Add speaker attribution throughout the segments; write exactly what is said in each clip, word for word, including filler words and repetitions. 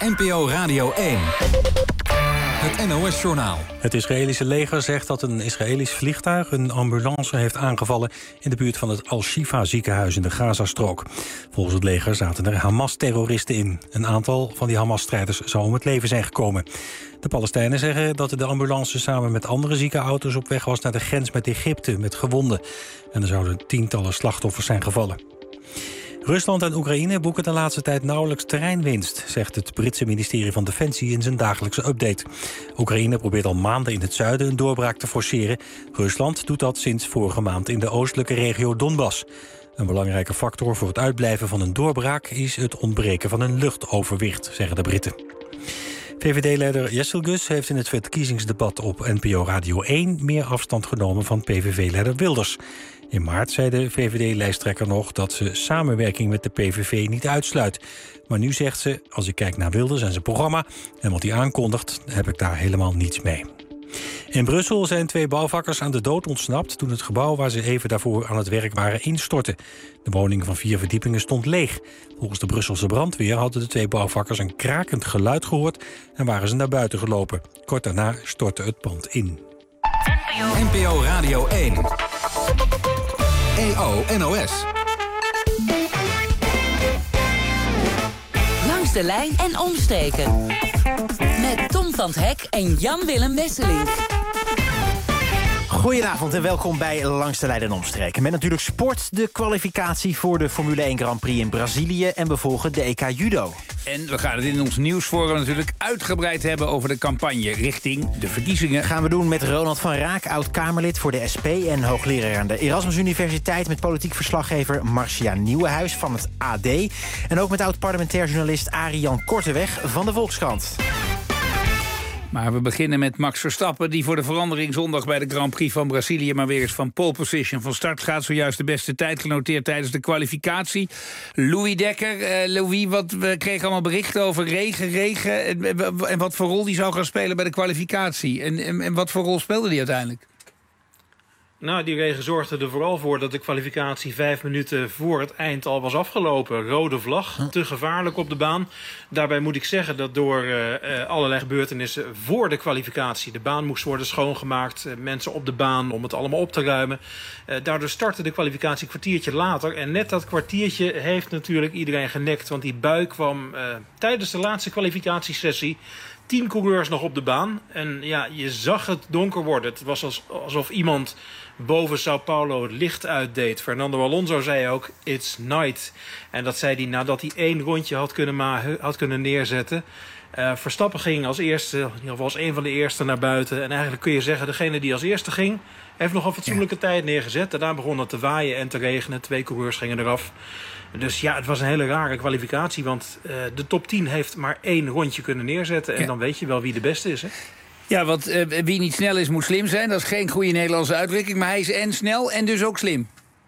Speaker 1: N P O Radio één. Het N O S-journaal.
Speaker 2: Het Israëlische leger zegt dat een Israëlisch vliegtuig een ambulance heeft aangevallen in de buurt van het Al-Shifa ziekenhuis in de Gazastrook. Volgens het leger zaten er Hamas-terroristen in. Een aantal van die Hamas-strijders zou om het leven zijn gekomen. De Palestijnen zeggen dat de ambulance samen met andere ziekenauto's op weg was naar de grens met Egypte met gewonden. En er zouden tientallen slachtoffers zijn gevallen. Rusland en Oekraïne boeken de laatste tijd nauwelijks terreinwinst, zegt het Britse ministerie van Defensie in zijn dagelijkse update. Oekraïne probeert al maanden in het zuiden een doorbraak te forceren. Rusland doet dat sinds vorige maand in de oostelijke regio Donbass. Een belangrijke factor voor het uitblijven van een doorbraak is het ontbreken van een luchtoverwicht, zeggen de Britten. V V D-leider Jesselgus heeft in het verkiezingsdebat op N P O Radio één meer afstand genomen van P V V-leider Wilders. In maart zei de V V D-lijsttrekker nog dat ze samenwerking met de P V V niet uitsluit. Maar nu zegt ze, als ik kijk naar Wilders en zijn programma en wat hij aankondigt, heb ik daar helemaal niets mee. In Brussel zijn twee bouwvakkers aan de dood ontsnapt toen het gebouw waar ze even daarvoor aan het werk waren instortte. De woning van vier verdiepingen stond leeg. Volgens de Brusselse brandweer hadden de twee bouwvakkers een krakend geluid gehoord en waren ze naar buiten gelopen. Kort daarna stortte het pand in.
Speaker 1: N P O Radio één. E O N O S.
Speaker 3: Langs de lijn en omstreken. Met Tom van 't Hek en Jan-Willem Wesseling.
Speaker 4: Goedenavond en welkom bij Langs de Lijn en Omstreken. Met natuurlijk sport, de kwalificatie voor de Formule één Grand Prix in Brazilië en we volgen de E K Judo.
Speaker 5: En we gaan het in ons nieuwsforum natuurlijk uitgebreid hebben over de campagne richting de verkiezingen.
Speaker 4: Gaan we doen met Ronald van Raak, oud-Kamerlid voor de S P en hoogleraar aan de Erasmus Universiteit, met politiek verslaggever Marcia Nieuwenhuis van het A D. En ook met oud-parlementair journalist Arie-Jan Korteweg van de Volkskrant.
Speaker 5: Maar we beginnen met Max Verstappen, die voor de verandering zondag bij de Grand Prix van Brazilië maar weer eens van pole position van start gaat. Zojuist de beste tijd genoteerd tijdens de kwalificatie. Louis Dekker, uh, Louis, wat, we kregen allemaal berichten over regen, regen en, en wat voor rol die zou gaan spelen bij de kwalificatie. En, en, en wat voor rol speelde die uiteindelijk?
Speaker 6: Nou, die regen zorgde er vooral voor dat de kwalificatie vijf minuten voor het eind al was afgelopen. Rode vlag, te gevaarlijk op de baan. Daarbij moet ik zeggen dat door uh, allerlei gebeurtenissen voor de kwalificatie de baan moest worden schoongemaakt. Uh, mensen op de baan om het allemaal op te ruimen. Uh, daardoor startte de kwalificatie een kwartiertje later. En net dat kwartiertje heeft natuurlijk iedereen genekt. Want die bui kwam uh, tijdens de laatste kwalificatiesessie. Tien coureurs nog op de baan. En ja, je zag het donker worden. Het was als, alsof iemand boven Sao Paulo het licht uitdeed. Fernando Alonso zei ook, it's night. En dat zei hij nadat hij één rondje had kunnen, ma- had kunnen neerzetten. Uh, Verstappen ging als eerste, in ieder geval als een van de eerste naar buiten. En eigenlijk kun je zeggen, degene die als eerste ging, heeft nog een fatsoenlijke ja. tijd neergezet. Daarna begon het te waaien en te regenen. Twee coureurs gingen eraf. Dus ja, het was een hele rare kwalificatie. Want uh, de top tien heeft maar één rondje kunnen neerzetten. En ja. dan weet je wel wie de beste is, hè?
Speaker 5: Ja, want uh, wie niet snel is, moet slim zijn. Dat is geen goede Nederlandse uitdrukking. Maar hij is en snel en dus ook slim.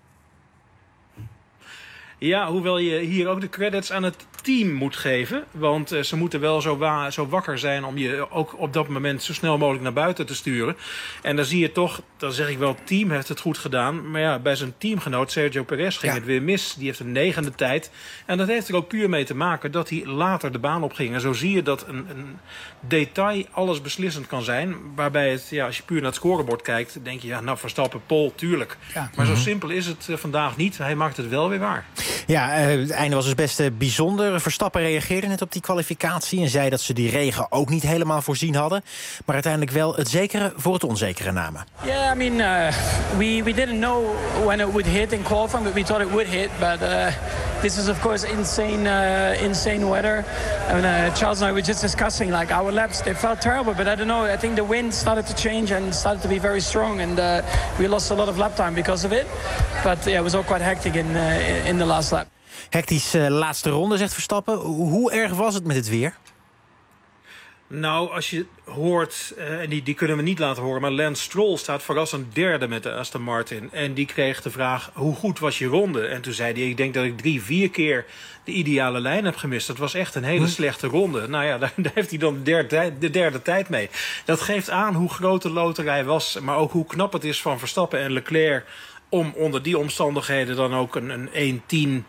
Speaker 6: Ja, hoewel je hier ook de credits aan het team moet geven. Want uh, ze moeten wel zo, wa- zo wakker zijn om je ook op dat moment zo snel mogelijk naar buiten te sturen. En dan zie je toch, dan zeg ik wel, het team heeft het goed gedaan. Maar ja, bij zijn teamgenoot Sergio Perez ging ja. het weer mis. Die heeft een negende tijd. En dat heeft er ook puur mee te maken dat hij later de baan opging. En zo zie je dat een, een detail alles beslissend kan zijn. Waarbij het, ja, als je puur naar het scorebord kijkt, denk je, ja, nou Verstappen, Pol, tuurlijk. Ja. Maar mm-hmm. zo simpel is het uh, vandaag niet. Hij maakt het wel weer waar.
Speaker 4: Ja, uh, het einde was dus best uh, bijzonder. Verstappen reageerde net op die kwalificatie en zei dat ze die regen ook niet helemaal voorzien hadden. Maar uiteindelijk wel het zekere voor het onzekere namen.
Speaker 7: Yeah, I mean, uh, we, we didn't know when it would hit in qualifying, but we thought it would hit. But uh, this is of course insane, uh, insane weather. And uh, Charles and I were just discussing like our laps. They felt terrible, but I don't know. I think the wind started to change and started to be very strong, and uh, we lost a lot of lap time because of it. But yeah, it was all quite hectic in uh, in the last lap.
Speaker 4: Hectisch uh, laatste ronde, zegt Verstappen. Hoe erg was het met het weer?
Speaker 6: Nou, als je hoort, uh, en die, die kunnen we niet laten horen, maar Lance Stroll staat verrassend derde met de Aston Martin. En die kreeg de vraag, hoe goed was je ronde? En toen zei hij, ik denk dat ik drie, vier keer de ideale lijn heb gemist. Dat was echt een hele hm. slechte ronde. Nou ja, daar, daar heeft hij dan de derde, de derde tijd mee. Dat geeft aan hoe groot de loterij was, maar ook hoe knap het is van Verstappen en Leclerc om onder die omstandigheden dan ook een, een één tien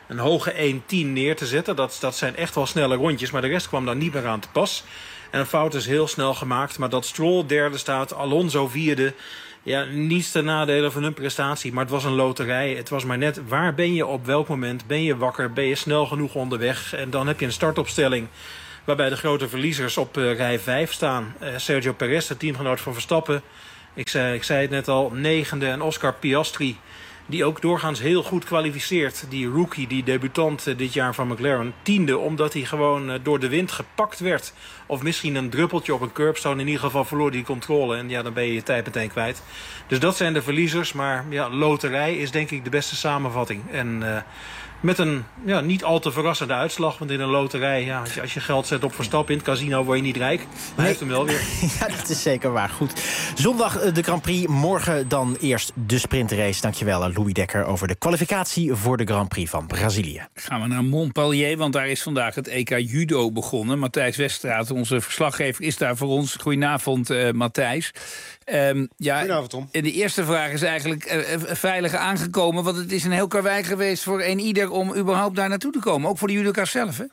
Speaker 6: een hoge één tien neer te zetten. Dat, dat zijn echt wel snelle rondjes, maar de rest kwam daar niet meer aan te pas. En een fout is heel snel gemaakt, maar dat Stroll derde staat, Alonso vierde. Ja, niets ten nadele van hun prestatie, maar het was een loterij. Het was maar net, waar ben je op welk moment? Ben je wakker? Ben je snel genoeg onderweg? En dan heb je een startopstelling waarbij de grote verliezers op uh, rij vijf staan. Uh, Sergio Perez, de teamgenoot van Verstappen. Ik zei, ik zei het net al, negende. En Oscar Piastri, die ook doorgaans heel goed kwalificeert. Die rookie, die debutant uh, dit jaar van McLaren. Tiende, omdat hij gewoon uh, door de wind gepakt werd. Of misschien een druppeltje op een curbstone. In ieder geval verloor die controle. En ja, dan ben je je tijd meteen kwijt. Dus dat zijn de verliezers. Maar ja, loterij is denk ik de beste samenvatting. En uh, met een ja, niet al te verrassende uitslag. Want in een loterij, ja, als, je, als je geld zet op Verstappen in het casino, word je niet rijk. Maar hij heeft hem wel weer.
Speaker 4: Ja, dat is zeker waar. Goed. Zondag de Grand Prix. Morgen dan eerst de sprintrace. Dankjewel aan Louis Dekker over de kwalificatie voor de Grand Prix van Brazilië.
Speaker 5: Gaan we naar Montpellier, want daar is vandaag het E K Judo begonnen. Matthijs Weststraat, onze verslaggever, is daar voor ons. Goedenavond, uh, Matthijs. Um, ja,
Speaker 8: Goedenavond, Tom.
Speaker 5: De eerste vraag is eigenlijk uh, veilig aangekomen, want het is een heel karwei geweest voor een ieder om überhaupt daar naartoe te komen. Ook voor de judoka's zelf, hè?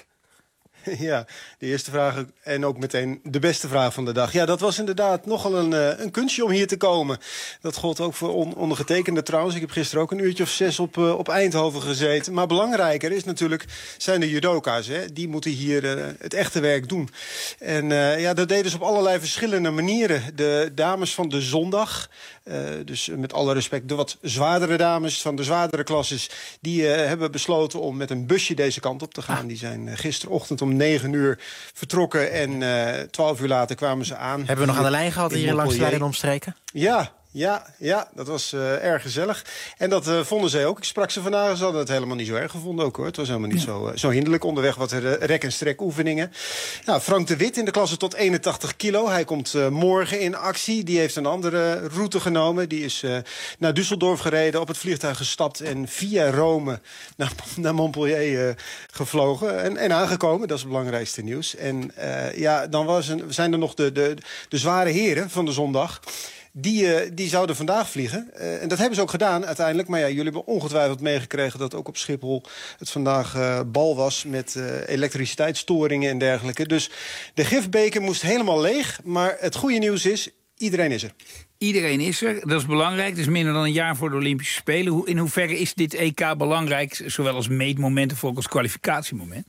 Speaker 8: Ja, de eerste vraag en ook meteen de beste vraag van de dag. Ja, dat was inderdaad nogal een, uh, een kunstje om hier te komen. Dat gold ook voor on ondergetekende trouwens. Ik heb gisteren ook een uurtje of zes op, uh, op Eindhoven gezeten. Maar belangrijker is natuurlijk, zijn de judoka's. Hè? Die moeten hier uh, het echte werk doen. En uh, ja, dat deden ze op allerlei verschillende manieren. De dames van de zondag, uh, dus met alle respect de wat zwaardere dames van de zwaardere klasses, die uh, hebben besloten om met een busje deze kant op te gaan. Ah. Die zijn uh, gisterochtend om negen uur vertrokken en uh, twaalf uur later kwamen ze aan.
Speaker 4: Hebben we nog aan de lijn gehad hier langs de lijn en omstreken?
Speaker 8: Ja, ja, ja, dat was uh, erg gezellig. En dat uh, vonden zij ook. Ik sprak ze vandaag, ze hadden het helemaal niet zo erg gevonden ook, hoor. Het was helemaal niet ja. zo, uh, zo hinderlijk. Onderweg wat uh, rek- en strek oefeningen. Nou, Frank de Wit in de klasse tot eenentachtig kilo. Hij komt uh, morgen in actie. Die heeft een andere route genomen. Die is uh, naar Düsseldorf gereden, op het vliegtuig gestapt en via Rome naar, naar Montpellier uh, gevlogen. En, en aangekomen, dat is het belangrijkste nieuws. En uh, ja, dan was een, zijn er nog de, de, de zware heren van de zondag. Die, uh, die zouden vandaag vliegen. Uh, en dat hebben ze ook gedaan uiteindelijk. Maar ja, jullie hebben ongetwijfeld meegekregen dat ook op Schiphol het vandaag uh, bal was met uh, elektriciteitsstoringen en dergelijke. Dus de gifbeker moest helemaal leeg. Maar het goede nieuws is, iedereen is er.
Speaker 5: Iedereen is er, dat is belangrijk. Het is minder dan een jaar voor de Olympische Spelen. In hoeverre is dit E K belangrijk, zowel als meetmoment of ook als kwalificatiemoment?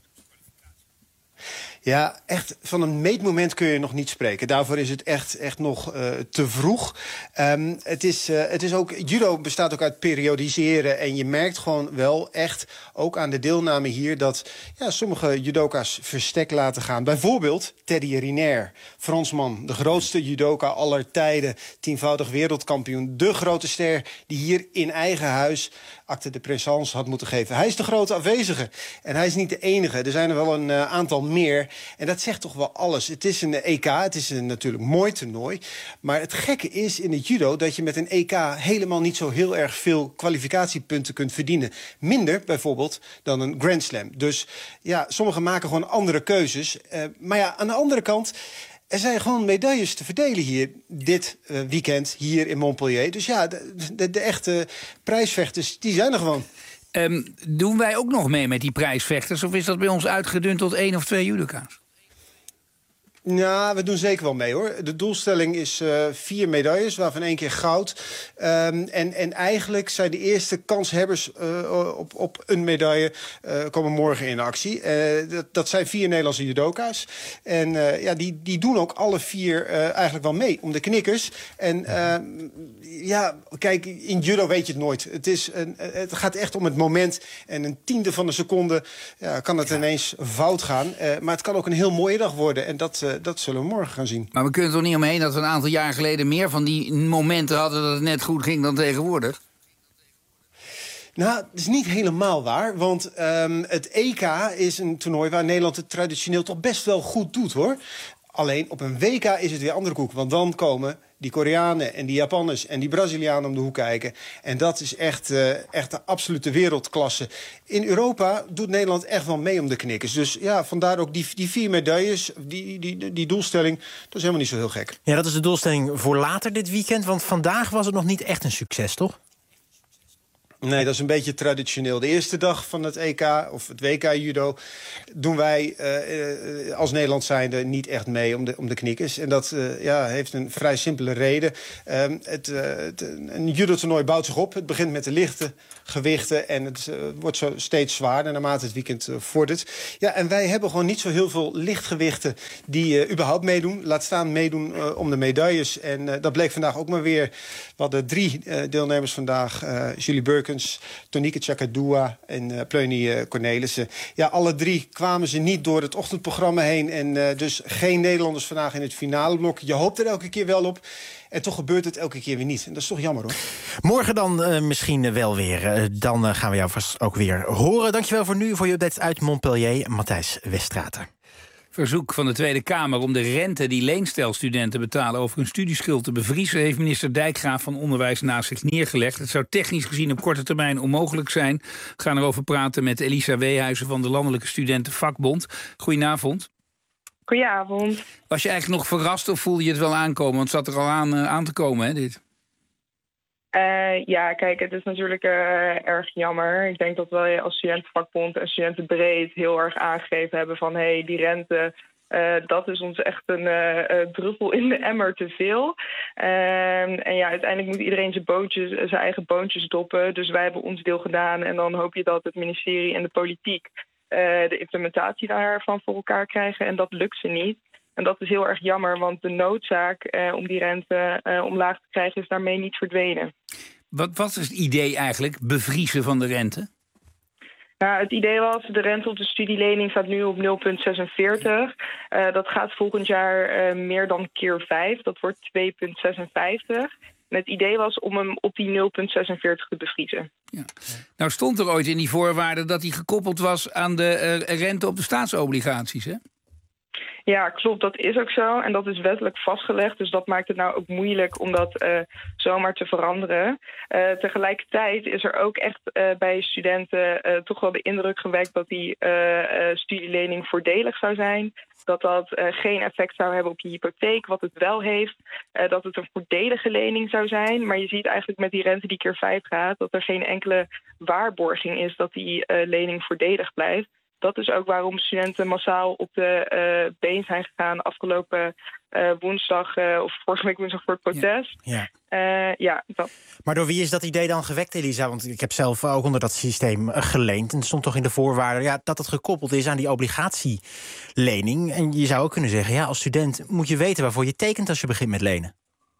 Speaker 8: Ja, echt van een meetmoment kun je nog niet spreken. Daarvoor is het echt, echt nog uh, te vroeg. Um, het, is, uh, het is ook, judo bestaat ook uit periodiseren. En je merkt gewoon wel echt, ook aan de deelname hier, dat ja, sommige judoka's verstek laten gaan. Bijvoorbeeld Teddy Riner, Fransman, de grootste judoka aller tijden. Tienvoudig wereldkampioen. De grote ster die hier in eigen huis acte de présence had moeten geven. Hij is de grote afwezige. En hij is niet de enige. Er zijn er wel een uh, aantal meer. En dat zegt toch wel alles. Het is een E K, het is een natuurlijk mooi toernooi. Maar het gekke is in het judo dat je met een E K helemaal niet zo heel erg veel kwalificatiepunten kunt verdienen. Minder bijvoorbeeld dan een Grand Slam. Dus ja, sommigen maken gewoon andere keuzes. Uh, maar ja, aan de andere kant, er zijn gewoon medailles te verdelen hier dit uh, weekend hier in Montpellier. Dus ja, de, de, de echte prijsvechters, die zijn er gewoon.
Speaker 5: Um, doen wij ook nog mee met die prijsvechters? Of is dat bij ons uitgedund tot één of twee judoka's?
Speaker 8: Ja, we doen zeker wel mee, hoor. De doelstelling is uh, vier medailles, waarvan één keer goud. Um, en, en eigenlijk zijn de eerste kanshebbers uh, op, op een medaille uh, komen morgen in actie. Uh, dat, dat zijn vier Nederlandse judoka's. En uh, ja, die, die doen ook alle vier uh, eigenlijk wel mee om de knikkers. En uh, ja, kijk, in judo weet je het nooit. Het, is een, het gaat echt om het moment. En een tiende van een seconde ja, kan het ineens fout gaan. Uh, maar het kan ook een heel mooie dag worden. En dat... Uh, Dat zullen we morgen gaan zien.
Speaker 5: Maar we kunnen er toch niet omheen dat we een aantal jaar geleden meer van die momenten hadden dat het net goed ging dan tegenwoordig?
Speaker 8: Nou, dat is niet helemaal waar. Want um, het E K is een toernooi waar Nederland het traditioneel toch best wel goed doet, hoor. Alleen op een W K is het weer andere koek. Want dan komen die Koreanen en die Japanners en die Brazilianen om de hoek kijken. En dat is echt, uh, echt de absolute wereldklasse. In Europa doet Nederland echt wel mee om de knikkers. Dus ja, vandaar ook die, die vier medailles, die, die, die, die doelstelling, dat is helemaal niet zo heel gek.
Speaker 4: Ja, dat is de doelstelling voor later dit weekend. Want vandaag was het nog niet echt een succes, toch?
Speaker 8: Nee, dat is een beetje traditioneel. De eerste dag van het E K of het W K judo doen wij uh, als Nederland zijnde niet echt mee om de, om de knikkers. En dat uh, ja, heeft een vrij simpele reden. Um, het, uh, het, een judo-toernooi bouwt zich op. Het begint met de lichte gewichten en het uh, wordt zo steeds zwaarder naarmate het weekend uh, vordert. Ja, en wij hebben gewoon niet zo heel veel lichtgewichten die uh, überhaupt meedoen. Laat staan meedoen uh, om de medailles. En uh, dat bleek vandaag ook maar weer. We hadden drie uh, deelnemers vandaag. Uh, Julie Burkens, Tonieke Chakadua en uh, Pleunie uh, Cornelissen. Ja, alle drie kwamen ze niet door het ochtendprogramma heen. En uh, dus geen Nederlanders vandaag in het finale blok. Je hoopt er elke keer wel op. En toch gebeurt het elke keer weer niet. En dat is toch jammer, hoor.
Speaker 4: Morgen dan uh, misschien wel weer. Uh, dan uh, gaan we jou vast ook weer horen. Dankjewel voor nu, voor je update uit Montpellier. Matthijs Westraten.
Speaker 5: Verzoek van de Tweede Kamer om de rente die leenstelstudenten betalen over hun studieschuld te bevriezen, heeft minister Dijkgraaf van Onderwijs naast zich neergelegd. Het zou technisch gezien op korte termijn onmogelijk zijn. We gaan erover praten met Elisa Weehuizen van de Landelijke Studentenvakbond. Goedenavond.
Speaker 9: Goedenavond.
Speaker 5: Was je eigenlijk nog verrast of voelde je het wel aankomen? Want het zat er al aan, uh, aan te komen, hè, dit?
Speaker 9: Uh, ja, kijk, het is natuurlijk uh, erg jammer. Ik denk dat wij als studentenvakbond en studentenbreed heel erg aangegeven hebben van hé, hey, die rente, uh, dat is ons echt een uh, uh, druppel in de emmer te veel. Uh, en ja, uiteindelijk moet iedereen zijn, boontjes, zijn eigen boontjes doppen. Dus wij hebben ons deel gedaan en dan hoop je dat het ministerie en de politiek uh, de implementatie daarvan voor elkaar krijgen. En dat lukt ze niet. En dat is heel erg jammer, want de noodzaak uh, om die rente uh, omlaag te krijgen is daarmee niet verdwenen.
Speaker 5: Wat, wat is het idee eigenlijk, bevriezen van de rente?
Speaker 9: Nou, het idee was, de rente op de studielening staat nu op nul komma zesenveertig. Uh, dat gaat volgend jaar uh, meer dan keer vijf. Dat wordt twee komma zesenvijftig. En het idee was om hem op die nul komma zesenveertig te bevriezen. Ja.
Speaker 5: Nou stond er ooit in die voorwaarden dat hij gekoppeld was aan de uh, rente op de staatsobligaties, hè?
Speaker 9: Ja, klopt. Dat is ook zo. En dat is wettelijk vastgelegd. Dus dat maakt het nou ook moeilijk om dat uh, zomaar te veranderen. Uh, tegelijkertijd is er ook echt uh, bij studenten uh, toch wel de indruk gewekt dat die uh, uh, studielening voordelig zou zijn. Dat dat uh, geen effect zou hebben op je hypotheek. Wat het wel heeft, uh, dat het een voordelige lening zou zijn. Maar je ziet eigenlijk met die rente die keer vijf gaat, dat er geen enkele waarborging is dat die uh, lening voordelig blijft. Dat is ook waarom studenten massaal op de uh, been zijn gegaan afgelopen uh, woensdag uh, of vorige week woensdag voor het protest.
Speaker 4: Ja.
Speaker 9: Uh, ja, dat.
Speaker 4: Maar door wie is dat idee dan gewekt, Elisa? Want ik heb zelf ook onder dat systeem geleend. En het stond toch in de voorwaarden ja, dat het gekoppeld is aan die obligatielening. En je zou ook kunnen zeggen, ja, als student moet je weten waarvoor je tekent als je begint met lenen.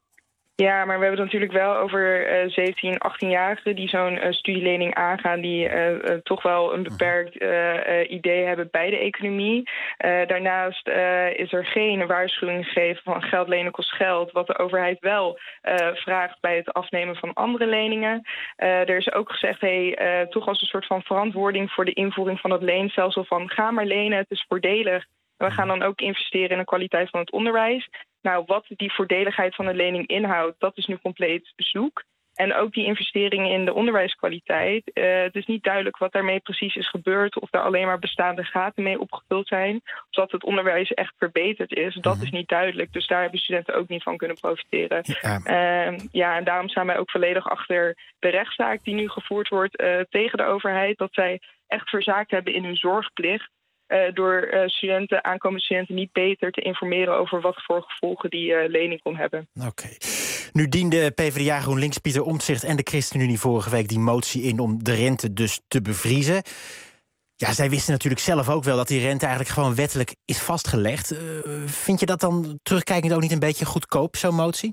Speaker 9: Ja, maar we hebben het natuurlijk wel over uh, zeventien, achttienjarigen die zo'n uh, studielening aangaan, die uh, uh, toch wel een beperkt uh, uh, idee hebben bij de economie. Uh, daarnaast uh, is er geen waarschuwing gegeven van geld lenen kost geld, wat de overheid wel uh, vraagt bij het afnemen van andere leningen. Uh, er is ook gezegd, hey, uh, toch als een soort van verantwoording voor de invoering van het leenstelsel van ga maar lenen, het is voordelig. We gaan dan ook investeren in de kwaliteit van het onderwijs. Nou, wat die voordeligheid van de lening inhoudt, dat is nu compleet zoek. En ook die investeringen in de onderwijskwaliteit. Uh, het is niet duidelijk wat daarmee precies is gebeurd. Of daar alleen maar bestaande gaten mee opgevuld zijn. Of dat het onderwijs echt verbeterd is. Dat mm-hmm. is niet duidelijk. Dus daar hebben studenten ook niet van kunnen profiteren. Ja, uh, ja en daarom staan wij ook volledig achter de rechtszaak die nu gevoerd wordt uh, tegen de overheid. Dat zij echt verzaakt hebben in hun zorgplicht. Uh, door uh, studenten, aankomende studenten niet beter te informeren over wat voor gevolgen die uh, lening kon hebben.
Speaker 4: Oké. Okay. Nu diende PvdA, GroenLinks, Pieter Omtzigt en de ChristenUnie vorige week die motie in om de rente dus te bevriezen. Ja, zij wisten natuurlijk zelf ook wel dat die rente eigenlijk gewoon wettelijk is vastgelegd. Uh, vind je dat dan terugkijkend ook niet een beetje goedkoop, zo'n motie?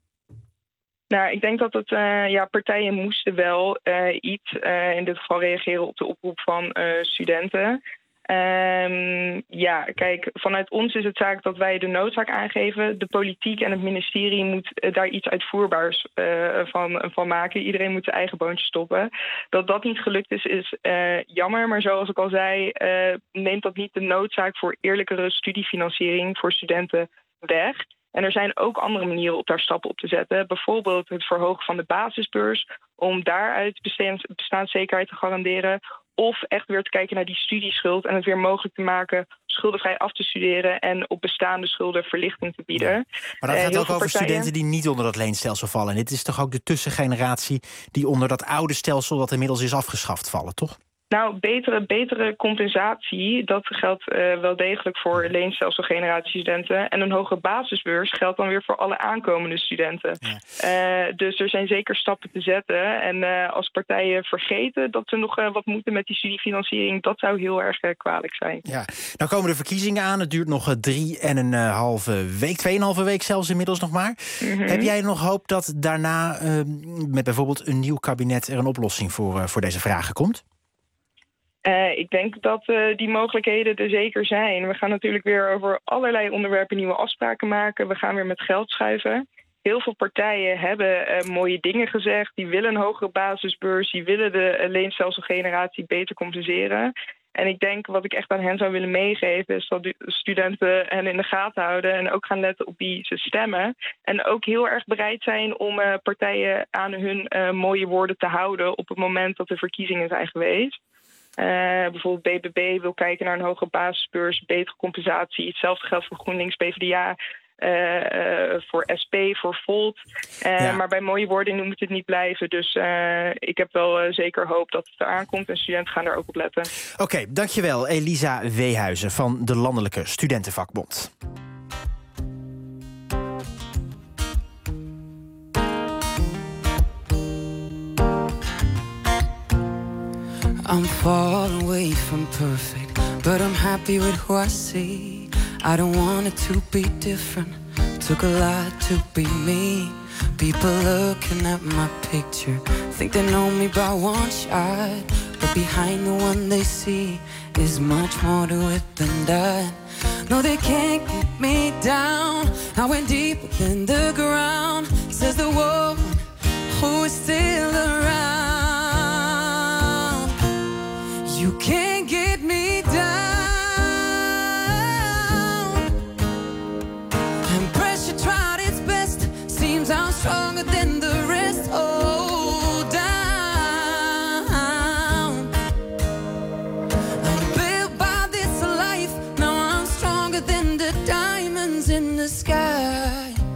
Speaker 9: Nou, ik denk dat het, uh, ja, partijen moesten wel uh, iets, uh, in dit geval reageren op de oproep van uh, studenten. Um, ja, kijk, vanuit ons is het zaak dat wij de noodzaak aangeven. De politiek en het ministerie moet uh, daar iets uitvoerbaars uh, van, van maken. Iedereen moet zijn eigen boontje stoppen. Dat dat niet gelukt is, is uh, jammer. Maar zoals ik al zei, uh, neemt dat niet de noodzaak voor eerlijkere studiefinanciering voor studenten weg. En er zijn ook andere manieren om daar stappen op te zetten. Bijvoorbeeld het verhogen van de basisbeurs, om daaruit bestaanszekerheid te garanderen. Of echt weer te kijken naar die studieschuld en het weer mogelijk te maken schuldenvrij af te studeren en op bestaande schulden verlichting te bieden. Ja.
Speaker 4: Maar dat
Speaker 9: uh,
Speaker 4: gaat ook over
Speaker 9: partijen...
Speaker 4: studenten die niet onder dat leenstelsel vallen. En dit is toch ook de tussengeneratie die onder dat oude stelsel dat inmiddels is afgeschaft vallen, toch?
Speaker 9: Nou, betere, betere compensatie, dat geldt uh, wel degelijk voor leenstelselgeneratiestudenten. En een hogere basisbeurs geldt dan weer voor alle aankomende studenten. Ja. Uh, dus er zijn zeker stappen te zetten. En uh, als partijen vergeten dat ze nog uh, wat moeten met die studiefinanciering, dat zou heel erg uh, kwalijk zijn.
Speaker 4: Ja, nou komen de verkiezingen aan. Het duurt nog uh, drie en een uh, halve week, tweeënhalve week zelfs inmiddels nog maar. Mm-hmm. Heb jij nog hoop dat daarna uh, met bijvoorbeeld een nieuw kabinet er een oplossing voor, uh, voor deze vragen komt?
Speaker 9: Uh, ik denk dat uh, die mogelijkheden er zeker zijn. We gaan natuurlijk weer over allerlei onderwerpen nieuwe afspraken maken. We gaan weer met geld schuiven. Heel veel partijen hebben uh, mooie dingen gezegd. Die willen een hogere basisbeurs. Die willen de uh, leenstelselgeneratie beter compenseren. En ik denk wat ik echt aan hen zou willen meegeven is dat de studenten hen in de gaten houden en ook gaan letten op wie ze stemmen. En ook heel erg bereid zijn om uh, partijen aan hun uh, mooie woorden te houden op het moment dat er verkiezingen zijn geweest. Uh, bijvoorbeeld B B B wil kijken naar een hogere basisbeurs, betere compensatie. Hetzelfde geldt voor GroenLinks, P v d A, uh, uh, voor S P, voor Volt. Uh, ja. Maar bij mooie woorden moet het niet blijven. Dus uh, ik heb wel uh, zeker hoop dat het eraan komt en studenten gaan daar ook op letten.
Speaker 4: Oké, okay, dankjewel Elisa Weehuizen van de Landelijke Studentenvakbond.
Speaker 10: I'm far away from perfect, but I'm happy with who I see. I don't want it to be different, took a lot to be me. People looking at my picture, think they know me by one shot, but behind the one they see is much more to it than that. No, they can't get me down, I went deep within the ground, says the woman who is still around. You can't get me down, and pressure tried its best, seems I'm stronger than the rest. Oh, down, I'm built by this life, now I'm stronger than the diamonds in the sky.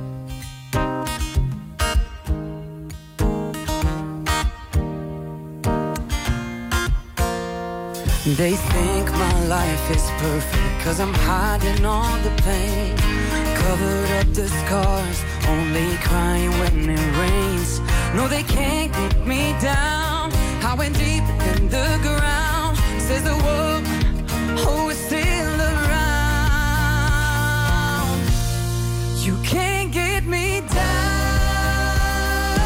Speaker 10: They think my life is perfect, cause I'm hiding all the pain, covered up the scars, only crying when it rains. No, they can't get me down, I went deep in the ground, says the woman who is still around. You can't get me down,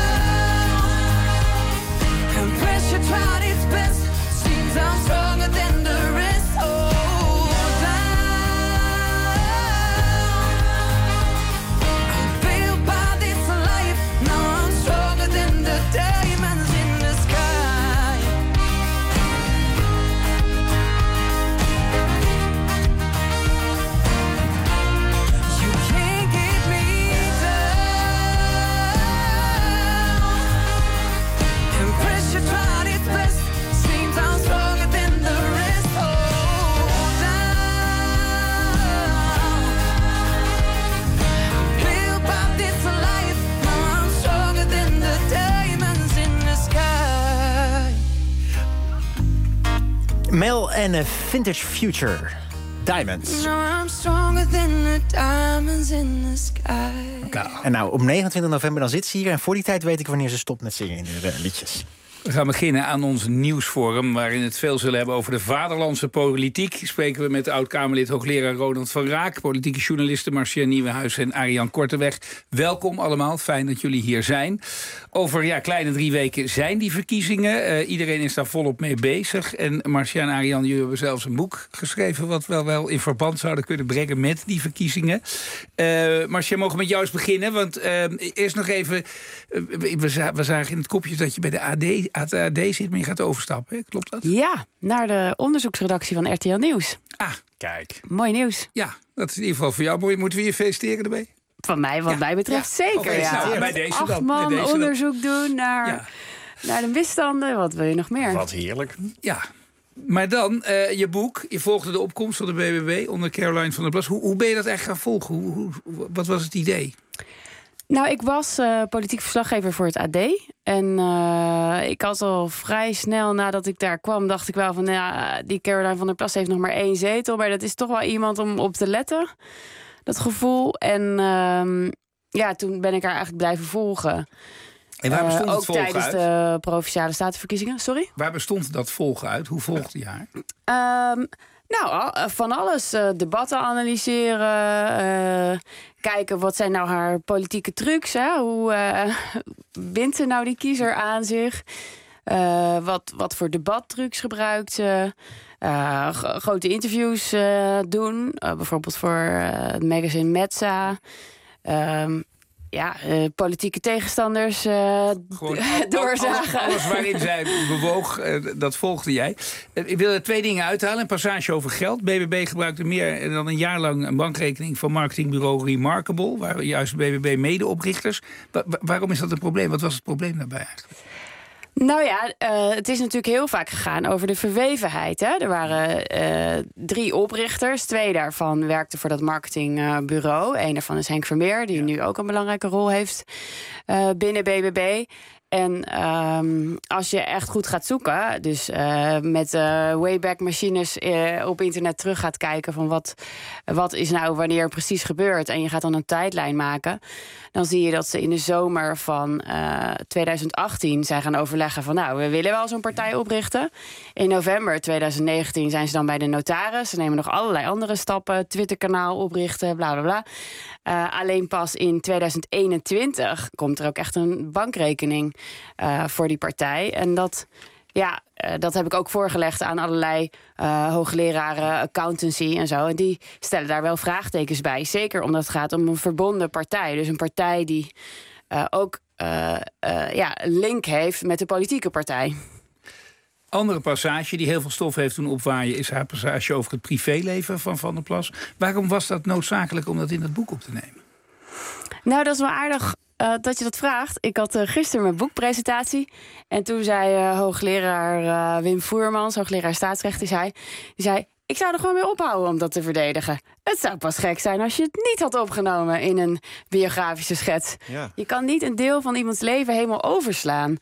Speaker 10: and pressure tried its best, I'm stronger than the rest. Oh, down, I'm built by this life, now I'm stronger than the diamonds in the sky. You can't get me down, and pressure tried its best, seems I'm stronger than the rest. Oh, down, built by this life, now I'm stronger than the diamonds in the sky.
Speaker 4: Mel en uh, Vintage Future. Diamonds.
Speaker 10: Now I'm stronger than the diamonds in the sky.
Speaker 4: Nou, en nou, op negenentwintig november dan zit ze hier en voor die tijd weet ik wanneer ze stopt met zingen in de uh, liedjes.
Speaker 5: We gaan beginnen aan ons nieuwsforum, waarin we het veel zullen hebben over de vaderlandse politiek. Spreken we met oud-Kamerlid hoogleraar Ronald van Raak, politieke journalisten Marcia Nieuwenhuis en Ariane Korteweg. Welkom allemaal, fijn dat jullie hier zijn. Over ja, kleine drie weken zijn die verkiezingen. Uh, iedereen is daar volop mee bezig. En Marcia en Ariane, jullie hebben zelfs een boek geschreven wat we wel in verband zouden kunnen brengen met die verkiezingen. Uh, Marcia, mogen we met jou eens beginnen? Want uh, eerst nog even, uh, we, za- we zagen in het kopje dat je bij de A D... A D zit, maar je gaat overstappen, hè? Klopt dat?
Speaker 11: Ja, naar de onderzoeksredactie van R T L Nieuws.
Speaker 5: Ah, kijk.
Speaker 11: Mooi nieuws.
Speaker 5: Ja, dat is in ieder geval voor jou mooi. Moeten we je feliciteren erbij?
Speaker 11: Van mij, wat ja. mij betreft, zeker.
Speaker 5: Okay,
Speaker 11: ja.
Speaker 5: Nou, bij deze
Speaker 11: Acht
Speaker 5: dan.
Speaker 11: man
Speaker 5: bij deze
Speaker 11: onderzoek dan. doen naar... Ja. Naar de misstanden, wat wil je nog meer?
Speaker 12: Wat heerlijk.
Speaker 5: Ja. Maar dan, uh, je boek, je volgde de opkomst van de B B B onder Caroline van der Plas. Hoe, hoe ben je dat echt gaan volgen? Hoe, hoe, wat was het idee?
Speaker 11: Nou, ik was uh, politiek verslaggever voor het A D. En uh, ik had al vrij snel nadat ik daar kwam, dacht ik wel van, ja, die Caroline van der Plas heeft nog maar één zetel. Maar dat is toch wel iemand om op te letten, dat gevoel. En uh, ja, toen ben ik haar eigenlijk blijven volgen.
Speaker 5: En waar bestond
Speaker 11: uh,
Speaker 5: het volgen uit?
Speaker 11: Ook tijdens de Provinciale Statenverkiezingen. Sorry?
Speaker 5: Waar bestond dat volgen uit? Hoe volgde je haar?
Speaker 11: Um, nou, van alles. Uh, debatten analyseren. Uh, kijken, wat zijn nou haar politieke trucs? Hè? Hoe uh, bindt ze nou die kiezer aan zich? Uh, wat, wat voor debattrucs gebruikt ze? Uh, g- grote interviews uh, doen. Uh, bijvoorbeeld voor uh, het magazine Metza. Um, Ja, uh, politieke tegenstanders uh, doorzagen.
Speaker 5: Alles, alles waarin zij bewoog, uh, dat volgde jij. Uh, ik wil er twee dingen uithalen. Een passage over geld. B B B gebruikte meer dan een jaar lang een bankrekening van marketingbureau Remarkable. Waar juist B B B medeoprichters. Wa- waarom is dat een probleem? Wat was het probleem daarbij eigenlijk?
Speaker 11: Nou ja, uh, het is natuurlijk heel vaak gegaan over de verwevenheid. Hè? Er waren uh, drie oprichters. Twee daarvan werkten voor dat marketingbureau. Eén daarvan is Henk Vermeer, die ja. nu ook een belangrijke rol heeft uh, binnen B B B. En um, als je echt goed gaat zoeken, dus uh, met uh, Wayback Machines uh, op internet terug gaat kijken van wat, wat is nou wanneer precies gebeurt, en je gaat dan een tijdlijn maken, dan zie je dat ze in de zomer van uh, twintig achttien zijn gaan overleggen van nou, we willen wel zo'n partij oprichten. In november twintig negentien zijn ze dan bij de notaris. Ze nemen nog allerlei andere stappen, Twitterkanaal oprichten, bla bla bla. Uh, alleen pas in twintig eenentwintig komt er ook echt een bankrekening uh, voor die partij. En dat, ja, uh, dat heb ik ook voorgelegd aan allerlei uh, hoogleraren accountancy en zo. En die stellen daar wel vraagtekens bij. Zeker omdat het gaat om een verbonden partij. Dus een partij die uh, ook uh, uh, ja, een link heeft met de politieke partij.
Speaker 5: Andere passage die heel veel stof heeft doen opwaaien is haar passage over het privéleven van Van der Plas. Waarom was dat noodzakelijk om dat in het boek op te nemen?
Speaker 11: Nou, dat is wel aardig uh, dat je dat vraagt. Ik had uh, gisteren mijn boekpresentatie. En toen zei uh, hoogleraar uh, Wim Voermans, hoogleraar staatsrecht, die zei, die zei, ik zou er gewoon mee ophouden om dat te verdedigen. Het zou pas gek zijn als je het niet had opgenomen in een biografische schets. Ja. Je kan niet een deel van iemands leven helemaal overslaan.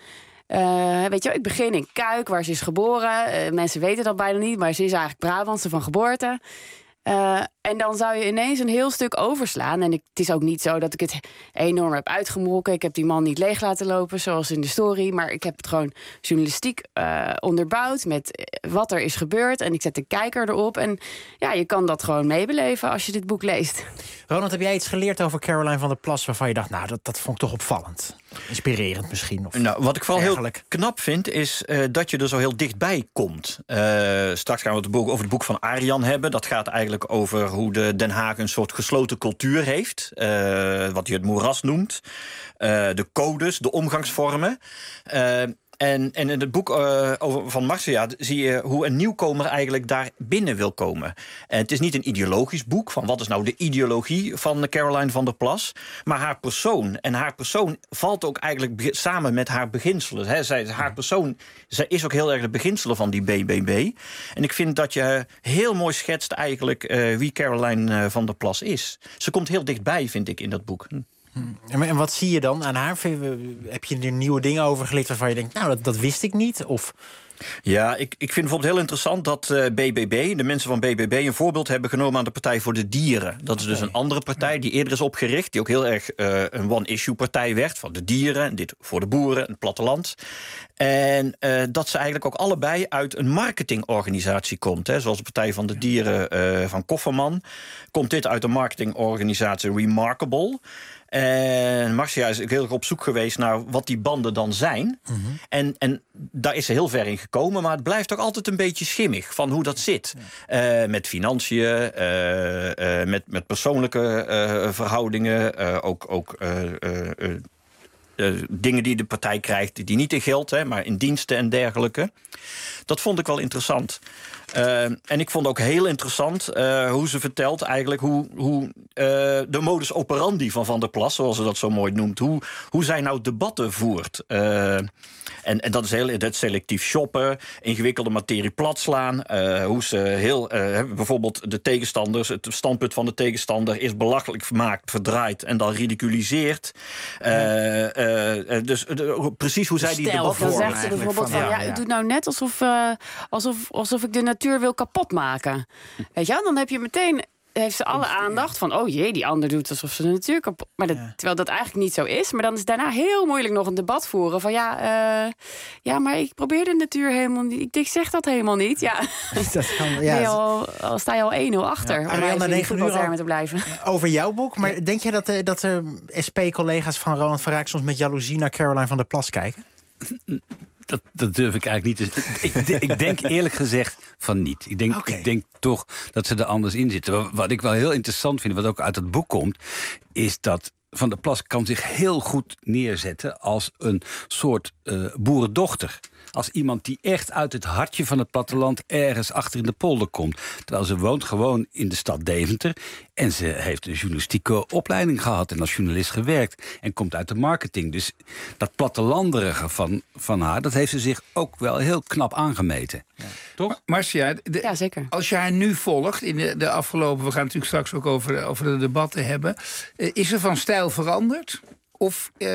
Speaker 11: Uh, weet je wel, ik begin in Kuik, waar ze is geboren. Uh, mensen weten dat bijna niet, maar ze is eigenlijk Brabantse van geboorte. Uh, en dan zou je ineens een heel stuk overslaan. En ik, het is ook niet zo dat ik het enorm heb uitgemolken. Ik heb die man niet leeg laten lopen, zoals in de story. Maar ik heb het gewoon journalistiek uh, onderbouwd met wat er is gebeurd. En ik zet de kijker erop. En ja, je kan dat gewoon meebeleven als je dit boek leest.
Speaker 4: Ronald, heb jij iets geleerd over Caroline van der Plas waarvan je dacht, nou, dat, dat vond ik toch opvallend? Inspirerend misschien? Of
Speaker 12: nou, wat ik vooral
Speaker 4: eigenlijk
Speaker 12: heel knap vind, is uh, dat je er zo heel dichtbij komt. Uh, straks gaan we het boek, over het boek van Arjan hebben. Dat gaat eigenlijk over hoe de Den Haag een soort gesloten cultuur heeft. Uh, wat hij het moeras noemt. Uh, de codes, de omgangsvormen. Uh, En, en in het boek uh, over, van Marcia zie je hoe een nieuwkomer eigenlijk daar binnen wil komen. En het is niet een ideologisch boek van wat is nou de ideologie van Caroline van der Plas, maar haar persoon. En haar persoon valt ook eigenlijk samen met haar beginselen. He, zij, haar persoon zij is ook heel erg de beginselen van die B B B. En ik vind dat je heel mooi schetst eigenlijk uh, wie Caroline uh, van der Plas is. Ze komt heel dichtbij, vind ik, in dat boek. Hm.
Speaker 4: En wat zie je dan aan haar? Heb je er nieuwe dingen over geleerd waarvan je denkt, nou, dat, dat wist ik niet? Of...
Speaker 12: Ja, ik, ik vind bijvoorbeeld heel interessant dat uh, B B B, de mensen van B B B, een voorbeeld hebben genomen aan de Partij voor de Dieren. Dat is dus een andere partij die eerder is opgericht, die ook heel erg uh, een one-issue partij werd, van de dieren, dit voor de boeren, het platteland. En uh, dat ze eigenlijk ook allebei uit een marketingorganisatie komt. Hè. Zoals de Partij van de Dieren uh, van Kofferman komt dit uit de marketingorganisatie Remarkable. En Marcia is ook heel erg op zoek geweest naar wat die banden dan zijn. Mm-hmm. En, en daar is ze heel ver in gekomen, maar het blijft ook altijd een beetje schimmig van hoe dat zit. Ja. Uh, met financiën, uh, uh, met, met persoonlijke uh, verhoudingen, uh, ook... ook uh, uh, uh, Uh, dingen die de partij krijgt, die niet in geld, hè, maar in diensten en dergelijke. Dat vond ik wel interessant. Uh, en ik vond ook heel interessant uh, hoe ze vertelt eigenlijk hoe, hoe uh, de modus operandi van Van der Plas, zoals ze dat zo mooi noemt, hoe, hoe zij nou debatten voert. Uh, en, en dat is heel dat selectief shoppen, ingewikkelde materie platslaan. Uh, hoe ze heel uh, bijvoorbeeld de tegenstanders, het standpunt van de tegenstander is belachelijk maakt, verdraait en dan ridiculiseert. Uh, uh, dus uh, precies hoe zij die debat
Speaker 11: dan
Speaker 12: vormen.
Speaker 11: zegt ze bijvoorbeeld van,
Speaker 12: ja,
Speaker 11: ja,
Speaker 12: ja.
Speaker 11: u doet nou net alsof, uh, alsof, alsof ik de natuur wil kapotmaken. Weet je wel, dan heb je meteen, heeft ze alle aandacht van, oh jee, die ander doet alsof ze de natuur kapot... Maar dat, ja. Terwijl dat eigenlijk niet zo is. Maar dan is daarna heel moeilijk nog een debat voeren van, ja, uh, ja, maar ik probeer de natuur helemaal niet. Ik, ik zeg dat helemaal niet. Ja,
Speaker 4: dat kan, ja.
Speaker 11: Ben je al, al sta je al één nul achter.
Speaker 4: Ja,
Speaker 11: om even in die voetbaltermen te blijven.
Speaker 4: Over jouw boek, maar ja. denk je dat de, dat de S P-collega's van Ronald van Raak soms met jaloezie naar Caroline van der Plas kijken?
Speaker 13: Dat, dat durf ik eigenlijk niet te ik, ik denk eerlijk gezegd van niet. Ik denk, okay. ik denk toch dat ze er anders in zitten. Wat ik wel heel interessant vind, wat ook uit het boek komt, is dat Van der Plas kan zich heel goed neerzetten als een soort uh, boerendochter. Als iemand die echt uit het hartje van het platteland ergens achter in de polder komt. Terwijl ze woont gewoon in de stad Deventer. En ze heeft een journalistieke opleiding gehad en als journalist gewerkt. En komt uit de marketing. Dus dat plattelanderige van, van haar, dat heeft ze zich ook wel heel knap aangemeten. Ja. Toch?
Speaker 5: Marcia, de,
Speaker 11: ja, zeker.
Speaker 5: Als je haar nu volgt, in de, de afgelopen... we gaan natuurlijk straks ook over, over de debatten hebben. Is er van stijl veranderd? Of eh,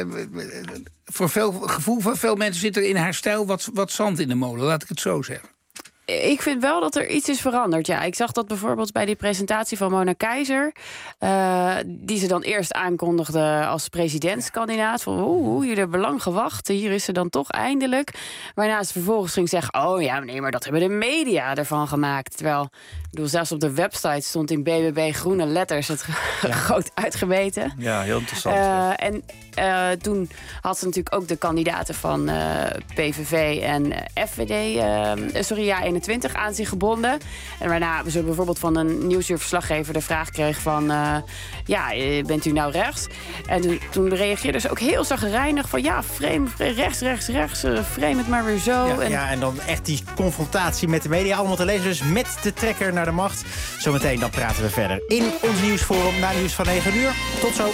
Speaker 5: voor veel gevoel van veel mensen zit er in haar stijl wat, wat zand in de molen, laat ik het zo zeggen.
Speaker 11: Ik vind wel dat er iets is veranderd. Ja, ik zag dat bijvoorbeeld bij die presentatie van Mona Keizer, Uh, die ze dan eerst aankondigde als presidentskandidaat. Van oeh, hier de belang gewacht. Hier is ze dan toch eindelijk. Waarna ze vervolgens ging zeggen, oh ja, nee, maar dat hebben de media ervan gemaakt. Terwijl, ik bedoel, zelfs op de website stond in B B B groene letters het ja. groot uitgemeten.
Speaker 12: Ja, heel interessant.
Speaker 11: Uh, en uh, toen had ze natuurlijk ook de kandidaten van uh, P V V en F V D, uh, sorry, ja, eenentwintig aan zich gebonden. En waarna ze bijvoorbeeld van een Nieuwsuur-verslaggever de vraag kreeg van, uh, ja, bent u nou rechts? En toen, toen reageerde ze ook heel zagrijnig van, ja, frame, rechts, rechts, rechts, uh, frame het maar weer zo.
Speaker 4: Ja,
Speaker 11: en,
Speaker 4: ja, en dan echt die confrontatie met de media, allemaal te lezen. Dus met de trekker naar de macht. Zometeen dan praten we verder in ons nieuwsforum na nieuws van negen uur. Tot zo.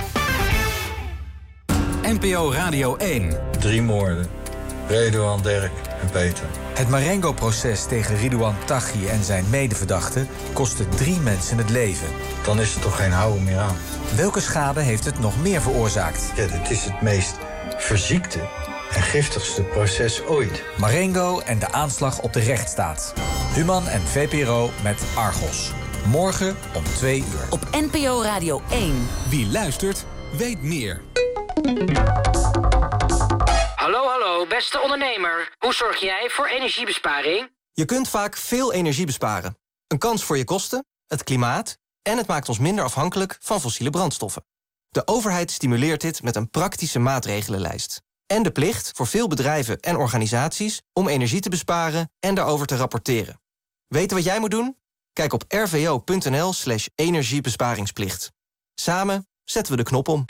Speaker 1: N P O Radio één.
Speaker 14: Drie moorden. Redouan, Dirk en Peter.
Speaker 15: Het Marengo-proces tegen Ridouan Taghi en zijn medeverdachten kostte drie mensen het leven.
Speaker 14: Dan is er toch geen houden meer aan.
Speaker 15: Welke schade heeft het nog meer veroorzaakt?
Speaker 14: Ja, het is het meest verziekte en giftigste proces ooit.
Speaker 15: Marengo en de aanslag op de rechtsstaat. Human en V P R O met Argos. Morgen om twee uur.
Speaker 3: Op N P O Radio één.
Speaker 1: Wie luistert, weet meer.
Speaker 16: Hallo, hallo, beste ondernemer. Hoe zorg jij voor energiebesparing?
Speaker 17: Je kunt vaak veel energie besparen. Een kans voor je kosten, het klimaat en het maakt ons minder afhankelijk van fossiele brandstoffen. De overheid stimuleert dit met een praktische maatregelenlijst. En de plicht voor veel bedrijven en organisaties om energie te besparen en daarover te rapporteren. Weten wat jij moet doen? Kijk op rvo.nl slash energiebesparingsplicht. Samen zetten we de knop om.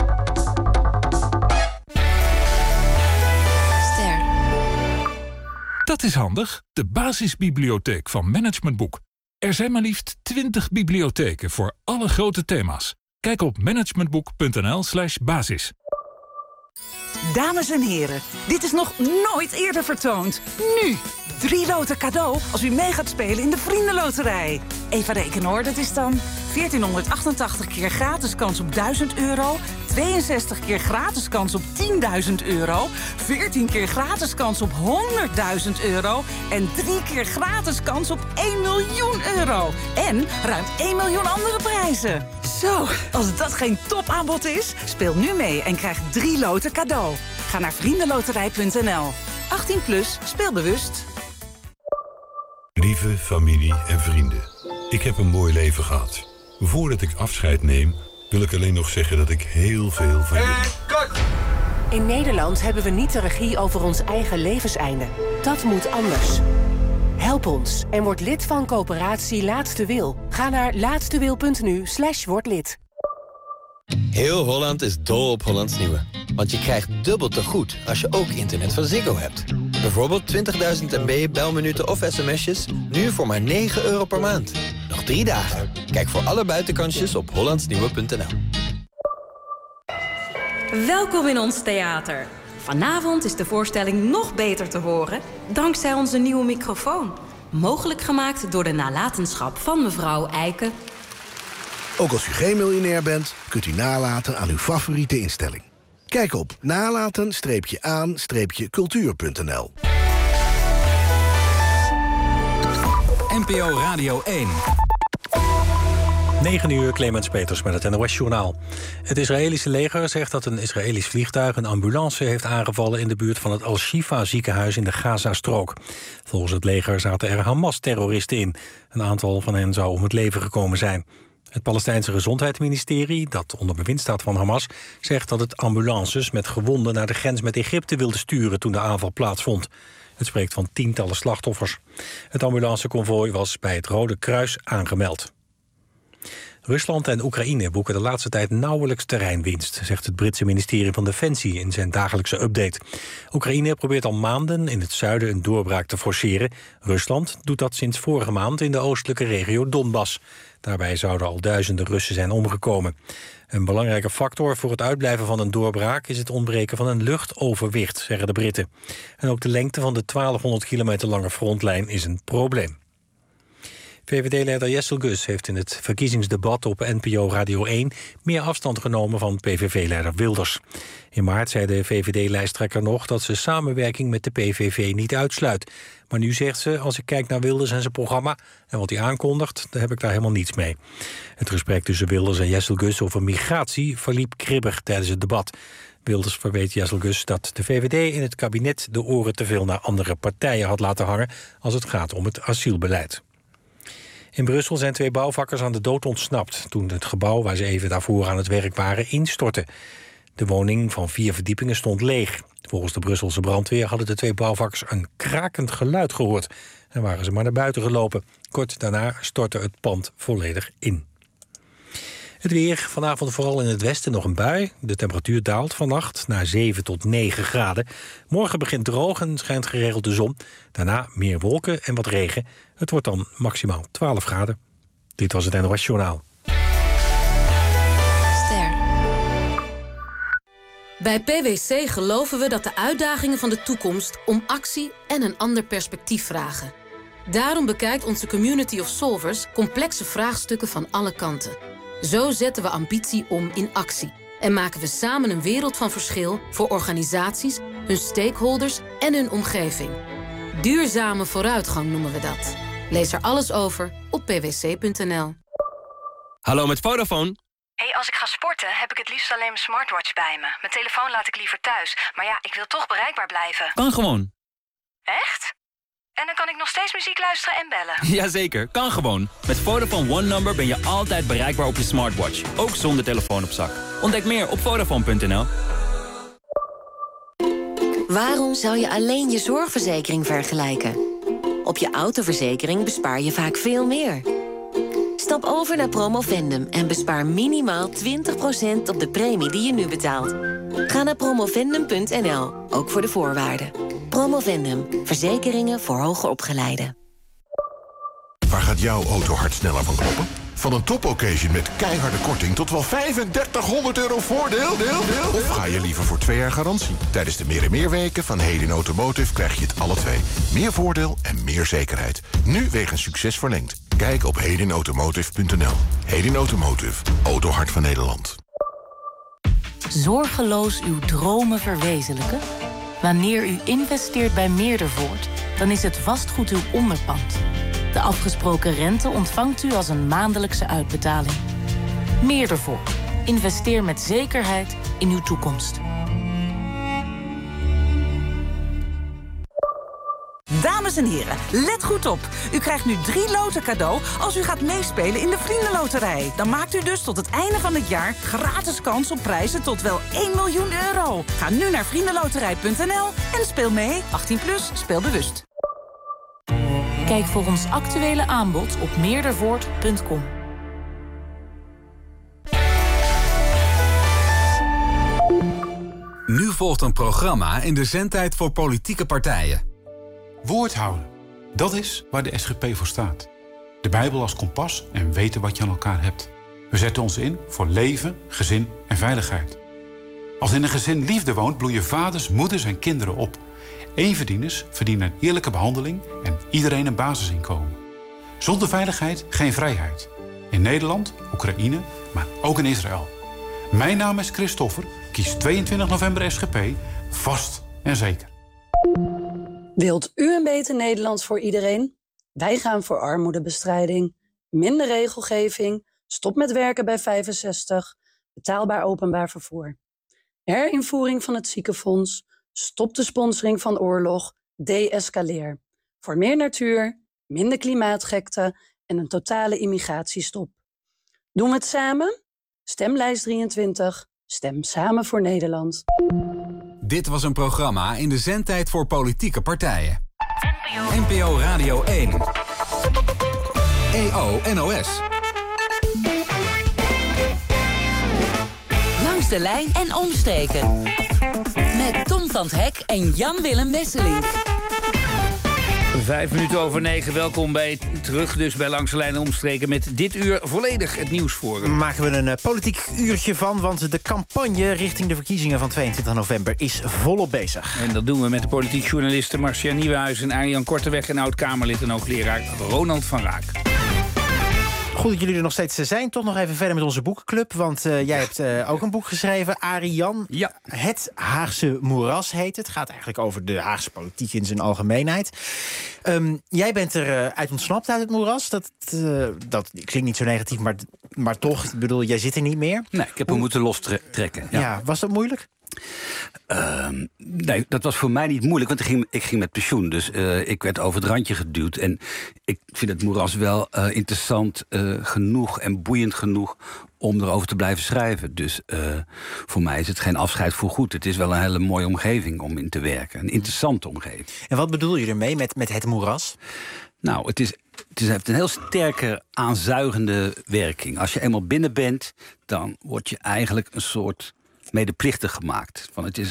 Speaker 18: Dat is handig, de basisbibliotheek van Management Boek. Er zijn maar liefst twintig bibliotheken voor alle grote thema's. Kijk op managementboek.nl slash basis.
Speaker 19: Dames en heren, dit is nog nooit eerder vertoond. Nu! Drie loten cadeau als u mee gaat spelen in de Vriendenloterij. Even rekenen hoor, dat is dan veertienhonderdachtentachtig keer gratis kans op duizend euro... tweeënzestig keer gratis kans op tienduizend euro... veertien keer gratis kans op honderdduizend euro... en drie keer gratis kans op één miljoen euro. En ruim één miljoen andere prijzen. Zo, als dat geen topaanbod is, speel nu mee en krijg drie loten cadeau. Ga naar vriendenloterij punt n l. achttien plus, speel bewust.
Speaker 20: Lieve familie en vrienden, ik heb een mooi leven gehad. Voordat ik afscheid neem, wil ik alleen nog zeggen dat ik heel veel van jullie...
Speaker 21: In Nederland hebben we niet de regie over ons eigen levenseinde. Dat moet anders. Help ons en word lid van coöperatie Laatste Wil. Ga naar laatstewil punt n u slash word lid.
Speaker 22: Heel Holland is dol op Hollands Nieuwe. Want je krijgt dubbel te goed als je ook internet van Ziggo hebt.
Speaker 2: Bijvoorbeeld twintigduizend M B belminuten of sms'jes, nu voor maar negen euro per maand. Nog drie dagen. Kijk voor alle buitenkansjes op hollandsnieuwe punt n l.
Speaker 7: Welkom in ons theater. Vanavond is de voorstelling nog beter te horen dankzij onze nieuwe microfoon. Mogelijk gemaakt door de nalatenschap van mevrouw Eiken.
Speaker 23: Ook als u geen miljonair bent, kunt u nalaten aan uw favoriete instelling. Kijk op nalaten-aan-cultuur punt n l.
Speaker 1: N P O Radio één.
Speaker 24: negen uur, Clemens Peters met het N O S-journaal. Het Israëlische leger zegt dat een Israëlisch vliegtuig een ambulance heeft aangevallen in de buurt van het Al-Shifa-ziekenhuis in de Gazastrook. Volgens het leger zaten er Hamas-terroristen in. Een aantal van hen zou om het leven gekomen zijn. Het Palestijnse Gezondheidsministerie, dat onder bewind staat van Hamas, zegt dat het ambulances met gewonden naar de grens met Egypte wilde sturen toen de aanval plaatsvond. Het spreekt van tientallen slachtoffers. Het ambulanceconvooi was bij het Rode Kruis aangemeld. Rusland en Oekraïne boeken de laatste tijd nauwelijks terreinwinst, zegt het Britse ministerie van Defensie in zijn dagelijkse update. Oekraïne probeert al maanden in het zuiden een doorbraak te forceren. Rusland doet dat sinds vorige maand in de oostelijke regio Donbass. Daarbij zouden al duizenden Russen zijn omgekomen. Een belangrijke factor voor het uitblijven van een doorbraak is het ontbreken van een luchtoverwicht, zeggen de Britten. En ook de lengte van de twaalfhonderd kilometer lange frontlijn is een probleem. V V D-leider Jessel Gus heeft in het verkiezingsdebat op N P O Radio één... meer afstand genomen van P V V-leider Wilders. In maart zei de V V D-lijsttrekker nog dat ze samenwerking met de P V V niet uitsluit. Maar nu zegt ze, als ik kijk naar Wilders en zijn programma en wat hij aankondigt, dan heb ik daar helemaal niets mee. Het gesprek tussen Wilders en Jessel Gus over migratie verliep kribbig tijdens het debat. Wilders verweet Jessel Gus dat de V V D in het kabinet de oren te veel naar andere partijen had laten hangen als het gaat om het asielbeleid. In Brussel zijn twee bouwvakkers aan de dood ontsnapt toen het gebouw waar ze even daarvoor aan het werk waren instortte. De woning van vier verdiepingen stond leeg. Volgens de Brusselse brandweer hadden de twee bouwvakkers een krakend geluid gehoord en waren ze maar naar buiten gelopen. Kort daarna stortte het pand volledig in. Het weer, vanavond vooral in het westen nog een bui. De temperatuur daalt vannacht naar zeven tot negen graden. Morgen begint droog en schijnt geregeld de zon. Daarna meer wolken en wat regen. Het wordt dan maximaal twaalf graden. Dit was het N O S Journaal.
Speaker 7: Ster. Bij P W C geloven we dat de uitdagingen van de toekomst om actie en een ander perspectief vragen. Daarom bekijkt onze community of solvers complexe vraagstukken van alle kanten. Zo zetten we ambitie om in actie. En maken we samen een wereld van verschil voor organisaties, hun stakeholders en hun omgeving. Duurzame vooruitgang noemen we dat. Lees er alles over op p w c punt n l.
Speaker 25: Hallo, met Vodafone.
Speaker 26: Hey, als ik ga sporten heb ik het liefst alleen mijn smartwatch bij me. Mijn telefoon laat ik liever thuis. Maar ja, ik wil toch bereikbaar blijven.
Speaker 25: Kan gewoon.
Speaker 26: Echt? En dan kan ik nog steeds muziek luisteren en bellen?
Speaker 25: Jazeker, kan gewoon. Met Vodafone One Number ben je altijd bereikbaar op je smartwatch. Ook zonder telefoon op zak. Ontdek meer op vodafone punt n l.
Speaker 27: Waarom zou je alleen je zorgverzekering vergelijken? Op je autoverzekering bespaar je vaak veel meer. Stap over naar Promovendum en bespaar minimaal twintig procent op de premie die je nu betaalt. Ga naar promovendum punt n l, ook voor de voorwaarden. Promovendum, verzekeringen voor hoger opgeleiden.
Speaker 28: Waar gaat jouw auto hard sneller van kloppen? Van een top-occasion met keiharde korting tot wel vijfendertighonderd euro voordeel? Deel, deel. Of ga je liever voor twee jaar garantie? Tijdens de meer en meer weken van Hedin Automotive krijg je het alle twee. Meer voordeel en meer zekerheid. Nu wegens succes verlengd. Kijk op hedin automotive punt n l. Hedin Automotive, autohart van Nederland.
Speaker 29: Zorgeloos uw dromen verwezenlijken? Wanneer u investeert bij Meerdervoort, dan is het vastgoed uw onderpand. De afgesproken rente ontvangt u als een maandelijkse uitbetaling. Meerdervoort. Investeer met zekerheid in uw toekomst.
Speaker 19: Dames en heren, let goed op. U krijgt nu drie loten cadeau als u gaat meespelen in de Vriendenloterij. Dan maakt u dus tot het einde van het jaar gratis kans op prijzen tot wel één miljoen euro. Ga nu naar vriendenloterij punt n l en speel mee. achttien plus, speel bewust.
Speaker 29: Kijk voor ons actuele aanbod op meerdervoort punt com.
Speaker 1: Nu volgt een programma in de zendtijd voor politieke partijen.
Speaker 4: Woord houden. Dat is waar de S G P voor staat. De Bijbel als kompas en weten wat je aan elkaar hebt. We zetten ons in voor leven, gezin en veiligheid. Als in een gezin liefde woont, bloeien vaders, moeders en kinderen op. Eenverdieners verdienen een eerlijke behandeling en iedereen een basisinkomen. Zonder veiligheid geen vrijheid. In Nederland, Oekraïne, maar ook in Israël. Mijn naam is Christoffer. Kies tweeëntwintig november S G P. Vast en zeker.
Speaker 5: Wilt u een beter Nederland voor iedereen? Wij gaan voor armoedebestrijding, minder regelgeving, stop met werken bij vijfenzestig, betaalbaar openbaar vervoer. Herinvoering van het ziekenfonds, stop de sponsoring van oorlog, de-escaleer. Voor meer natuur, minder klimaatgekte en een totale immigratiestop. Doen we het samen? Stemlijst drieëntwintig. Stem samen voor Nederland.
Speaker 1: Dit was een programma in de zendtijd voor politieke partijen. N P O Radio één. E O N O S.
Speaker 3: Langs de lijn en omstreken. Met Tom van 't Hek en Jan-Willem Wesseling.
Speaker 6: Vijf minuten over negen, welkom bij terug dus bij Langs de Lijn en Omstreken... met dit uur volledig het nieuwsforum.
Speaker 8: Maken we een uh, politiek uurtje van, want de campagne richting de verkiezingen van tweeëntwintig november is volop bezig.
Speaker 6: En dat doen we met de politiek journalisten Marcia Nieuwenhuis en Arjan Korteweg... en oud-Kamerlid en hoogleraar Ronald van Raak.
Speaker 8: Goed dat jullie er nog steeds zijn. Toch nog even verder met onze boekenclub. Want uh, jij hebt uh, ook een boek geschreven, Arjan.
Speaker 6: Ja.
Speaker 8: Het Haagse moeras heet het. Het gaat eigenlijk over de Haagse politiek in zijn algemeenheid. Um, jij bent er uh, uit ontsnapt uit het moeras. Dat, uh, dat klinkt niet zo negatief, maar, maar toch. Ik bedoel, jij zit er niet meer.
Speaker 6: Nee, ik heb hem moeten lostrekken. Ja.
Speaker 8: ja, was dat moeilijk?
Speaker 6: Uh, nee, dat was voor mij niet moeilijk, want ik ging, ik ging met pensioen. Dus uh, ik werd over het randje geduwd. En ik vind het moeras wel uh, interessant uh, genoeg en boeiend genoeg om erover te blijven schrijven. Dus uh, voor mij is het geen afscheid voor goed. Het is wel een hele mooie omgeving om in te werken. Een interessante omgeving.
Speaker 8: En wat bedoel je ermee met, met het moeras?
Speaker 6: Nou, het, is, het is, heeft een heel sterke aanzuigende werking. Als je eenmaal binnen bent, dan word je eigenlijk een soort medeplichtig gemaakt. Van het is,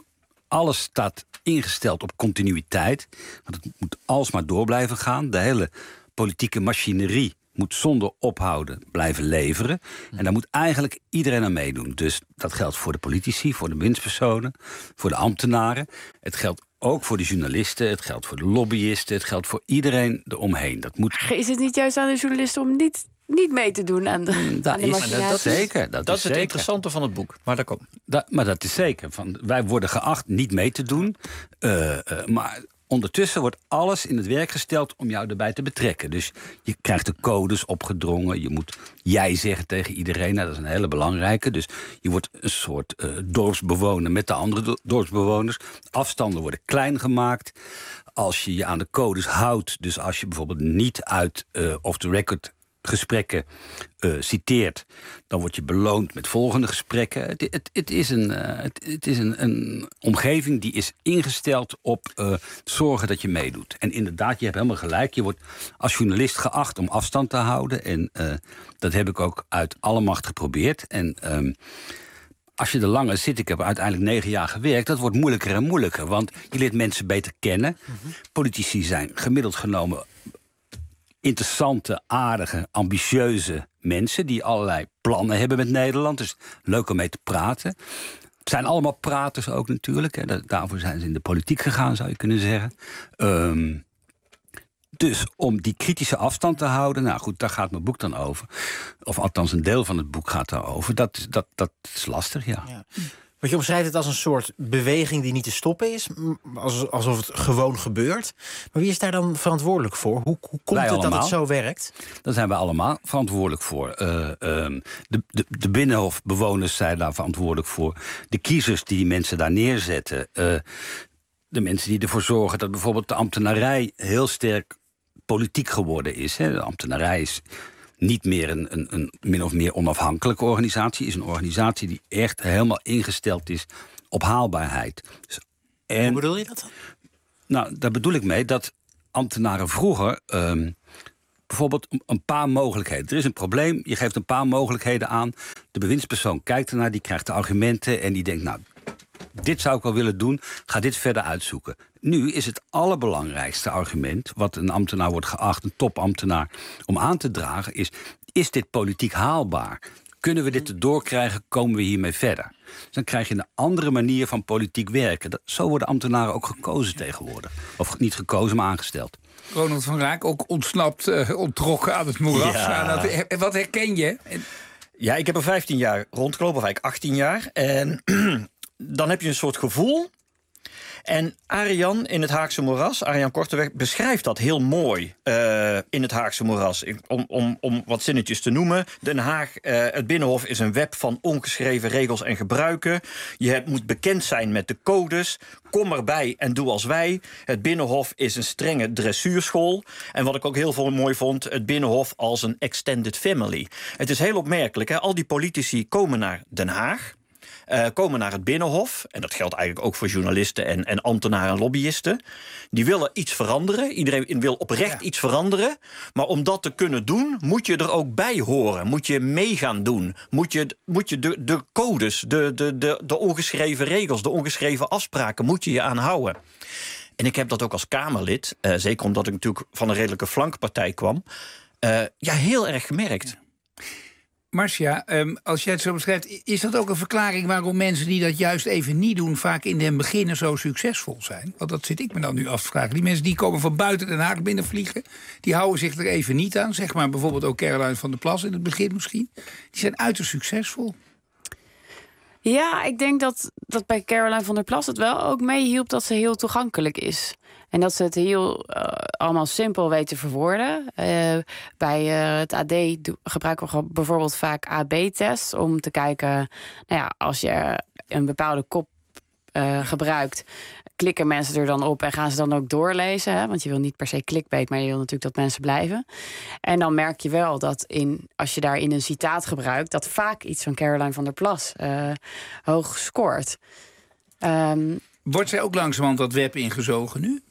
Speaker 6: alles staat ingesteld op continuïteit. Want het moet alsmaar door blijven gaan. De hele politieke machinerie moet zonder ophouden blijven leveren. En daar moet eigenlijk iedereen aan meedoen. Dus dat geldt voor de politici, voor de bewindspersonen, voor de ambtenaren. Het geldt ook voor de journalisten, het geldt voor de lobbyisten, het geldt voor iedereen eromheen. Dat moet...
Speaker 9: Is het niet juist aan de journalisten om niet, niet mee te doen aan de,
Speaker 6: dat
Speaker 9: aan de
Speaker 6: is,
Speaker 9: machinatie?
Speaker 6: dat zeker. Dat,
Speaker 8: dat
Speaker 6: is
Speaker 8: is het
Speaker 6: zeker.
Speaker 8: interessante van het boek. Maar dat komt.
Speaker 6: Dat, maar dat is zeker. Van, wij worden geacht niet mee te doen. Uh, uh, maar ondertussen wordt alles in het werk gesteld om jou erbij te betrekken. Dus je krijgt de codes opgedrongen. Je moet jij zeggen tegen iedereen. Nou, dat is een hele belangrijke. Dus je wordt een soort uh, dorpsbewoner met de andere do- dorpsbewoners. Afstanden worden klein gemaakt. Als je je aan de codes houdt. Dus als je bijvoorbeeld niet uit uh, off the record gesprekken uh, citeert, dan word je beloond met volgende gesprekken. Het, het, het is, een, uh, het, het is een, een omgeving die is ingesteld op uh, zorgen dat je meedoet. En inderdaad, je hebt helemaal gelijk. Je wordt als journalist geacht om afstand te houden. En uh, dat heb ik ook uit alle macht geprobeerd. En um, als je er langer zit, ik heb uiteindelijk negen jaar gewerkt, dat wordt moeilijker en moeilijker. Want je leert mensen beter kennen. Mm-hmm. Politici zijn gemiddeld genomen interessante, aardige, ambitieuze mensen die allerlei plannen hebben met Nederland. Dus leuk om mee te praten. Het zijn allemaal praters ook natuurlijk. Hè. Daarvoor zijn ze in de politiek gegaan, zou je kunnen zeggen. Um, dus om die kritische afstand te houden, nou goed, daar gaat mijn boek dan over. Of althans een deel van het boek gaat daarover. Dat, dat, dat is lastig, ja. ja.
Speaker 8: Want je omschrijft het als een soort beweging die niet te stoppen is. Alsof het gewoon gebeurt. Maar wie is daar dan verantwoordelijk voor? Hoe, hoe komt het dat het zo werkt?
Speaker 6: Daar zijn wij allemaal verantwoordelijk voor. Uh, um, de, de, de binnenhofbewoners zijn daar verantwoordelijk voor. De kiezers die die mensen daar neerzetten. Uh, de mensen die ervoor zorgen dat bijvoorbeeld de ambtenarij heel sterk politiek geworden is. Hè. De ambtenarij is niet meer een, een, een min of meer onafhankelijke organisatie. Is een organisatie die echt helemaal ingesteld is op haalbaarheid. Dus, en,
Speaker 8: Hoe bedoel je dat dan?
Speaker 6: Nou, daar bedoel ik mee dat ambtenaren vroeger Um, bijvoorbeeld een paar mogelijkheden. Er is een probleem, je geeft een paar mogelijkheden aan. De bewindspersoon kijkt ernaar, die krijgt de argumenten en die denkt, nou, dit zou ik wel willen doen, ga dit verder uitzoeken. Nu is het allerbelangrijkste argument, wat een ambtenaar wordt geacht, een topambtenaar, om aan te dragen, is: is dit politiek haalbaar? Kunnen we dit erdoor krijgen? Komen we hiermee verder? Dus dan krijg je een andere manier van politiek werken. Dat, zo worden ambtenaren ook gekozen tegenwoordig. Of niet gekozen, maar aangesteld.
Speaker 10: Ronald van Raak, ook ontsnapt, uh, onttrokken aan het moeras.
Speaker 11: Ja.
Speaker 10: Dat, wat herken je?
Speaker 11: Ja, ik heb er vijftien jaar rondgelopen, of eigenlijk achttien jaar. En dan heb je een soort gevoel. En Arjan in het Haagse moeras, Arjan Korteweg, beschrijft dat heel mooi uh, in het Haagse moeras. Om, om, om wat zinnetjes te noemen. Den Haag, uh, het Binnenhof is een web van ongeschreven regels en gebruiken. Je hebt, moet bekend zijn met de codes. Kom erbij en doe als wij. Het Binnenhof is een strenge dressuurschool. En wat ik ook heel veel mooi vond, het Binnenhof als een extended family. Het is heel opmerkelijk, hè? Al die politici komen naar Den Haag. Uh, komen naar het Binnenhof, en dat geldt eigenlijk ook voor journalisten en, en ambtenaren en lobbyisten. Die willen iets veranderen. Iedereen wil oprecht ja. iets veranderen. Maar om dat te kunnen doen, moet je er ook bij horen. Moet je mee gaan doen. Moet je, moet je de, de codes, de, de, de, de ongeschreven regels, de ongeschreven afspraken, moet je je aan houden. En ik heb dat ook als Kamerlid, uh, zeker omdat ik natuurlijk van een redelijke flankpartij kwam, uh, ja, heel erg gemerkt.
Speaker 10: Marcia, um, als jij het zo beschrijft, is dat ook een verklaring waarom mensen die dat juist even niet doen, vaak in den beginnen zo succesvol zijn? Want dat zit ik me dan nu af te vragen. Die mensen die komen van buiten Den Haag binnenvliegen, die houden zich er even niet aan. Zeg maar bijvoorbeeld ook Caroline van der Plas in het begin misschien. Die zijn uiterst succesvol.
Speaker 9: Ja, ik denk dat, dat bij Caroline van der Plas het wel ook meehielp dat ze heel toegankelijk is. En dat ze het heel uh, allemaal simpel weet te verwoorden. Uh, bij uh, het A D gebruiken we bijvoorbeeld vaak A B-tests om te kijken, nou ja, als je een bepaalde kop uh, gebruikt, klikken mensen er dan op en gaan ze dan ook doorlezen. Hè? Want je wil niet per se clickbait, maar je wil natuurlijk dat mensen blijven. En dan merk je wel dat in, als je daarin een citaat gebruikt, dat vaak iets van Caroline van der Plas uh, hoog scoort. Um,
Speaker 10: Wordt zij ook langzamerhand dat web ingezogen nu?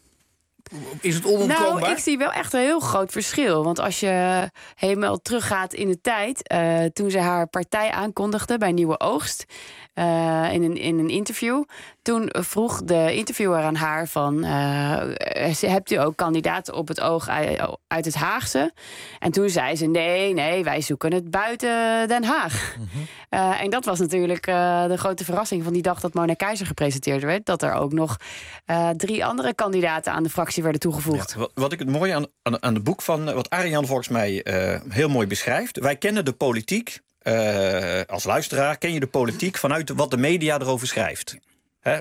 Speaker 10: Is het onontkoombaar?
Speaker 9: Nou, ik zie wel echt een heel groot verschil. Want als je helemaal teruggaat in de tijd, Uh, toen ze haar partij aankondigde bij Nieuwe Oogst, Uh, in, een, in een interview, toen vroeg de interviewer aan haar van, Uh, hebt u ook kandidaten op het oog uit het Haagse? En toen zei ze, nee, nee, wij zoeken het buiten Den Haag. Mm-hmm. Uh, en dat was natuurlijk uh, de grote verrassing van die dag dat Mona Keizer gepresenteerd werd, dat er ook nog uh, drie andere kandidaten aan de fractie werden toegevoegd.
Speaker 11: Ja, wat, wat ik het mooie aan, aan, aan het boek van, wat Arjan volgens mij uh, heel mooi beschrijft, wij kennen de politiek. Uh, als luisteraar ken je de politiek vanuit wat de media erover schrijft. Hè?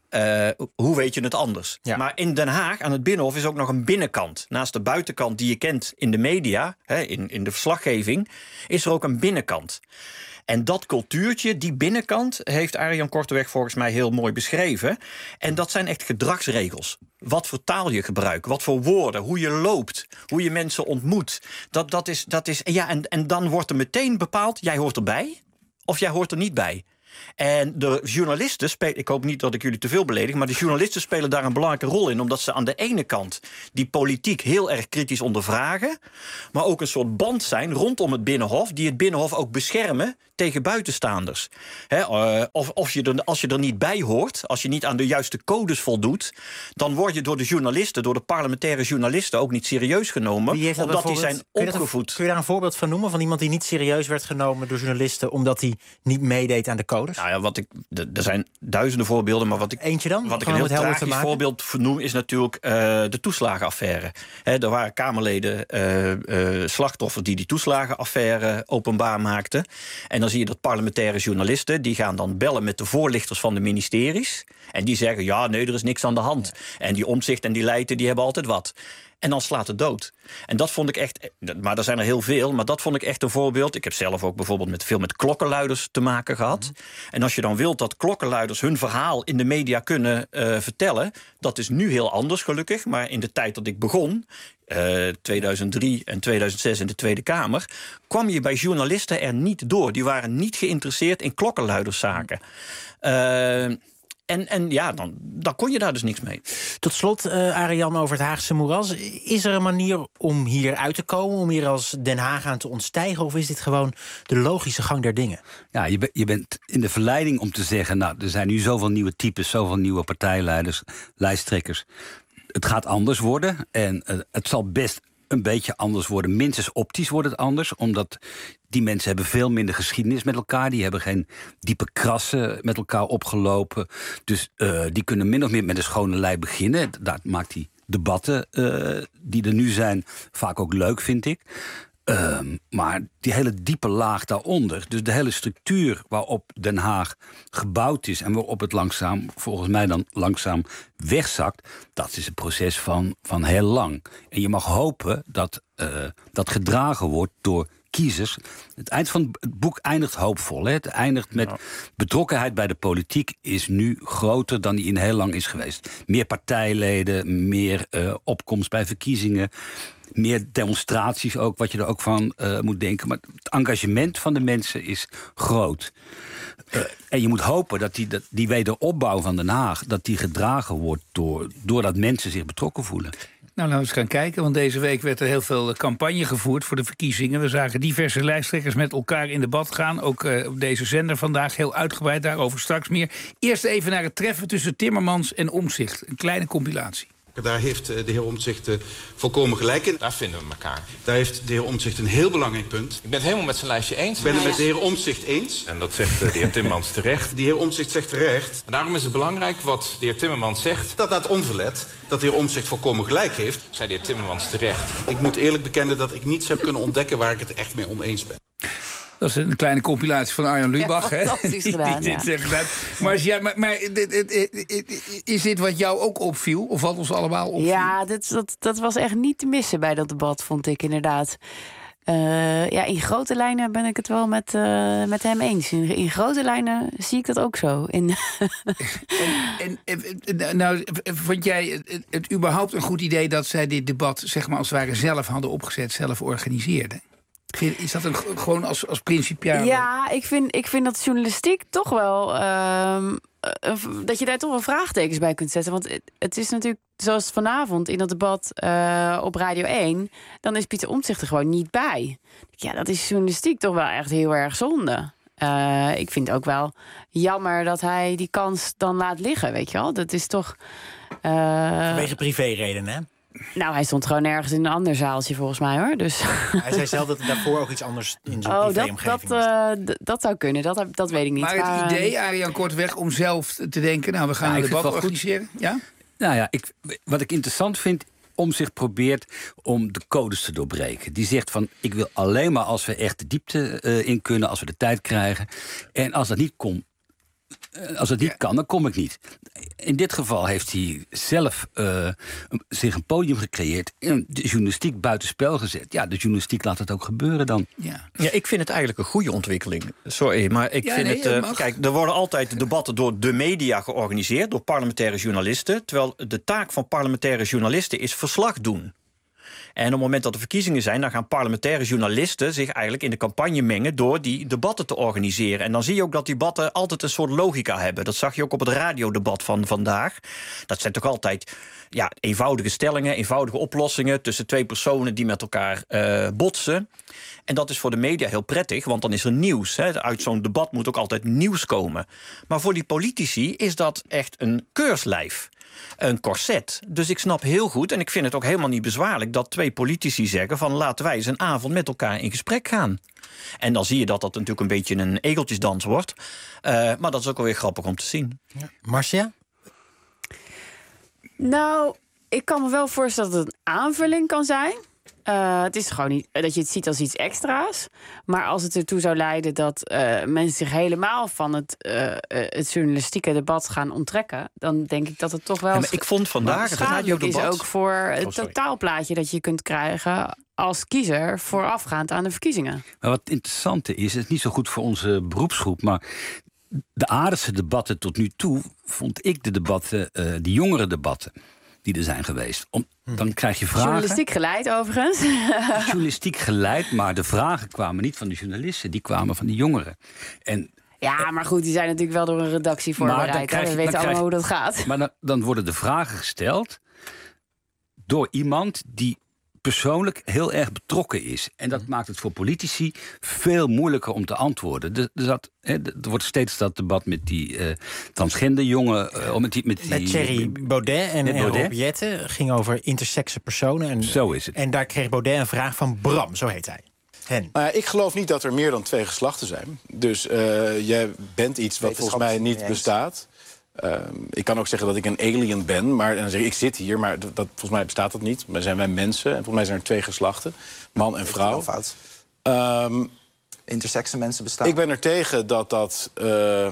Speaker 11: Uh, hoe weet je het anders? Ja. Maar in Den Haag, aan het Binnenhof, is ook nog een binnenkant. Naast de buitenkant die je kent in de media, hè, in, in de verslaggeving, is er ook een binnenkant. En dat cultuurtje, die binnenkant, heeft Arjan Korteweg volgens mij heel mooi beschreven. En dat zijn echt gedragsregels. Wat voor taal je gebruikt, wat voor woorden, hoe je loopt, hoe je mensen ontmoet. Dat, dat is, dat is, ja, en, en dan wordt er meteen bepaald, jij hoort erbij of jij hoort er niet bij. En de journalisten spelen, ik hoop niet dat ik jullie te veel beledig, maar de journalisten spelen daar een belangrijke rol in, omdat ze aan de ene kant die politiek heel erg kritisch ondervragen, maar ook een soort band zijn rondom het Binnenhof, die het Binnenhof ook beschermen tegen buitenstaanders. He, uh, of, of je er, als je er niet bij hoort, als je niet aan de juiste codes voldoet, dan word je door de journalisten, door de parlementaire journalisten ook niet serieus genomen, omdat die zijn opgevoed.
Speaker 8: Kun je daar een voorbeeld van noemen, van iemand die niet serieus werd genomen door journalisten, omdat hij niet meedeed aan de codes?
Speaker 11: Nou ja, wat ik, er zijn duizenden voorbeelden, maar wat ik,
Speaker 8: Eentje dan?
Speaker 11: Wat ik een heel tragisch voorbeeld noem, is natuurlijk uh, de toeslagenaffaire. He, er waren Kamerleden, uh, uh, slachtoffers die die toeslagenaffaire openbaar maakten. En dan zie je dat parlementaire journalisten, die gaan dan bellen met de voorlichters van de ministeries. En die zeggen, ja, nee, er is niks aan de hand. En die Omtzigt en die Leijten, die hebben altijd wat. En dan slaat het dood. En dat vond ik echt, maar er zijn er heel veel, maar dat vond ik echt een voorbeeld. Ik heb zelf ook bijvoorbeeld met, veel met klokkenluiders te maken gehad. Mm-hmm. En als je dan wilt dat klokkenluiders hun verhaal in de media kunnen uh, vertellen, dat is nu heel anders gelukkig. Maar in de tijd dat ik begon, uh, tweeduizend drie en tweeduizend zes in de Tweede Kamer, kwam je bij journalisten er niet door. Die waren niet geïnteresseerd in klokkenluiderszaken. Uh, En, en ja, dan, dan kon je daar dus niks mee.
Speaker 8: Tot slot, uh, Arian, over het Haagse moeras. Is er een manier om hier uit te komen, om hier als Den Haag aan te ontstijgen? Of is dit gewoon de logische gang der dingen?
Speaker 6: Ja, je, be, je bent in de verleiding om te zeggen, nou, er zijn nu zoveel nieuwe types, zoveel nieuwe partijleiders, lijsttrekkers. Het gaat anders worden en uh, het zal best een beetje anders worden. Minstens optisch wordt het anders, omdat die mensen hebben veel minder geschiedenis met elkaar. Die hebben geen diepe krassen met elkaar opgelopen. Dus uh, die kunnen min of meer met een schone lei beginnen. Dat maakt die debatten uh, die er nu zijn vaak ook leuk, vind ik. Uh, maar die hele diepe laag daaronder, dus de hele structuur waarop Den Haag gebouwd is en waarop het langzaam, volgens mij dan langzaam wegzakt, dat is een proces van, van heel lang. En je mag hopen dat uh, dat gedragen wordt door kiezers. Het eind van het boek eindigt hoopvol. Hè? Het eindigt met ja. betrokkenheid bij de politiek is nu groter dan die in heel lang is geweest. Meer partijleden, meer uh, opkomst bij verkiezingen, meer demonstraties ook, wat je er ook van uh, moet denken. Maar het engagement van de mensen is groot. Uh, en je moet hopen dat die, dat die wederopbouw van Den Haag, dat die gedragen wordt door, doordat mensen zich betrokken voelen.
Speaker 10: Nou, laten we eens gaan kijken, want deze week werd er heel veel campagne gevoerd voor de verkiezingen. We zagen diverse lijsttrekkers met elkaar in debat gaan. Ook uh, op deze zender vandaag heel uitgebreid, daarover straks meer. Eerst even naar het treffen tussen Timmermans en Omtzigt. Een kleine compilatie.
Speaker 12: Daar heeft de heer Omtzigt volkomen gelijk in.
Speaker 13: Daar vinden we elkaar.
Speaker 12: Daar heeft de heer Omtzigt een heel belangrijk punt.
Speaker 13: Ik ben het helemaal met zijn lijstje eens.
Speaker 12: Ik ben het met de heer Omtzigt eens.
Speaker 13: En dat zegt de heer Timmermans terecht.
Speaker 12: De heer Omtzigt zegt terecht.
Speaker 13: En daarom is het belangrijk wat de heer Timmermans zegt.
Speaker 12: Dat laat onverlet dat de heer Omtzigt volkomen gelijk heeft.
Speaker 13: Zei de heer Timmermans terecht.
Speaker 12: Ik moet eerlijk bekennen dat ik niets heb kunnen ontdekken waar ik het echt mee oneens ben.
Speaker 10: Dat is een kleine compilatie van Arjan Lubach.
Speaker 9: Ja, fantastisch
Speaker 10: hè?
Speaker 9: gedaan,
Speaker 10: die, die, ja. Maar, ja, maar, maar is dit wat jou ook opviel? Of wat ons allemaal opviel?
Speaker 9: Ja, dat, dat, dat was echt niet te missen bij dat debat, vond ik inderdaad. Uh, ja, in grote lijnen ben ik het wel met, uh, met hem eens. In, in grote lijnen zie ik dat ook zo. In
Speaker 10: en, en, en, nou, vond jij het, het überhaupt een goed idee dat zij dit debat, zeg maar, als het ware zelf hadden opgezet, zelf organiseerden? Is dat een, gewoon als, als principiaal?
Speaker 9: Ja, ik vind, ik vind dat journalistiek toch wel Uh, dat je daar toch wel vraagtekens bij kunt zetten. Want het, het is natuurlijk, zoals vanavond in dat debat uh, op Radio één, dan is Pieter Omtzigt er gewoon niet bij. Ja, dat is journalistiek toch wel echt heel erg zonde. Uh, ik vind ook wel jammer dat hij die kans dan laat liggen, weet je wel. Dat is toch Uh,
Speaker 8: Vanwege privéreden, hè?
Speaker 9: Nou, hij stond gewoon ergens in een ander zaaltje volgens mij, hoor. Dus.
Speaker 8: Hij zei zelf dat er daarvoor ook iets anders in zijn
Speaker 9: oh,
Speaker 8: privéomgeving
Speaker 9: dat, dat, uh, dat zou kunnen, dat, dat weet ik niet.
Speaker 10: Maar het idee, Arian, kortweg, om zelf te denken, nou, we gaan ja, een debat organiseren. Ja?
Speaker 6: Nou ja, ik, wat ik interessant vind, Omtzigt probeert om de codes te doorbreken. Die zegt van, ik wil alleen maar als we echt de diepte uh, in kunnen, als we de tijd krijgen. En als dat niet komt, Als het niet ja. kan, dan kom ik niet. In dit geval heeft hij zelf uh, zich een podium gecreëerd en de journalistiek buitenspel gezet. Ja, de journalistiek laat het ook gebeuren dan.
Speaker 11: Ja, ja ik vind het eigenlijk een goede ontwikkeling. Sorry, maar ik
Speaker 10: ja,
Speaker 11: vind
Speaker 10: nee,
Speaker 11: het. Uh, kijk, er worden altijd debatten door de media georganiseerd, door parlementaire journalisten. Terwijl de taak van parlementaire journalisten is verslag doen. En op het moment dat er verkiezingen zijn, dan gaan parlementaire journalisten zich eigenlijk in de campagne mengen door die debatten te organiseren. En dan zie je ook dat die debatten altijd een soort logica hebben. Dat zag je ook op het radiodebat van vandaag. Dat zijn toch altijd ja, eenvoudige stellingen, eenvoudige oplossingen tussen twee personen die met elkaar uh, botsen. En dat is voor de media heel prettig, want dan is er nieuws. Hè. Uit zo'n debat moet ook altijd nieuws komen. Maar voor die politici is dat echt een keurslijf. Een corset. Dus ik snap heel goed, en ik vind het ook helemaal niet bezwaarlijk, dat twee politici zeggen van laten wij eens een avond met elkaar in gesprek gaan. En dan zie je dat dat natuurlijk een beetje een egeltjesdans wordt. Uh, maar dat is ook wel weer grappig om te zien.
Speaker 8: Ja. Marcia?
Speaker 9: Nou, ik kan me wel voorstellen dat het een aanvulling kan zijn. Uh, het is gewoon niet dat je het ziet als iets extra's. Maar als het ertoe zou leiden dat uh, mensen zich helemaal van het, uh, het journalistieke debat gaan onttrekken, dan denk ik dat het toch wel
Speaker 11: ja, maar ik vond vandaag het radiodebat
Speaker 9: is ook voor het
Speaker 11: oh,
Speaker 9: totaalplaatje dat je kunt krijgen als kiezer voorafgaand aan de verkiezingen.
Speaker 6: Maar wat interessante is, het is niet zo goed voor onze beroepsgroep, maar de aardigste debatten tot nu toe vond ik de debatten, uh, de jongere debatten die er zijn geweest. Om, dan krijg je vragen.
Speaker 9: Journalistiek geleid, overigens.
Speaker 6: Journalistiek geleid, maar de vragen kwamen niet van de journalisten, die kwamen van de jongeren. En
Speaker 9: Ja, maar goed, die zijn natuurlijk wel door een redactie voorbereid. We weten allemaal
Speaker 6: krijg,
Speaker 9: hoe dat gaat.
Speaker 6: Maar dan, dan worden de vragen gesteld door iemand die persoonlijk heel erg betrokken is. En dat maakt het voor politici veel moeilijker om te antwoorden. Er, er, zat, hè, er wordt steeds dat debat met die uh, transgender jongen. Uh, met die, met die,
Speaker 8: met Thierry Baudet en, en Rob Jetten ging over intersexe personen. En,
Speaker 6: zo is het.
Speaker 8: En daar kreeg Baudet een vraag van Bram, zo heet hij. Hen.
Speaker 2: Nou ja, ik geloof niet dat er meer dan twee geslachten zijn. Dus uh, jij bent iets wat volgens mij niet bestaat. Uh, ik kan ook zeggen dat ik een alien ben, maar dan zeg ik, ik zit hier, maar dat, dat, volgens mij bestaat dat niet. Maar zijn wij mensen en volgens mij zijn er twee geslachten, man en vrouw.
Speaker 14: Fout.
Speaker 2: Um,
Speaker 14: Intersexe mensen bestaan.
Speaker 2: Ik ben er tegen dat dat uh,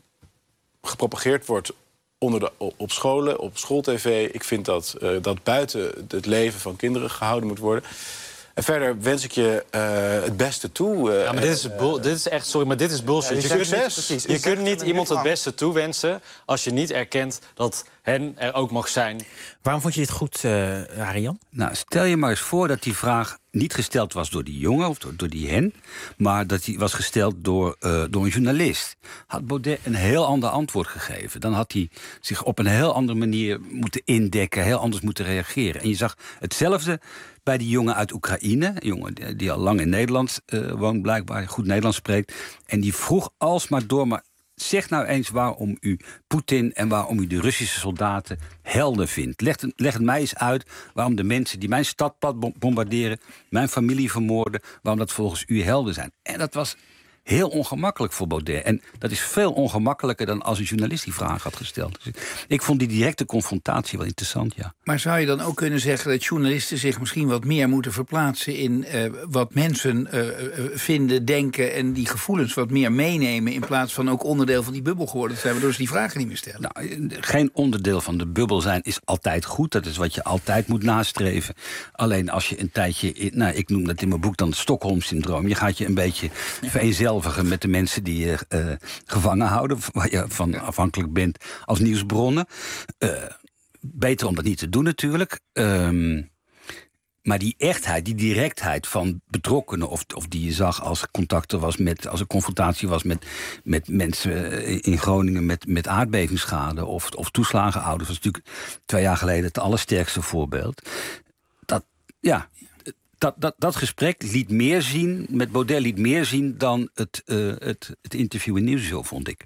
Speaker 2: gepropageerd wordt onder de, op scholen, op schooltv. Ik vind dat uh, dat buiten het leven van kinderen gehouden moet worden. En verder wens ik je uh, het beste toe. Uh,
Speaker 15: ja, maar dit is, uh, dit is echt, sorry, maar dit is bullshit.
Speaker 2: Ja,
Speaker 15: je kunt niet,
Speaker 2: precies.
Speaker 15: je kunt niet iemand het beste toewensen als je niet erkent dat hen er ook mag zijn.
Speaker 8: Waarom vond je dit goed, uh, Arjan?
Speaker 6: Nou, stel je maar eens voor dat die vraag niet gesteld was door die jongen of door, door die hen, maar dat die was gesteld door, uh, door een journalist. Had Baudet een heel ander antwoord gegeven. Dan had hij zich op een heel andere manier moeten indekken, heel anders moeten reageren. En je zag hetzelfde bij die jongen uit Oekraïne, een jongen die, die al lang in Nederland uh, woont, blijkbaar goed Nederlands spreekt. En die vroeg alsmaar door, maar zeg nou eens waarom u Poetin en waarom u de Russische soldaten helden vindt. Leg het, leg het mij eens uit waarom de mensen die mijn stad plat bombarderen, mijn familie vermoorden, waarom dat volgens u helden zijn. En dat was heel ongemakkelijk voor Baudet. En dat is veel ongemakkelijker dan als een journalist die vraag had gesteld. Dus ik vond die directe confrontatie wel interessant, ja.
Speaker 10: Maar zou je dan ook kunnen zeggen dat journalisten zich misschien wat meer moeten verplaatsen in uh, wat mensen uh, vinden, denken en die gevoelens wat meer meenemen in plaats van ook onderdeel van die bubbel geworden te zijn, waardoor ze die vragen niet meer stellen?
Speaker 6: Nou, geen onderdeel van de bubbel zijn is altijd goed. Dat is wat je altijd moet nastreven. Alleen als je een tijdje, nou, ik noem dat in mijn boek dan het Stockholm-syndroom. Je gaat je een beetje vereenzelvigen met de mensen die je uh, gevangen houden, waar je van afhankelijk bent als nieuwsbronnen. Uh, beter om dat niet te doen natuurlijk. Um, maar die echtheid, die directheid van betrokkenen, of, of die je zag als contacten was met, als er confrontatie was met, met mensen in Groningen met, met aardbevingsschade of, of toeslagenouders, was natuurlijk twee jaar geleden het allersterkste voorbeeld. Dat, ja. Dat, dat, dat gesprek liet meer zien, met Baudet liet meer zien dan het, uh, het, het interview in Nieuwsuur, vond ik.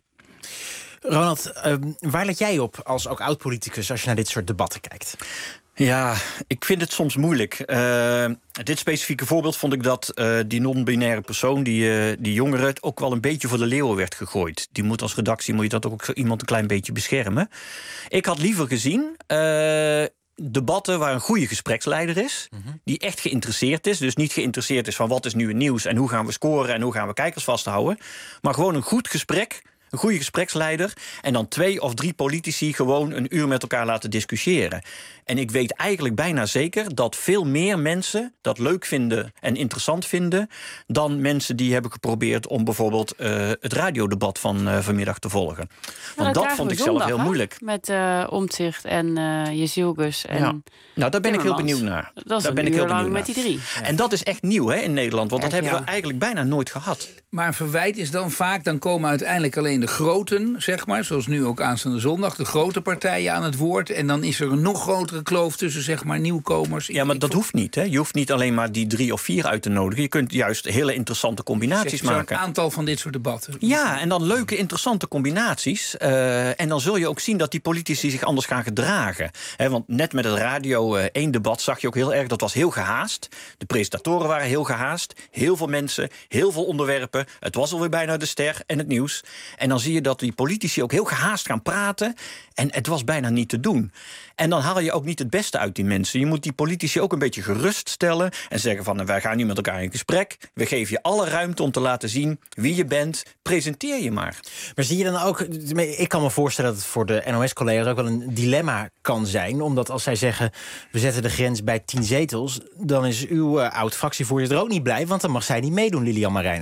Speaker 8: Ronald, uh, waar let jij op als ook oud-politicus als je naar dit soort debatten kijkt?
Speaker 11: Ja, ik vind het soms moeilijk. Uh, dit specifieke voorbeeld vond ik dat uh, die non-binaire persoon, die, uh, die jongere, ook wel een beetje voor de leeuwen werd gegooid. Die moet als redactie moet je dat ook iemand een klein beetje beschermen. Ik had liever gezien Uh, debatten waar een goede gespreksleider is, mm-hmm. die echt geïnteresseerd is. Dus niet geïnteresseerd is van wat is nu het nieuws en hoe gaan we scoren en hoe gaan we kijkers vasthouden. Maar gewoon een goed gesprek, een goede gespreksleider en dan twee of drie politici gewoon een uur met elkaar laten discussiëren. En ik weet eigenlijk bijna zeker dat veel meer mensen dat leuk vinden en interessant vinden dan mensen die hebben geprobeerd om bijvoorbeeld uh, het radiodebat van uh, vanmiddag te volgen. Want dat, dat vond ik zondag, zelf heel moeilijk.
Speaker 9: Met uh, Omtzigt en uh, Jezilgus en
Speaker 11: ja. Nou, daar ben ik heel benieuwd naar.
Speaker 9: Dat is
Speaker 11: daar
Speaker 9: een
Speaker 11: ben ik heel benieuwd
Speaker 9: met die drie.
Speaker 11: Ja. En dat is echt nieuw hè, in Nederland, want dat
Speaker 10: ja.
Speaker 11: hebben we eigenlijk bijna nooit gehad.
Speaker 10: Maar een verwijt is dan vaak, dan komen uiteindelijk alleen de groten, zeg maar, zoals nu ook aanstaande zondag, de grote partijen aan het woord. En dan is er een nog grotere kloof tussen, zeg maar, nieuwkomers.
Speaker 11: Ja, maar dat hoeft niet. Hè? Je hoeft niet alleen maar die drie of vier uit te nodigen. Je kunt juist hele interessante combinaties
Speaker 10: zeg,
Speaker 11: maken.
Speaker 10: Een aantal van dit soort debatten.
Speaker 11: Ja, en dan leuke, interessante combinaties. Uh, en dan zul je ook zien dat die politici zich anders gaan gedragen. He, want net met het Radio één debat zag je ook heel erg, dat was heel gehaast. De presentatoren waren heel gehaast. Heel veel mensen, heel veel onderwerpen. Het was alweer bijna de ster en het nieuws. En dan zie je dat die politici ook heel gehaast gaan praten. En het was bijna niet te doen. En dan haal je ook niet het beste uit die mensen. Je moet die politici ook een beetje geruststellen en zeggen van, wij gaan nu met elkaar in gesprek. We geven je alle ruimte om te laten zien wie je bent. Presenteer je maar.
Speaker 8: Maar zie je dan ook, ik kan me voorstellen dat het voor de N O S-collega's ook wel een dilemma kan zijn. Omdat als zij zeggen, we zetten de grens bij tien zetels, dan is uw uh, oud-fractievoorzitter ook niet blij, want dan mag zij niet meedoen, Lilian Marijnissen.
Speaker 11: Ja, maar je hoeft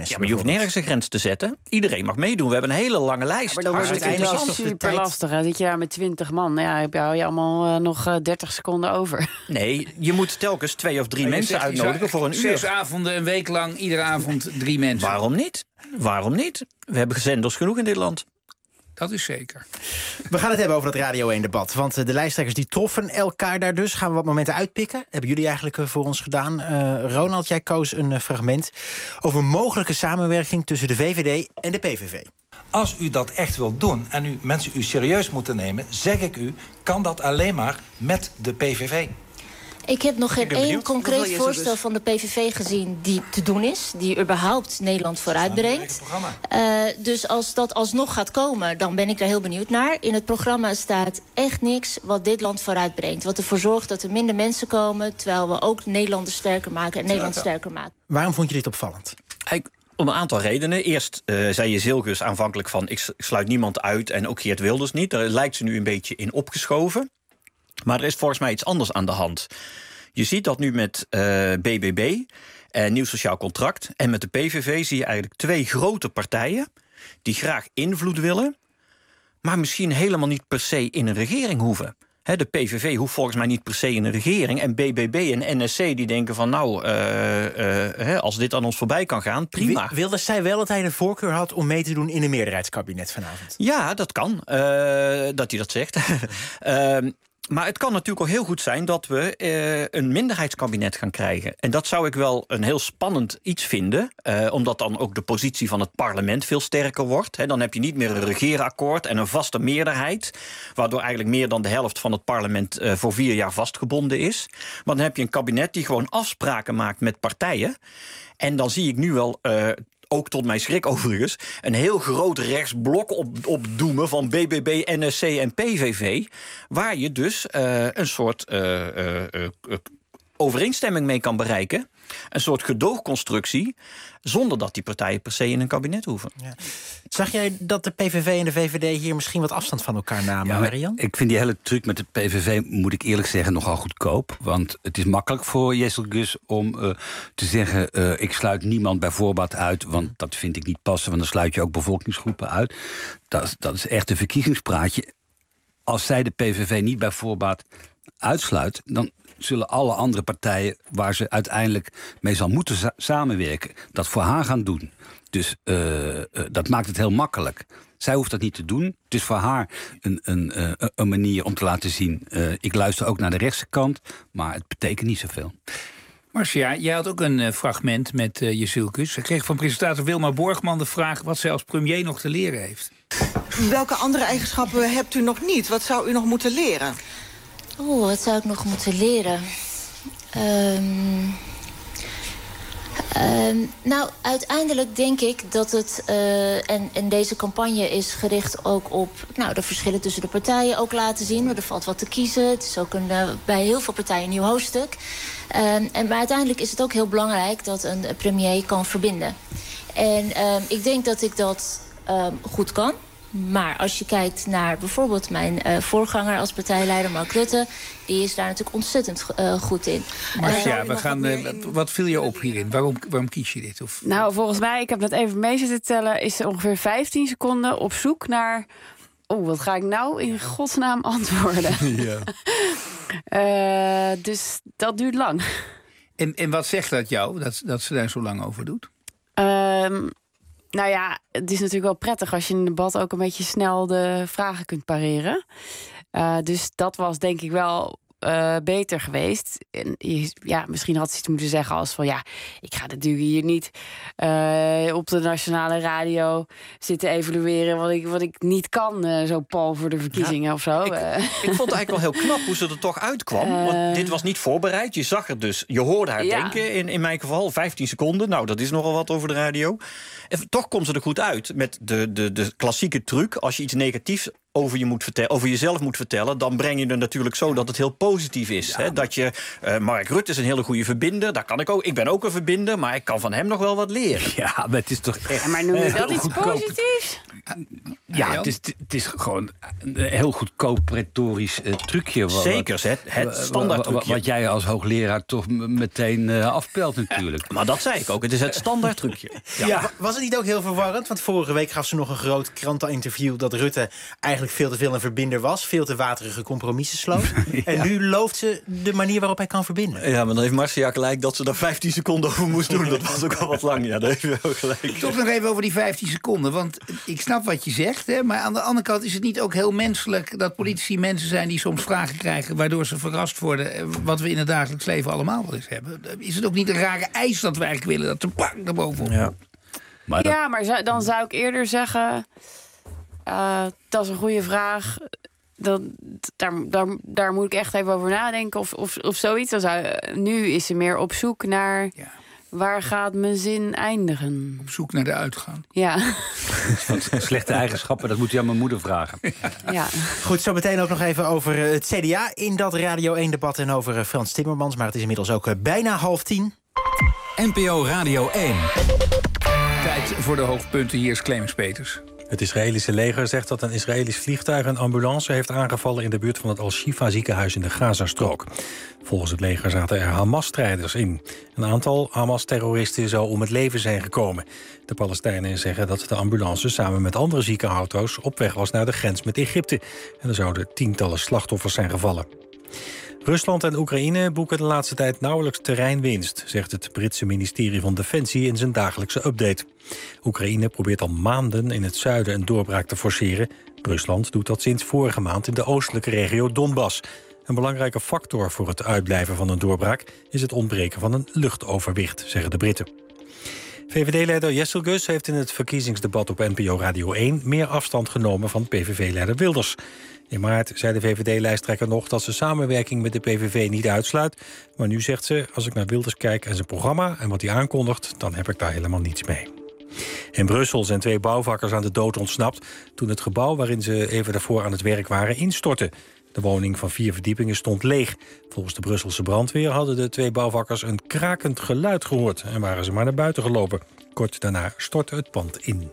Speaker 11: hoeven nergens een grens te zetten. Iedereen mag meedoen. We hebben een hele lange lijst.
Speaker 9: Ja, maar dan wordt het uiteindelijk super lastig. Dan zit je daar met twintig man. Ja, heb je, hou je allemaal uh, nog uh, dertig seconden over.
Speaker 11: Nee, je moet telkens twee of drie mensen zegt, uitnodigen voor een uur.
Speaker 10: Zes avonden, een week lang, iedere avond drie mensen.
Speaker 11: Waarom niet? Waarom niet? We hebben zenders genoeg in dit land.
Speaker 10: Dat is zeker.
Speaker 8: We gaan het hebben over dat Radio één-debat. Want de lijsttrekkers die troffen elkaar daar dus. Gaan we wat momenten uitpikken. Hebben jullie eigenlijk voor ons gedaan. Uh, Ronald, jij koos een fragment over mogelijke samenwerking tussen de V V D en de P V V.
Speaker 7: Als u dat echt wilt doen en u mensen u serieus moeten nemen, zeg ik u, kan dat alleen maar met de P V V.
Speaker 16: Ik heb nog geen één concreet voorstel van de P V V gezien die te doen is. Die überhaupt Nederland vooruitbrengt. Uh, dus als dat alsnog gaat komen, dan ben ik daar heel benieuwd naar. In het programma staat echt niks wat dit land vooruitbrengt. Wat ervoor zorgt dat er minder mensen komen, terwijl we ook Nederlanders sterker maken en Nederland sterker maken.
Speaker 8: Waarom vond je dit opvallend?
Speaker 11: Ik, om een aantal redenen. Eerst uh, zei je Zilgus aanvankelijk van ik sluit niemand uit en ook Geert Wilders niet. Daar lijkt ze nu een beetje in opgeschoven. Maar er is volgens mij iets anders aan de hand. Je ziet dat nu met uh, B B B, uh, Nieuw Sociaal Contract, en met de P V V zie je eigenlijk twee grote partijen die graag invloed willen, maar misschien helemaal niet per se in een regering hoeven. He, de P V V hoeft volgens mij niet per se in een regering. En B B B en N S C die denken van nou, uh, uh, als dit aan ons voorbij kan gaan, prima.
Speaker 8: Wilde zij wel dat hij de voorkeur had om mee te doen in een meerderheidskabinet vanavond?
Speaker 11: Ja, dat kan. Uh, dat hij dat zegt. uh, Maar het kan natuurlijk ook heel goed zijn dat we uh, een minderheidskabinet gaan krijgen. En dat zou ik wel een heel spannend iets vinden. Uh, omdat dan ook de positie van het parlement veel sterker wordt. He, dan heb je niet meer een regeerakkoord en een vaste meerderheid. Waardoor eigenlijk meer dan de helft van het parlement uh, voor vier jaar vastgebonden is. Maar dan heb je een kabinet die gewoon afspraken maakt met partijen. En dan zie ik nu wel... Uh, ook tot mijn schrik overigens, een heel groot rechtsblok op, opdoemen van B B B, N S C en P V V, waar je dus uh, een soort uh, uh, uh, overeenstemming mee kan bereiken. Een soort gedoogconstructie, zonder dat die partijen per se in een kabinet hoeven.
Speaker 8: Ja. Zag jij dat de P V V en de V V D hier misschien wat afstand van elkaar namen,
Speaker 6: ja,
Speaker 8: Marian?
Speaker 6: Ik vind die hele truc met de P V V, moet ik eerlijk zeggen, nogal goedkoop. Want het is makkelijk voor Jessel Gus om uh, te zeggen... Uh, ik sluit niemand bij voorbaat uit, want dat vind ik niet passen... want dan sluit je ook bevolkingsgroepen uit. Dat is, dat is echt een verkiezingspraatje. Als zij de P V V niet bij voorbaat uitsluit... dan zullen alle andere partijen waar ze uiteindelijk mee zal moeten za- samenwerken... dat voor haar gaan doen. Dus uh, uh, dat maakt het heel makkelijk. Zij hoeft dat niet te doen. Het is voor haar een, een, uh, een manier om te laten zien... Uh, ik luister ook naar de rechtse kant, maar het betekent niet zoveel.
Speaker 10: Marcia, jij had ook een uh, fragment met uh, Jezilkus. Ik kreeg van presentator Wilma Borgman de vraag... wat zij als premier nog te leren heeft.
Speaker 17: Welke andere eigenschappen hebt u nog niet? Wat zou u nog moeten leren?
Speaker 16: Oeh, wat zou ik nog moeten leren? Um, um, nou, uiteindelijk denk ik dat het... Uh, en, en deze campagne is gericht ook op... nou, de verschillen tussen de partijen ook laten zien. Er valt wat te kiezen. Het is ook een, uh, bij heel veel partijen een nieuw hoofdstuk. Um, en, maar uiteindelijk is het ook heel belangrijk... dat een premier kan verbinden. En um, ik denk dat ik dat um, goed kan... Maar als je kijkt naar bijvoorbeeld mijn uh, voorganger als partijleider, Mark Rutte... die is daar natuurlijk ontzettend uh, goed in.
Speaker 10: Marcia, we gaan, uh, wat viel je op hierin? Waarom, waarom kies je dit? Of?
Speaker 9: Nou, volgens mij, ik heb dat even mee zitten tellen... is er ongeveer vijftien seconden op zoek naar... oh, wat ga ik nou in godsnaam antwoorden? Ja. uh, dus dat duurt lang.
Speaker 10: En, en wat zegt dat jou, dat, dat ze daar zo lang over doet?
Speaker 9: Um, Nou ja, het is natuurlijk wel prettig als je in een debat ook een beetje snel de vragen kunt pareren. Uh, dus dat was denk ik wel uh, beter geweest. En ja, misschien had ze iets moeten zeggen als van ja, ik ga natuurlijk hier niet uh, op de nationale radio zitten evalueren wat ik, wat ik niet kan, uh, zo pal voor de verkiezingen ja, of zo.
Speaker 11: Ik, ik vond het eigenlijk wel heel knap hoe ze er toch uitkwam. Uh, want dit was niet voorbereid. Je zag het dus, je hoorde haar ja. denken in, in mijn geval. vijftien seconden, nou dat is nogal wat over de radio. En toch komt ze er goed uit met de, de, de klassieke truc. Als je iets negatiefs over, je moet vertellen, over jezelf moet vertellen... dan breng je er natuurlijk zo dat het heel positief is. Ja. Hè? Dat je, uh, Mark Rutte is een hele goede verbinder. Daar kan ik ook. Ik ben ook een verbinder, maar ik kan van hem nog wel wat leren.
Speaker 6: Ja, maar het is toch echt...
Speaker 9: Ja, maar noem je dat iets positiefs?
Speaker 6: Ja, het is, het is gewoon een heel goedkoop retorisch uh, trucje. Wat,
Speaker 11: Zeker, het, het standaard trucje.
Speaker 6: Wat jij als hoogleraar toch meteen uh, afpelt natuurlijk.
Speaker 11: Maar dat zei ik ook, het is het standaard trucje.
Speaker 8: Ja. Ja. Was het niet ook heel verwarrend? Want vorige week gaf ze nog een groot kranteninterview... dat Rutte eigenlijk veel te veel een verbinder was. Veel te waterige compromissen sloot. Ja. En nu looft ze de manier waarop hij kan verbinden.
Speaker 11: Ja, maar dan heeft Marcia gelijk dat ze daar vijftien seconden over moest doen. Dat was ook al wat lang. Ja, daar heeft je wel gelijk.
Speaker 10: Toch nog even over die vijftien seconden. Want ik snap wat je zegt, hè, maar aan de andere kant is het niet ook heel menselijk... dat politici mensen zijn die soms vragen krijgen... waardoor ze verrast worden, wat we in het dagelijks leven allemaal wel eens hebben. Is het ook niet een rare eis dat we eigenlijk willen... dat ze pak naar bovenop?
Speaker 11: Ja.
Speaker 9: Maar, dat... ja, maar dan zou ik eerder zeggen... Uh, dat is een goede vraag... Dat, daar, daar, daar moet ik echt even over nadenken of, of, of zoiets. Dan zou, nu is ze meer op zoek naar... Ja. Waar gaat mijn zin eindigen?
Speaker 10: Op zoek naar de uitgang.
Speaker 9: Ja.
Speaker 6: Slechte eigenschappen, dat moet je aan mijn moeder vragen.
Speaker 9: Ja.
Speaker 8: Goed, zo meteen ook nog even over het C D A in dat Radio één-debat... en over Frans Timmermans, maar het is inmiddels ook bijna half tien.
Speaker 1: N P O Radio één.
Speaker 10: Tijd voor de hoofdpunten, hier is Clemens Peters.
Speaker 18: Het Israëlische leger zegt dat een Israëlisch vliegtuig een ambulance heeft aangevallen in de buurt van het Al-Shifa ziekenhuis in de Gazastrook. Volgens het leger zaten er Hamas-strijders in. Een aantal Hamas-terroristen zou om het leven zijn gekomen. De Palestijnen zeggen dat de ambulance samen met andere ziekenauto's op weg was naar de grens met Egypte. En er zouden tientallen slachtoffers zijn gevallen. Rusland en Oekraïne boeken de laatste tijd nauwelijks terreinwinst, zegt het Britse ministerie van Defensie in zijn dagelijkse update. Oekraïne probeert al maanden in het zuiden een doorbraak te forceren. Rusland doet dat sinds vorige maand in de oostelijke regio Donbass. Een belangrijke factor voor het uitblijven van een doorbraak is het ontbreken van een luchtoverwicht, zeggen de Britten. V V D-leider Jesselgus heeft in het verkiezingsdebat op N P O Radio één... meer afstand genomen van P V V-leider Wilders. In maart zei de V V D-lijsttrekker nog dat ze samenwerking met de P V V niet uitsluit. Maar nu zegt ze, als ik naar Wilders kijk en zijn programma en wat hij aankondigt, dan heb ik daar helemaal niets mee. In Brussel zijn twee bouwvakkers aan de dood ontsnapt toen het gebouw waarin ze even daarvoor aan het werk waren instortte. De woning van vier verdiepingen stond leeg. Volgens de Brusselse brandweer hadden de twee bouwvakkers een krakend geluid gehoord en waren ze maar naar buiten gelopen. Kort daarna stortte het pand in.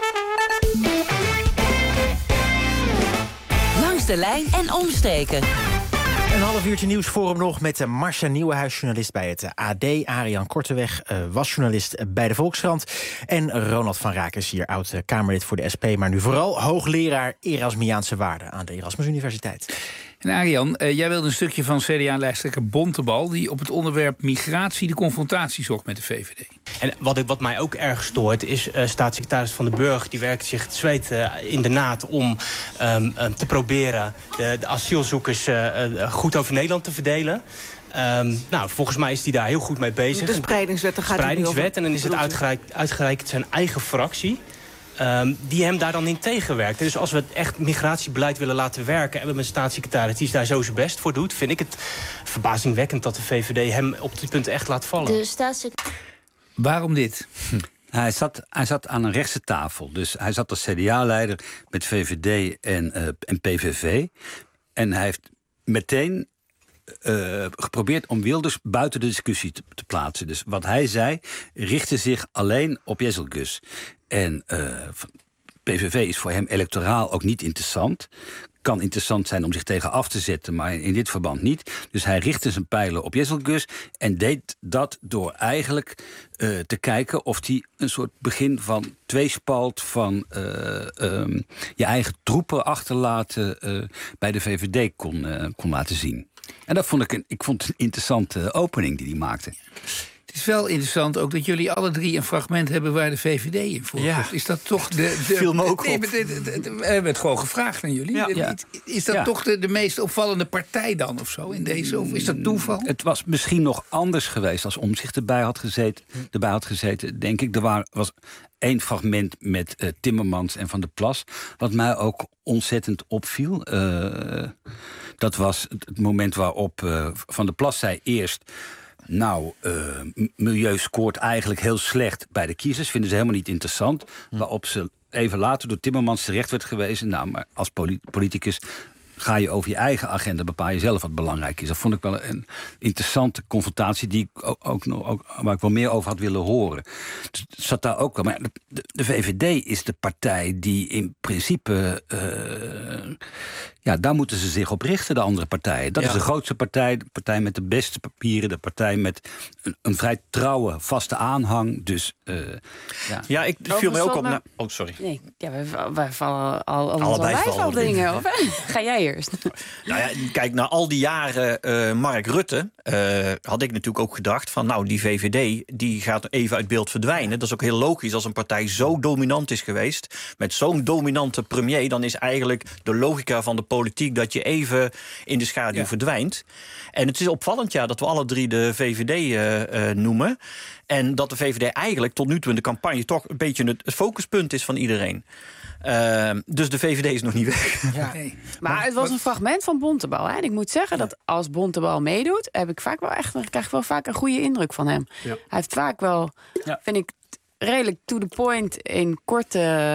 Speaker 3: Langs de lijn en omstreken.
Speaker 8: Een half uurtje nieuwsforum nog met Marcia Nieuwenhuis, journalist bij het A D. Arian Korteweg uh, was journalist bij de Volkskrant. En Ronald van Raak is hier oud-Kamerlid voor de S P... maar nu vooral hoogleraar Erasmiaanse waarden aan de Erasmus Universiteit.
Speaker 10: En Arian, uh, jij wilde een stukje van C D A-lijsttrekker Bontebal... die op het onderwerp migratie de confrontatie zocht met de V V D.
Speaker 20: En wat, ik, wat mij ook erg stoort is uh, staatssecretaris Van den Burg... die werkt zich het zweet uh, in de naad om um, um, te proberen... de, de asielzoekers uh, uh, goed over Nederland te verdelen... Um, nou, volgens mij is hij daar heel goed mee bezig.
Speaker 17: De spreidingswet, daar gaat het niet over.
Speaker 20: Spreidingswet, en dan is het uitgereikt, uitgereikt zijn eigen fractie... Um, die hem daar dan in tegenwerkt. Dus als we het echt migratiebeleid willen laten werken... en we hebben een staatssecretaris die daar zo zijn best voor doet... vind ik het verbazingwekkend dat de V V D hem op die punten echt laat vallen.
Speaker 16: De staatssecretaris...
Speaker 10: Waarom dit?
Speaker 6: Hm. Hij zat, hij zat aan een rechtse tafel. Dus hij zat als C D A-leider met V V D en, uh, en P V V. En hij heeft meteen... Uh, geprobeerd om Wilders buiten de discussie te, te plaatsen. Dus wat hij zei, richtte zich alleen op Jesselgus. En uh, P V V is voor hem electoraal ook niet interessant. Kan interessant zijn om zich tegen af te zetten, maar in dit verband niet. Dus hij richtte zijn pijlen op Jesselgus en deed dat door eigenlijk uh, te kijken of hij een soort begin van tweespalt van uh, um, je eigen troepen achterlaten uh, bij de V V D kon, uh, kon laten zien. En dat vond ik een, ik vond een interessante opening die hij maakte.
Speaker 10: Het is wel interessant ook dat jullie alle drie een fragment hebben waar de V V D in voorkomt. Ja. Is dat toch de... de
Speaker 11: viel me ook
Speaker 10: nee,
Speaker 11: op.
Speaker 10: de, de, de, de, we hebben het gewoon gevraagd aan jullie.
Speaker 11: Ja.
Speaker 10: Ja. Is dat ja. toch de, de meest opvallende partij dan of zo in deze? Of is dat toeval?
Speaker 6: Het was misschien nog anders geweest als Omtzigt erbij had gezeten. Erbij had gezeten, denk ik. Er was, was één fragment met uh, Timmermans en Van der Plas, wat mij ook ontzettend opviel. Uh, dat was het moment waarop uh, Van der Plas zei eerst... Nou, uh, milieu scoort eigenlijk heel slecht bij de kiezers. Vinden ze helemaal niet interessant. Hm. Waarop ze even later door Timmermans terecht werd gewezen. Nou, maar als politicus ga je over je eigen agenda, bepaal je zelf wat belangrijk is. Dat vond ik wel een interessante confrontatie die ik ook, ook, nog, ook waar ik wel meer over had willen horen. Dus het zat daar ook wel. Maar de, de V V D is de partij die in principe, uh, ja, daar moeten ze zich op richten, de andere partijen. Dat ja. is de grootste partij, de partij met de beste papieren, de partij met een, een vrij trouwe, vaste aanhang. Dus uh, ja.
Speaker 11: ja, ik viel mij ook op. Na- oh, sorry.
Speaker 9: Nee, ja, wij, wij vallen al, al, al wij vallen dingen. Of, ga jij eerst?
Speaker 11: Nou ja, kijk, na al die jaren uh, Mark Rutte uh, had ik natuurlijk ook gedacht van, nou, die V V D die gaat even uit beeld verdwijnen. Dat is ook heel logisch als een partij zo dominant is geweest, met zo'n dominante premier, dan is eigenlijk de logica van de politiek dat je even in de schaduw ja. verdwijnt. En het is opvallend, ja, dat we alle drie de V V D uh, uh, noemen. En dat de V V D eigenlijk tot nu toe in de campagne toch een beetje het, het focuspunt is van iedereen. Uh, dus de V V D is nog niet weg.
Speaker 9: Ja. Nee. Maar het was een fragment van Bontebal. Hè? En ik moet zeggen ja. dat als Bontebal meedoet, heb ik vaak wel echt, krijg ik wel vaak een goede indruk van hem. Ja. Hij heeft vaak wel, ja. vind ik, redelijk to the point in korte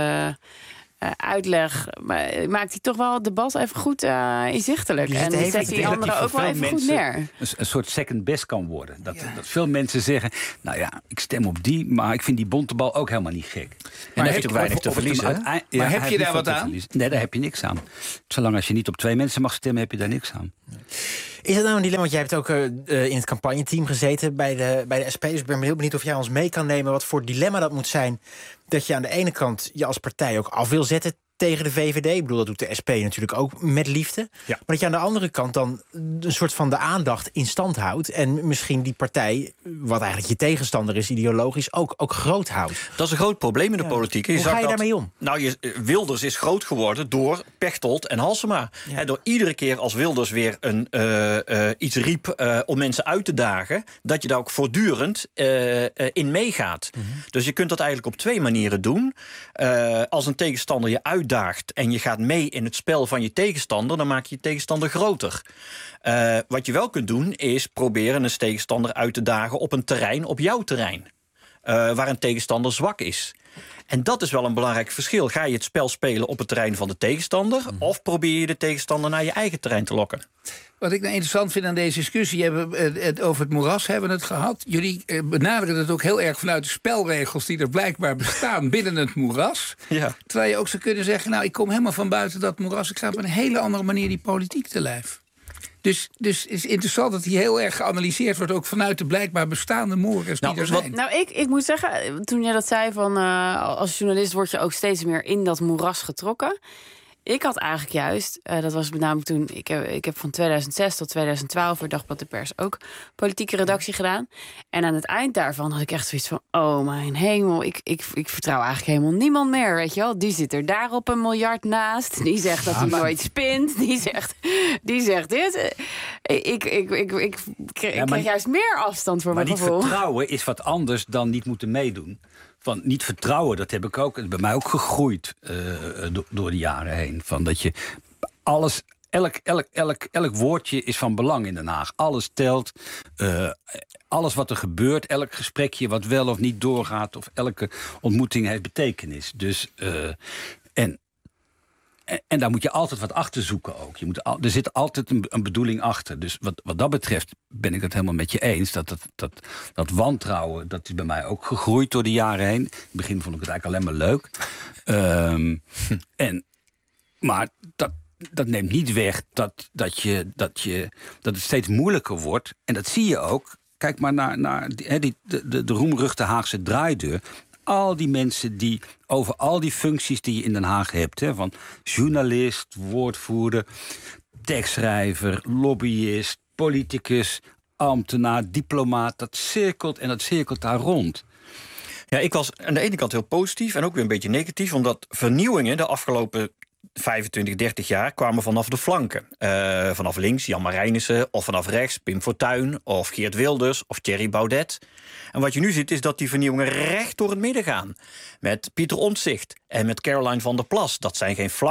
Speaker 9: uh, uitleg. Maar maakt hij toch wel het debat even goed uh, inzichtelijk. En dan zet die anderen ook wel even goed neer.
Speaker 6: Een, een soort second best kan worden. Dat, ja. dat veel mensen zeggen, nou ja, ik stem op die, maar ik vind die Bontebal ook helemaal niet gek. En
Speaker 11: maar heb je ook weinig te verliezen. Uit,
Speaker 10: maar ja, heb je daar wat aan?
Speaker 6: Nee, daar heb je niks aan. Zolang als je niet op twee mensen mag stemmen, heb je daar niks aan.
Speaker 8: Is dat nou een dilemma? Want jij hebt ook uh, in het campagneteam gezeten bij de, bij de S P. Dus ik ben heel benieuwd of jij ons mee kan nemen wat voor dilemma dat moet zijn. Dat je aan de ene kant je als partij ook af wil zetten tegen de V V D. Ik bedoel, dat doet de S P natuurlijk ook met liefde. Ja. Maar dat je aan de andere kant dan een soort van de aandacht in stand houdt. En misschien die partij, wat eigenlijk je tegenstander is, ideologisch, ook, ook groot houdt.
Speaker 11: Dat is een groot probleem in de ja. politiek. Je
Speaker 8: Hoe ga je
Speaker 11: dat,
Speaker 8: daarmee om?
Speaker 11: Nou, je, Wilders is groot geworden door Pechtold en Halsema. Ja. He, door iedere keer als Wilders weer een, uh, uh, iets riep uh, om mensen uit te dagen, dat je daar ook voortdurend uh, uh, in meegaat. Mm-hmm. Dus je kunt dat eigenlijk op twee manieren doen. Uh, als een tegenstander je uitdaagt en je gaat mee in het spel van je tegenstander, dan maak je je tegenstander groter. Uh, wat je wel kunt doen, is proberen een tegenstander uit te dagen op een terrein, op jouw terrein. Uh, waar een tegenstander zwak is. En dat is wel een belangrijk verschil. Ga je het spel spelen op het terrein van de tegenstander, mm. of probeer je de tegenstander naar je eigen terrein te lokken?
Speaker 10: Wat ik nou interessant vind aan deze discussie, hebben het over het moeras hebben we het gehad. Jullie benaderen het ook heel erg vanuit de spelregels die er blijkbaar bestaan binnen het moeras. Ja. Terwijl je ook zou kunnen zeggen, nou, ik kom helemaal van buiten dat moeras, ik ga op een hele andere manier die politiek te lijf. Dus, dus het is interessant dat hier heel erg geanalyseerd wordt, ook vanuit de blijkbaar bestaande moeras die
Speaker 9: nou,
Speaker 10: er zijn.
Speaker 9: Nou, ik, ik moet zeggen, toen jij dat zei, van uh, als journalist word je ook steeds meer in dat moeras getrokken. Ik had eigenlijk juist, uh, dat was met name toen, ik heb, ik heb van tweeduizend zes tot tweeduizend twaalf voor Dagblad de Pers ook politieke redactie gedaan. En aan het eind daarvan had ik echt zoiets van, oh mijn hemel, ik, ik, ik vertrouw eigenlijk helemaal niemand meer, weet je wel. Die zit er daar op een miljard naast, die zegt dat hij nooit spint, die zegt, die zegt dit. Ik, ik, ik, ik, ik, ik ja, kreeg juist meer afstand voor mijn gevoel.
Speaker 6: Maar niet vertrouwen is wat anders dan niet moeten meedoen. Van niet vertrouwen, dat heb ik ook, dat is bij mij ook gegroeid uh, do, door de jaren heen. Van dat je alles, elk, elk, elk, elk woordje is van belang in Den Haag. Alles telt, uh, alles wat er gebeurt, elk gesprekje wat wel of niet doorgaat, of elke ontmoeting heeft betekenis. Dus, uh, en, en, en daar moet je altijd wat achter zoeken ook. Je moet al, er zit altijd een, een bedoeling achter. Dus wat, wat dat betreft ben ik het helemaal met je eens. Dat, dat, dat, dat wantrouwen, dat is bij mij ook gegroeid door de jaren heen. In het begin vond ik het eigenlijk alleen maar leuk. Um, en, maar dat, dat neemt niet weg dat, dat, je, dat, je, dat het steeds moeilijker wordt. En dat zie je ook. Kijk maar naar, naar die, die, de, de, de roemruchte Haagse draaideur. Al die mensen die over al die functies die je in Den Haag hebt, hè, van journalist, woordvoerder, tekstschrijver, lobbyist, politicus, ambtenaar, diplomaat, dat cirkelt en dat cirkelt daar rond.
Speaker 11: Ja, ik was aan de ene kant heel positief en ook weer een beetje negatief, omdat vernieuwingen de afgelopen vijfentwintig, dertig jaar kwamen vanaf de flanken. Uh, vanaf links Jan Marijnissen, of vanaf rechts Pim Fortuyn, of Geert Wilders, of Thierry Baudet. En wat je nu ziet is dat die vernieuwingen recht door het midden gaan. Met Pieter Omtzigt en met Caroline van der Plas. Dat zijn geen flankposities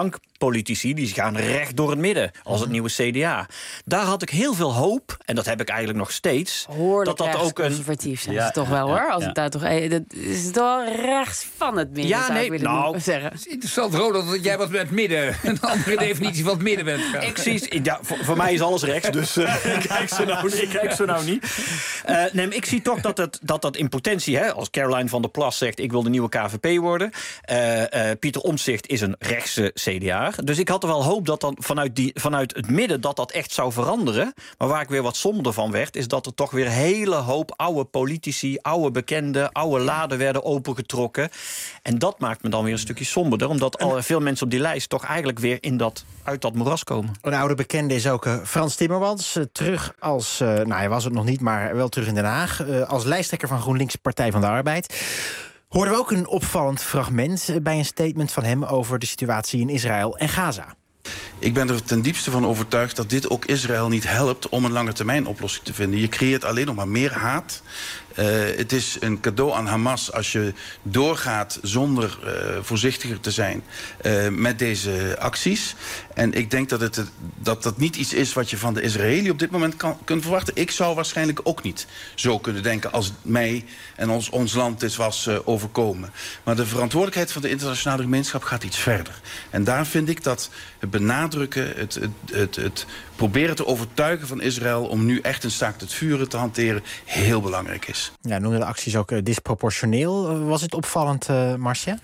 Speaker 11: rechtspolitici die gaan recht door het midden, als het nieuwe C D A. Daar had ik heel veel hoop, en dat heb ik eigenlijk nog steeds.
Speaker 9: Hoorlijk
Speaker 11: dat dat ook een
Speaker 9: conservatief zijn
Speaker 11: ja,
Speaker 9: ze toch wel,
Speaker 11: ja,
Speaker 9: hoor. Als
Speaker 11: ja.
Speaker 9: ik daar toch, dat is toch rechts van het midden,
Speaker 11: Ja,
Speaker 9: zou
Speaker 11: nee,
Speaker 9: ik willen
Speaker 11: nou,
Speaker 9: doen- zeggen.
Speaker 10: Het is interessant, Ronald, dat jij wat met het midden... een andere definitie van het midden bent.
Speaker 11: Ik zie, ja, voor, voor mij is alles rechts, dus uh, ik kijk zo nou, ik kijk zo nou niet. Uh, nee, maar ik zie toch dat het, dat, dat in potentie, hè, als Caroline van der Plas zegt, ik wil de nieuwe K V P worden. Uh, uh, Pieter Omtzigt is een rechtse C D A. Dus ik had er wel hoop dat dan vanuit, die, vanuit het midden dat dat echt zou veranderen. Maar waar ik weer wat somberder van werd, is dat er toch weer een hele hoop oude politici, oude bekenden, oude laden werden opengetrokken. En dat maakt me dan weer een stukje somberder, omdat al veel mensen op die lijst toch eigenlijk weer in dat, uit dat moeras komen.
Speaker 8: Een oude bekende is ook uh, Frans Timmermans. Uh, terug als, uh, nou hij was het nog niet, maar wel terug in Den Haag. Uh, als lijsttrekker van GroenLinks Partij van de Arbeid. Hoorden we ook een opvallend fragment uh, bij een statement van hem over de situatie in Israël en Gaza.
Speaker 12: Ik ben er ten diepste van overtuigd dat dit ook Israël niet helpt om een lange termijn oplossing te vinden. Je creëert alleen nog maar meer haat. Uh, het is een cadeau aan Hamas als je doorgaat zonder uh, voorzichtiger te zijn uh, met deze acties. En ik denk dat, het, dat dat niet iets is wat je van de Israëli op dit moment kan, kunt verwachten. Ik zou waarschijnlijk ook niet zo kunnen denken als het mij en ons, ons land dit was uh, overkomen. Maar de verantwoordelijkheid van de internationale gemeenschap gaat iets verder. En daar vind ik dat het benadrukken, het, het, het, het proberen te overtuigen van Israël om nu echt een staakt het vuren te hanteren heel belangrijk is.
Speaker 8: Ja, noemde de acties ook uh, disproportioneel. Uh, was het opvallend, uh, Marcia?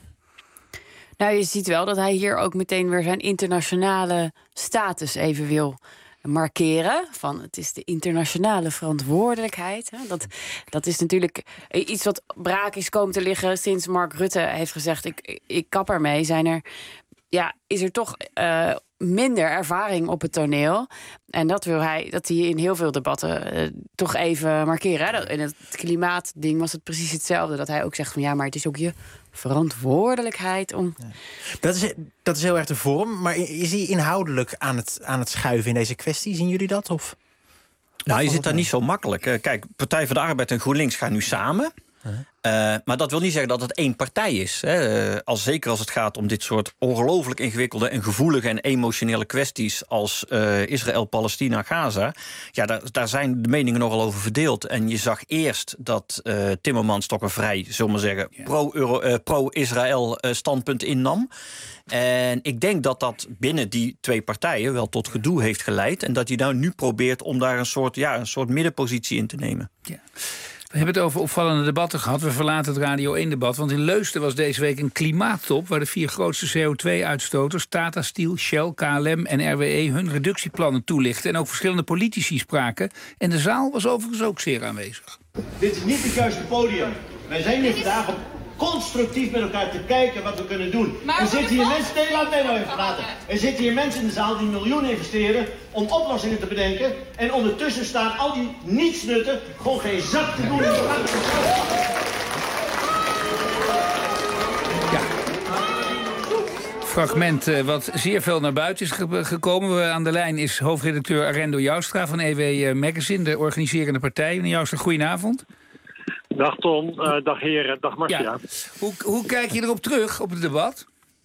Speaker 9: Nou, je ziet wel dat hij hier ook meteen weer zijn internationale status even wil markeren. Van het is de internationale verantwoordelijkheid. Hè. Dat, dat is natuurlijk iets wat braak is komen te liggen sinds Mark Rutte heeft gezegd, ik, ik kap ermee. Zijn er, ja, is er toch uh, minder ervaring op het toneel. En dat wil hij, dat hij in heel veel debatten uh, toch even markeren. Hè. Dat, in het klimaatding was het precies hetzelfde. Dat hij ook zegt van ja, maar het is ook je verantwoordelijkheid om...
Speaker 8: Ja. Dat is, dat is heel erg de vorm. Maar is hij inhoudelijk aan het, aan het schuiven in deze kwestie? Zien jullie dat? Of?
Speaker 11: Nou, je zit daar niet zo makkelijk. Kijk, Partij van de Arbeid en GroenLinks gaan nu samen. Uh, maar dat wil niet zeggen dat het één partij is. Hè. Uh, als, zeker als het gaat om dit soort ongelooflijk ingewikkelde en gevoelige en emotionele kwesties als uh, Israël, Palestina, Gaza. Ja, daar, daar zijn de meningen nogal over verdeeld. En je zag eerst dat uh, Timmermans toch een vrij, zullen we zeggen, ja. pro-Euro, uh, pro-Israël uh, standpunt innam. En ik denk dat dat binnen die twee partijen wel tot gedoe heeft geleid. En dat hij nou nu probeert om daar een soort, ja, een soort middenpositie in te nemen.
Speaker 10: Ja. We hebben het over opvallende debatten gehad. We verlaten het Radio één-debat. Want in Leusden was deze week een klimaattop waar de vier grootste C O twee uitstoters... Tata Steel, Shell, K L M en R W E hun reductieplannen toelichten. En ook verschillende politici spraken. En de zaal was overigens ook zeer aanwezig.
Speaker 19: Dit is niet het juiste podium. Wij zijn hier vandaag om constructief met elkaar te kijken wat we kunnen doen. Maar er zitten hier mensen... Nee, laat mij nou even praten. Er zitten hier mensen in de zaal die miljoenen investeren om oplossingen te bedenken. En ondertussen staan al die nietsnutten gewoon geen zak te doen.
Speaker 10: Ja. Fragment uh, wat zeer veel naar buiten is ge- gekomen. We aan de lijn is hoofdredacteur Arendo Joustra van E W Magazine, de organiserende partij. Meneer Joustra, goedenavond.
Speaker 21: Dag Tom, uh, dag heren, dag Marcia. Ja.
Speaker 10: Hoe, hoe kijk je erop terug, op het debat?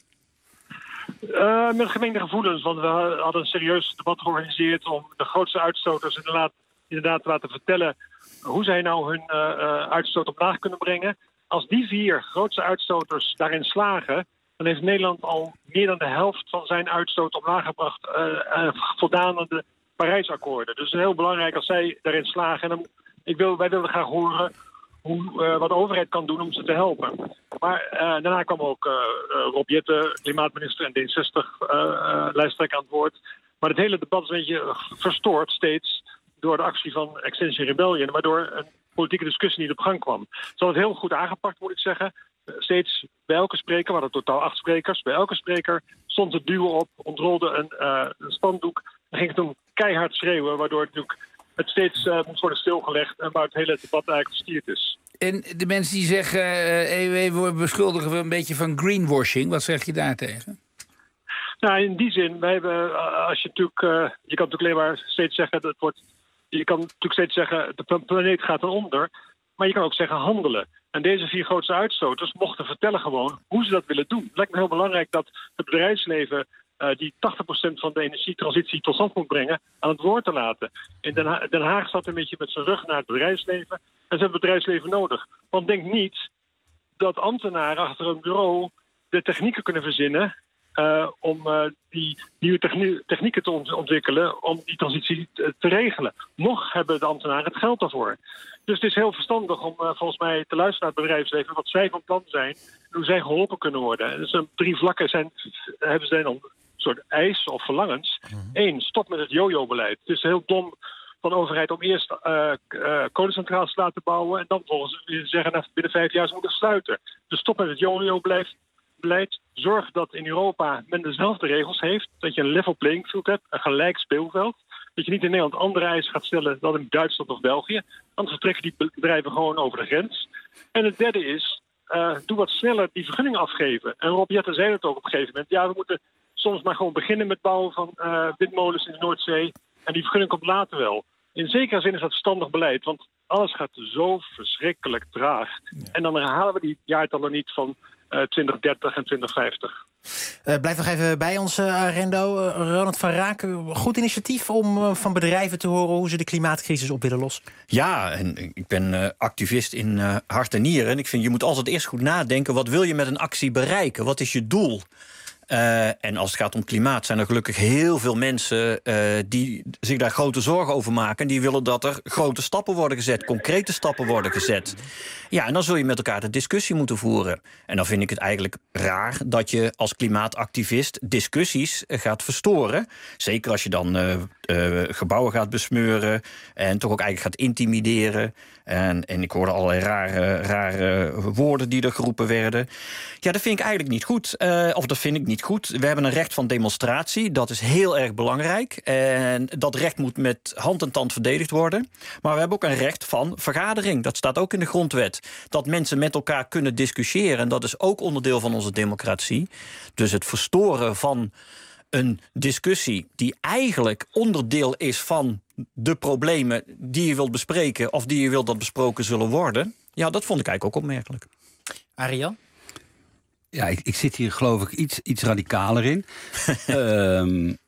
Speaker 21: Uh, met gemengde gevoelens, want we hadden een serieus debat georganiseerd om de grootste uitstoters inderdaad, inderdaad te laten vertellen hoe zij nou hun uh, uh, uitstoot omlaag kunnen brengen. Als die vier grootste uitstoters daarin slagen, dan heeft Nederland al meer dan de helft van zijn uitstoot omlaag gebracht, uh, uh, voldaan aan de Parijsakkoorden. Dus het is heel belangrijk als zij daarin slagen. En dan, ik wil, wij willen graag horen hoe, uh, wat de overheid kan doen om ze te helpen. Maar uh, daarna kwam ook uh, uh, Rob Jetten, klimaatminister en D zestig-lijsttrekker uh, uh, aan het woord. Maar het hele debat is een beetje verstoord steeds door de actie van Extinction Rebellion, waardoor een politieke discussie niet op gang kwam. Ze hadden het heel goed aangepakt, moet ik zeggen. Uh, steeds bij elke spreker, we hadden totaal acht sprekers, bij elke spreker stond het duwen op, ontrolde een, uh, een spandoek en ging het toen keihard schreeuwen, waardoor het natuurlijk het steeds uh, moet worden stilgelegd en waar het hele debat eigenlijk gestuurd is.
Speaker 10: En de mensen die zeggen, uh, we beschuldigen we een beetje van greenwashing, wat zeg je daartegen?
Speaker 21: Nou, in die zin, wij hebben, uh, als je natuurlijk, uh, je kan natuurlijk alleen maar steeds zeggen, dat het wordt, je kan natuurlijk steeds zeggen, de planeet gaat eronder, maar je kan ook zeggen handelen. En deze vier grootste uitstoters mochten vertellen gewoon hoe ze dat willen doen. Het lijkt me heel belangrijk dat het bedrijfsleven Uh, die tachtig procent van de energietransitie tot stand moet brengen, aan het woord te laten. In Den, ha- Den Haag staat een beetje met zijn rug naar het bedrijfsleven. En ze hebben het bedrijfsleven nodig. Want denk niet dat ambtenaren achter een bureau de technieken kunnen verzinnen Uh, om uh, die nieuwe technie- technieken te ont- ontwikkelen om die transitie te, te regelen. Nog hebben de ambtenaren het geld daarvoor. Dus het is heel verstandig om uh, volgens mij te luisteren naar het bedrijfsleven, wat zij van plan zijn en hoe zij geholpen kunnen worden. Dus een drie vlakken zijn, hebben zij dan een soort eisen of verlangens. Eén, mm-hmm. stop met het yo-yo-beleid. Het is heel dom van de overheid om eerst uh, uh, kolencentrales te laten bouwen en dan volgens zeggen dat binnen vijf jaar ze moeten sluiten. Dus stop met het yo-yo-beleid. Beleid, zorg dat in Europa men dezelfde regels heeft. Dat je een level playing field hebt, een gelijk speelveld. Dat je niet in Nederland andere eisen gaat stellen dan in Duitsland of België. Anders vertrekken die bedrijven gewoon over de grens. En het derde is, uh, doe wat sneller die vergunning afgeven. En Rob Jetten zei het ook op een gegeven moment. Ja, we moeten soms maar gewoon beginnen met bouwen van uh, windmolens in de Noordzee. En die vergunning komt later wel. In zekere zin is dat verstandig beleid, want alles gaat zo verschrikkelijk traag. Ja. En dan halen we die jaartallen niet van Uh, twintig dertig en twintig vijftig.
Speaker 8: Uh, blijf nog even bij ons, uh, Arendo. Uh, Ronald van Raak, goed initiatief om uh, van bedrijven te horen hoe ze de klimaatcrisis op willen lossen.
Speaker 11: Ja, en ik ben uh, activist in uh, hart en nieren. En ik vind, je moet altijd eerst goed nadenken, wat wil je met een actie bereiken? Wat is je doel? Uh, en als het gaat om klimaat zijn er gelukkig heel veel mensen uh, die zich daar grote zorgen over maken. En die willen dat er grote stappen worden gezet, concrete stappen worden gezet. Ja, en dan zul je met elkaar de discussie moeten voeren. En dan vind ik het eigenlijk raar dat je als klimaatactivist discussies gaat verstoren. Zeker als je dan uh, uh, gebouwen gaat besmeuren en toch ook eigenlijk gaat intimideren. En, en ik hoorde allerlei rare, rare woorden die er geroepen werden. Ja, dat vind ik eigenlijk niet goed. Uh, of dat vind ik niet goed. We hebben een recht van demonstratie. Dat is heel erg belangrijk. En dat recht moet met hand en tand verdedigd worden. Maar we hebben ook een recht van vergadering. Dat staat ook in de grondwet. Dat mensen met elkaar kunnen discussiëren. En dat is ook onderdeel van onze democratie. Dus het verstoren van een discussie die eigenlijk onderdeel is van de problemen die je wilt bespreken of die je wilt dat besproken zullen worden. Ja, dat vond ik eigenlijk ook opmerkelijk.
Speaker 8: Ariel?
Speaker 6: Ja, ik, ik zit hier geloof ik iets, iets radicaler in. um,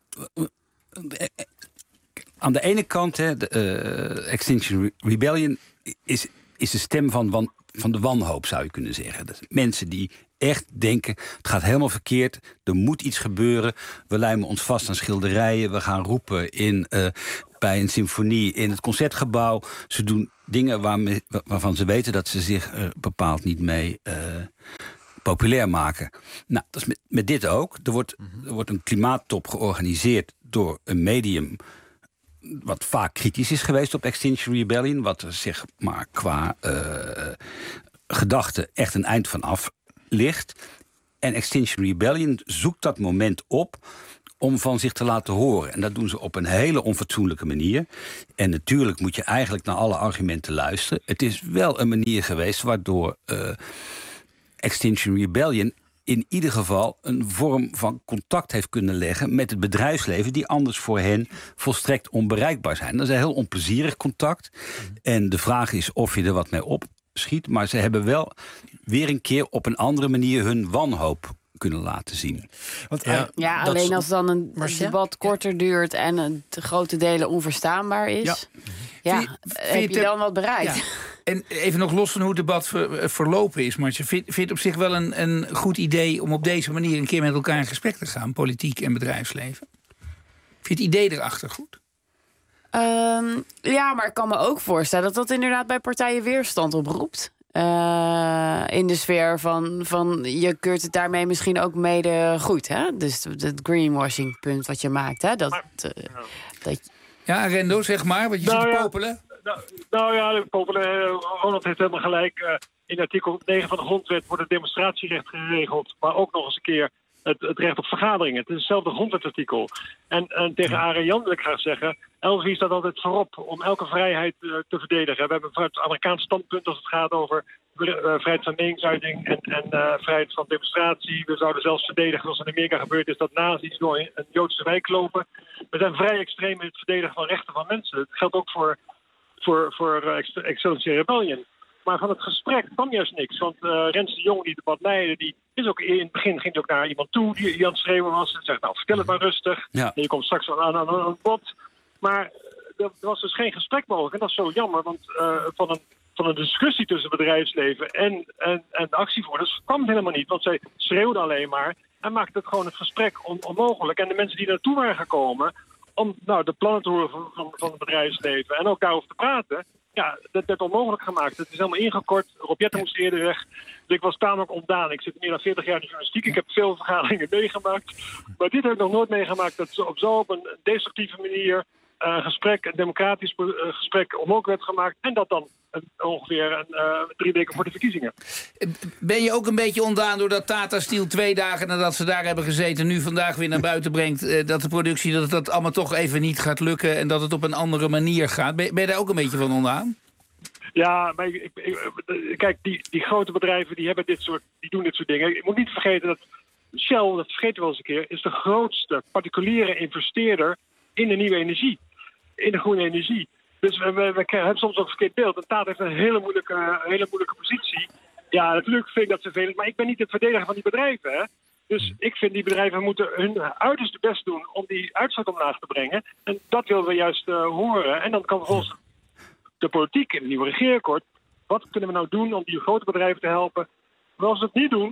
Speaker 6: aan de ene kant, hè, de, uh, Extinction Rebellion is, is de stem van, van, van de wanhoop, zou je kunnen zeggen. Dat mensen die echt denken, het gaat helemaal verkeerd, er moet iets gebeuren. We lijmen ons vast aan schilderijen, we gaan roepen in, uh, bij een symfonie in het Concertgebouw. Ze doen dingen waarmee, waarvan ze weten dat ze zich uh, bepaald niet mee uh, populair maken. Nou, dat is met, met dit ook. Er wordt, er wordt een klimaattop georganiseerd door een medium wat vaak kritisch is geweest op Extinction Rebellion, wat er zeg maar qua uh, gedachten echt een eind van af ligt. En Extinction Rebellion zoekt dat moment op om van zich te laten horen. En dat doen ze op een hele onfatsoenlijke manier. En natuurlijk moet je eigenlijk naar alle argumenten luisteren. Het is wel een manier geweest waardoor uh, Extinction Rebellion in ieder geval een vorm van contact heeft kunnen leggen met het bedrijfsleven die anders voor hen volstrekt onbereikbaar zijn. Dat is een heel onplezierig contact. En de vraag is of je er wat mee opschiet. Maar ze hebben wel weer een keer op een andere manier hun wanhoop kunnen laten zien.
Speaker 8: Want,
Speaker 9: ja, uh, ja alleen als dan een Marcia? debat korter duurt en een te grote delen onverstaanbaar is, ja, ja vind je, heb vind je dan wat bereikt. Ja.
Speaker 10: En even nog los van hoe het debat ver, verlopen is, maar je vindt het op zich wel een, een goed idee om op deze manier een keer met elkaar in gesprek te gaan, politiek en bedrijfsleven? Vind je het idee erachter goed?
Speaker 9: Um, ja, maar ik kan me ook voorstellen dat dat inderdaad bij partijen weerstand oproept. Uh, in de sfeer van, van je keurt het daarmee misschien ook mede goed, hè? Dus het greenwashing punt wat je maakt, hè? Dat, uh, dat...
Speaker 10: Ja, Rendo, zeg maar, wat je nou, zit te ja. popelen.
Speaker 21: Nou, nou ja, popelen, Ronald heeft helemaal gelijk. Uh, in artikel negen van de grondwet wordt het demonstratierecht geregeld, maar ook nog eens een keer het, het recht op vergaderingen. Het is hetzelfde grondwetartikel. En, en tegen Arend Jan wil ik graag zeggen, L V staat altijd voorop om elke vrijheid uh, te verdedigen. We hebben vanuit het Amerikaans standpunt als het gaat over uh, vrijheid van meningsuiting en, en uh, vrijheid van demonstratie. We zouden zelfs verdedigen, zoals in Amerika gebeurd is, dat nazi's door een Joodse wijk lopen. We zijn vrij extreem in het verdedigen van rechten van mensen. Het geldt ook voor, voor, voor uh, Extinction Rebellion. Maar van het gesprek kwam juist niks. Want uh, Rens de Jong, die debat leidde, die Is ook, in het begin ging hij ook naar iemand toe die, die aan het schreeuwen was. En zegt, nou, vertel het maar rustig.
Speaker 6: Ja.
Speaker 21: En je komt straks aan, aan, aan het bod. Maar er was dus geen gesprek mogelijk. En dat is zo jammer, want uh, van, een, van een discussie tussen het bedrijfsleven en, en, en de actievoerders kwam het helemaal niet. Want zij schreeuwden alleen maar en maakten het gewoon het gesprek on, onmogelijk. En de mensen die naartoe waren gekomen om nou, de plannen te horen van, van, van het bedrijfsleven en ook daarover te praten, ja, dat werd onmogelijk gemaakt. Het is helemaal ingekort. Rob Jetten moest eerder weg. Dus ik was tamelijk ontdaan. Ik zit meer dan veertig jaar in de journalistiek. Ik heb veel vergaderingen meegemaakt. Maar dit heb ik nog nooit meegemaakt. Dat zo op zo op een destructieve manier een uh, gesprek, een democratisch uh, gesprek omhoog werd gemaakt. En dat dan uh, ongeveer een, uh, drie weken voor de verkiezingen.
Speaker 10: Ben je ook een beetje ontdaan doordat Tata Steel twee dagen nadat ze daar hebben gezeten nu vandaag weer naar buiten brengt, uh, dat de productie, dat dat allemaal toch even niet gaat lukken en dat het op een andere manier gaat? Ben, ben je daar ook een beetje van ontdaan?
Speaker 21: Ja, maar ik, ik, kijk, die, die grote bedrijven die hebben dit soort, die doen dit soort dingen. Je moet niet vergeten dat Shell, dat vergeten we wel eens een keer, is de grootste particuliere investeerder in de nieuwe energie. In de groene energie. Dus we, we, we hebben soms ook een verkeerd beeld. En Tata heeft een hele moeilijke, hele moeilijke positie. Ja, natuurlijk vind ik dat vervelend, maar ik ben niet het verdediger van die bedrijven. Hè? Dus ik vind die bedrijven moeten hun uiterste best doen om die uitstoot omlaag te brengen. En dat willen we juist uh, horen. En dan kan vervolgens de politiek in het nieuwe regeerakkoord, wat kunnen we nou doen om die grote bedrijven te helpen? Maar als we het niet doen,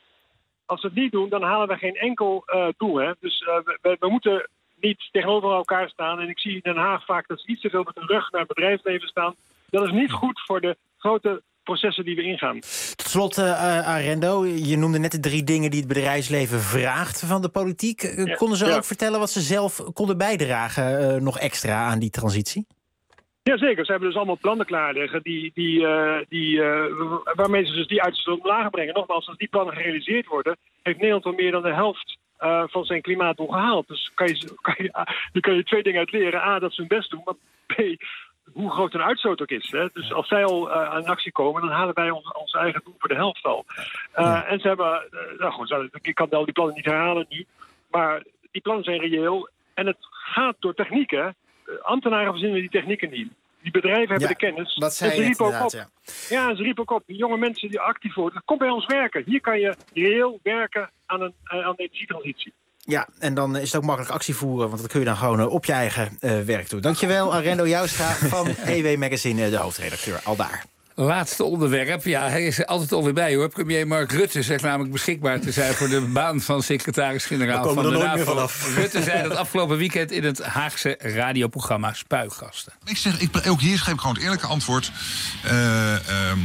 Speaker 21: als we het niet doen, dan halen we geen enkel uh, doel. Hè? Dus uh, we, we moeten niet tegenover elkaar staan. En ik zie in Den Haag vaak dat ze iets te veel met hun rug naar het bedrijfsleven staan. Dat is niet goed voor de grote processen die we ingaan.
Speaker 8: Tot slot, uh, Arendo, je noemde net de drie dingen die het bedrijfsleven vraagt van de politiek. Uh,
Speaker 21: ja,
Speaker 8: konden ze
Speaker 21: ja.
Speaker 8: ook vertellen wat ze zelf konden bijdragen uh, nog extra aan die transitie?
Speaker 21: Jazeker, ze hebben dus allemaal plannen klaar liggen die, die, uh, die, uh, waarmee ze dus die uitstoot omlaag brengen. Nogmaals, als die plannen gerealiseerd worden, heeft Nederland al meer dan de helft Uh, van zijn klimaatdoel gehaald. Dus kan je, kan je, uh, je kan je twee dingen uit leren. A, dat ze hun best doen, maar B, hoe groot hun uitstoot ook is. Hè? Dus als zij al uh, aan actie komen, dan halen wij ons, ons eigen doel voor de helft al. Uh, ja. En ze hebben, uh, nou goed, ik kan wel die plannen niet herhalen nu, maar die plannen zijn reëel. En het gaat door technieken. Uh, ambtenaren verzinnen die technieken niet. Die bedrijven hebben
Speaker 8: ja,
Speaker 21: de kennis.
Speaker 8: Dat zei
Speaker 21: en ze
Speaker 8: je
Speaker 21: riepen ook op.
Speaker 8: ja.
Speaker 21: Ja, ze riepen ook op. Die jonge mensen die actief worden, kom bij ons werken. Hier kan je reëel werken aan, een, uh, aan de energietransitie.
Speaker 8: Ja, en dan is het ook makkelijk actie voeren, want dat kun je dan gewoon uh, op je eigen uh, werk doen. Dankjewel, Arendo Joustra van E W Magazine, de hoofdredacteur. Aldaar.
Speaker 10: Laatste onderwerp. Ja, hij is er altijd alweer bij, hoor. Premier Mark Rutte zegt namelijk beschikbaar te zijn voor de baan van secretaris-generaal van de NAVO. Rutte zei dat afgelopen weekend in het Haagse radioprogramma Spuigasten.
Speaker 4: Ik zeg, ik, ook hier schreef ik gewoon het eerlijke antwoord. Uh, uh,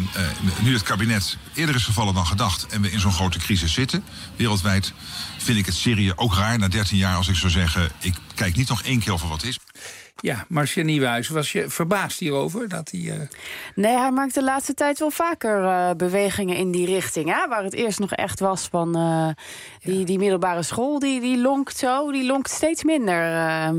Speaker 4: uh, nu het kabinet eerder is gevallen dan gedacht en we in zo'n grote crisis zitten, wereldwijd, vind ik het serieus ook raar na dertien jaar als ik zou zeggen, ik kijk niet nog één keer of er wat is.
Speaker 10: Ja, Marcia Nieuwenhuis, was je verbaasd hierover? Dat hij, uh...
Speaker 9: Nee, hij maakt de laatste tijd wel vaker uh, bewegingen in die richting. Hè? Waar het eerst nog echt was van uh, die, ja. die middelbare school, die, die lonkt zo, die lonkt steeds minder, uh,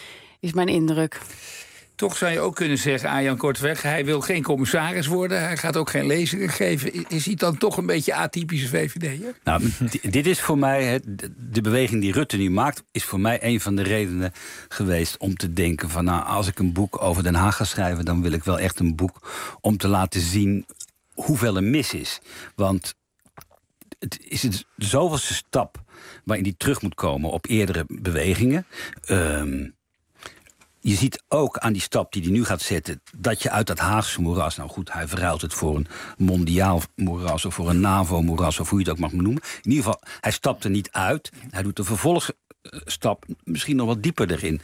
Speaker 9: is mijn indruk.
Speaker 10: Toch zou je ook kunnen zeggen, Arjan Korteweg, hij wil geen commissaris worden. Hij gaat ook geen lezingen geven. Is hij dan toch een beetje atypische V V D'er?
Speaker 6: Nou, dit is voor mij, het, de beweging die Rutte nu maakt, is voor mij een van de redenen geweest om te denken van, nou, als ik een boek over Den Haag ga schrijven, dan wil ik wel echt een boek om te laten zien hoeveel er mis is. Want het is het zoveelste stap waarin hij terug moet komen op eerdere bewegingen. Um, Je ziet ook aan die stap die hij nu gaat zetten, dat je uit dat Haagse moeras, nou goed, hij verruilt het voor een mondiaal moeras of voor een NAVO-moeras of hoe je het ook mag noemen. In ieder geval, hij stapt er niet uit. Hij doet de vervolgstap misschien nog wat dieper erin.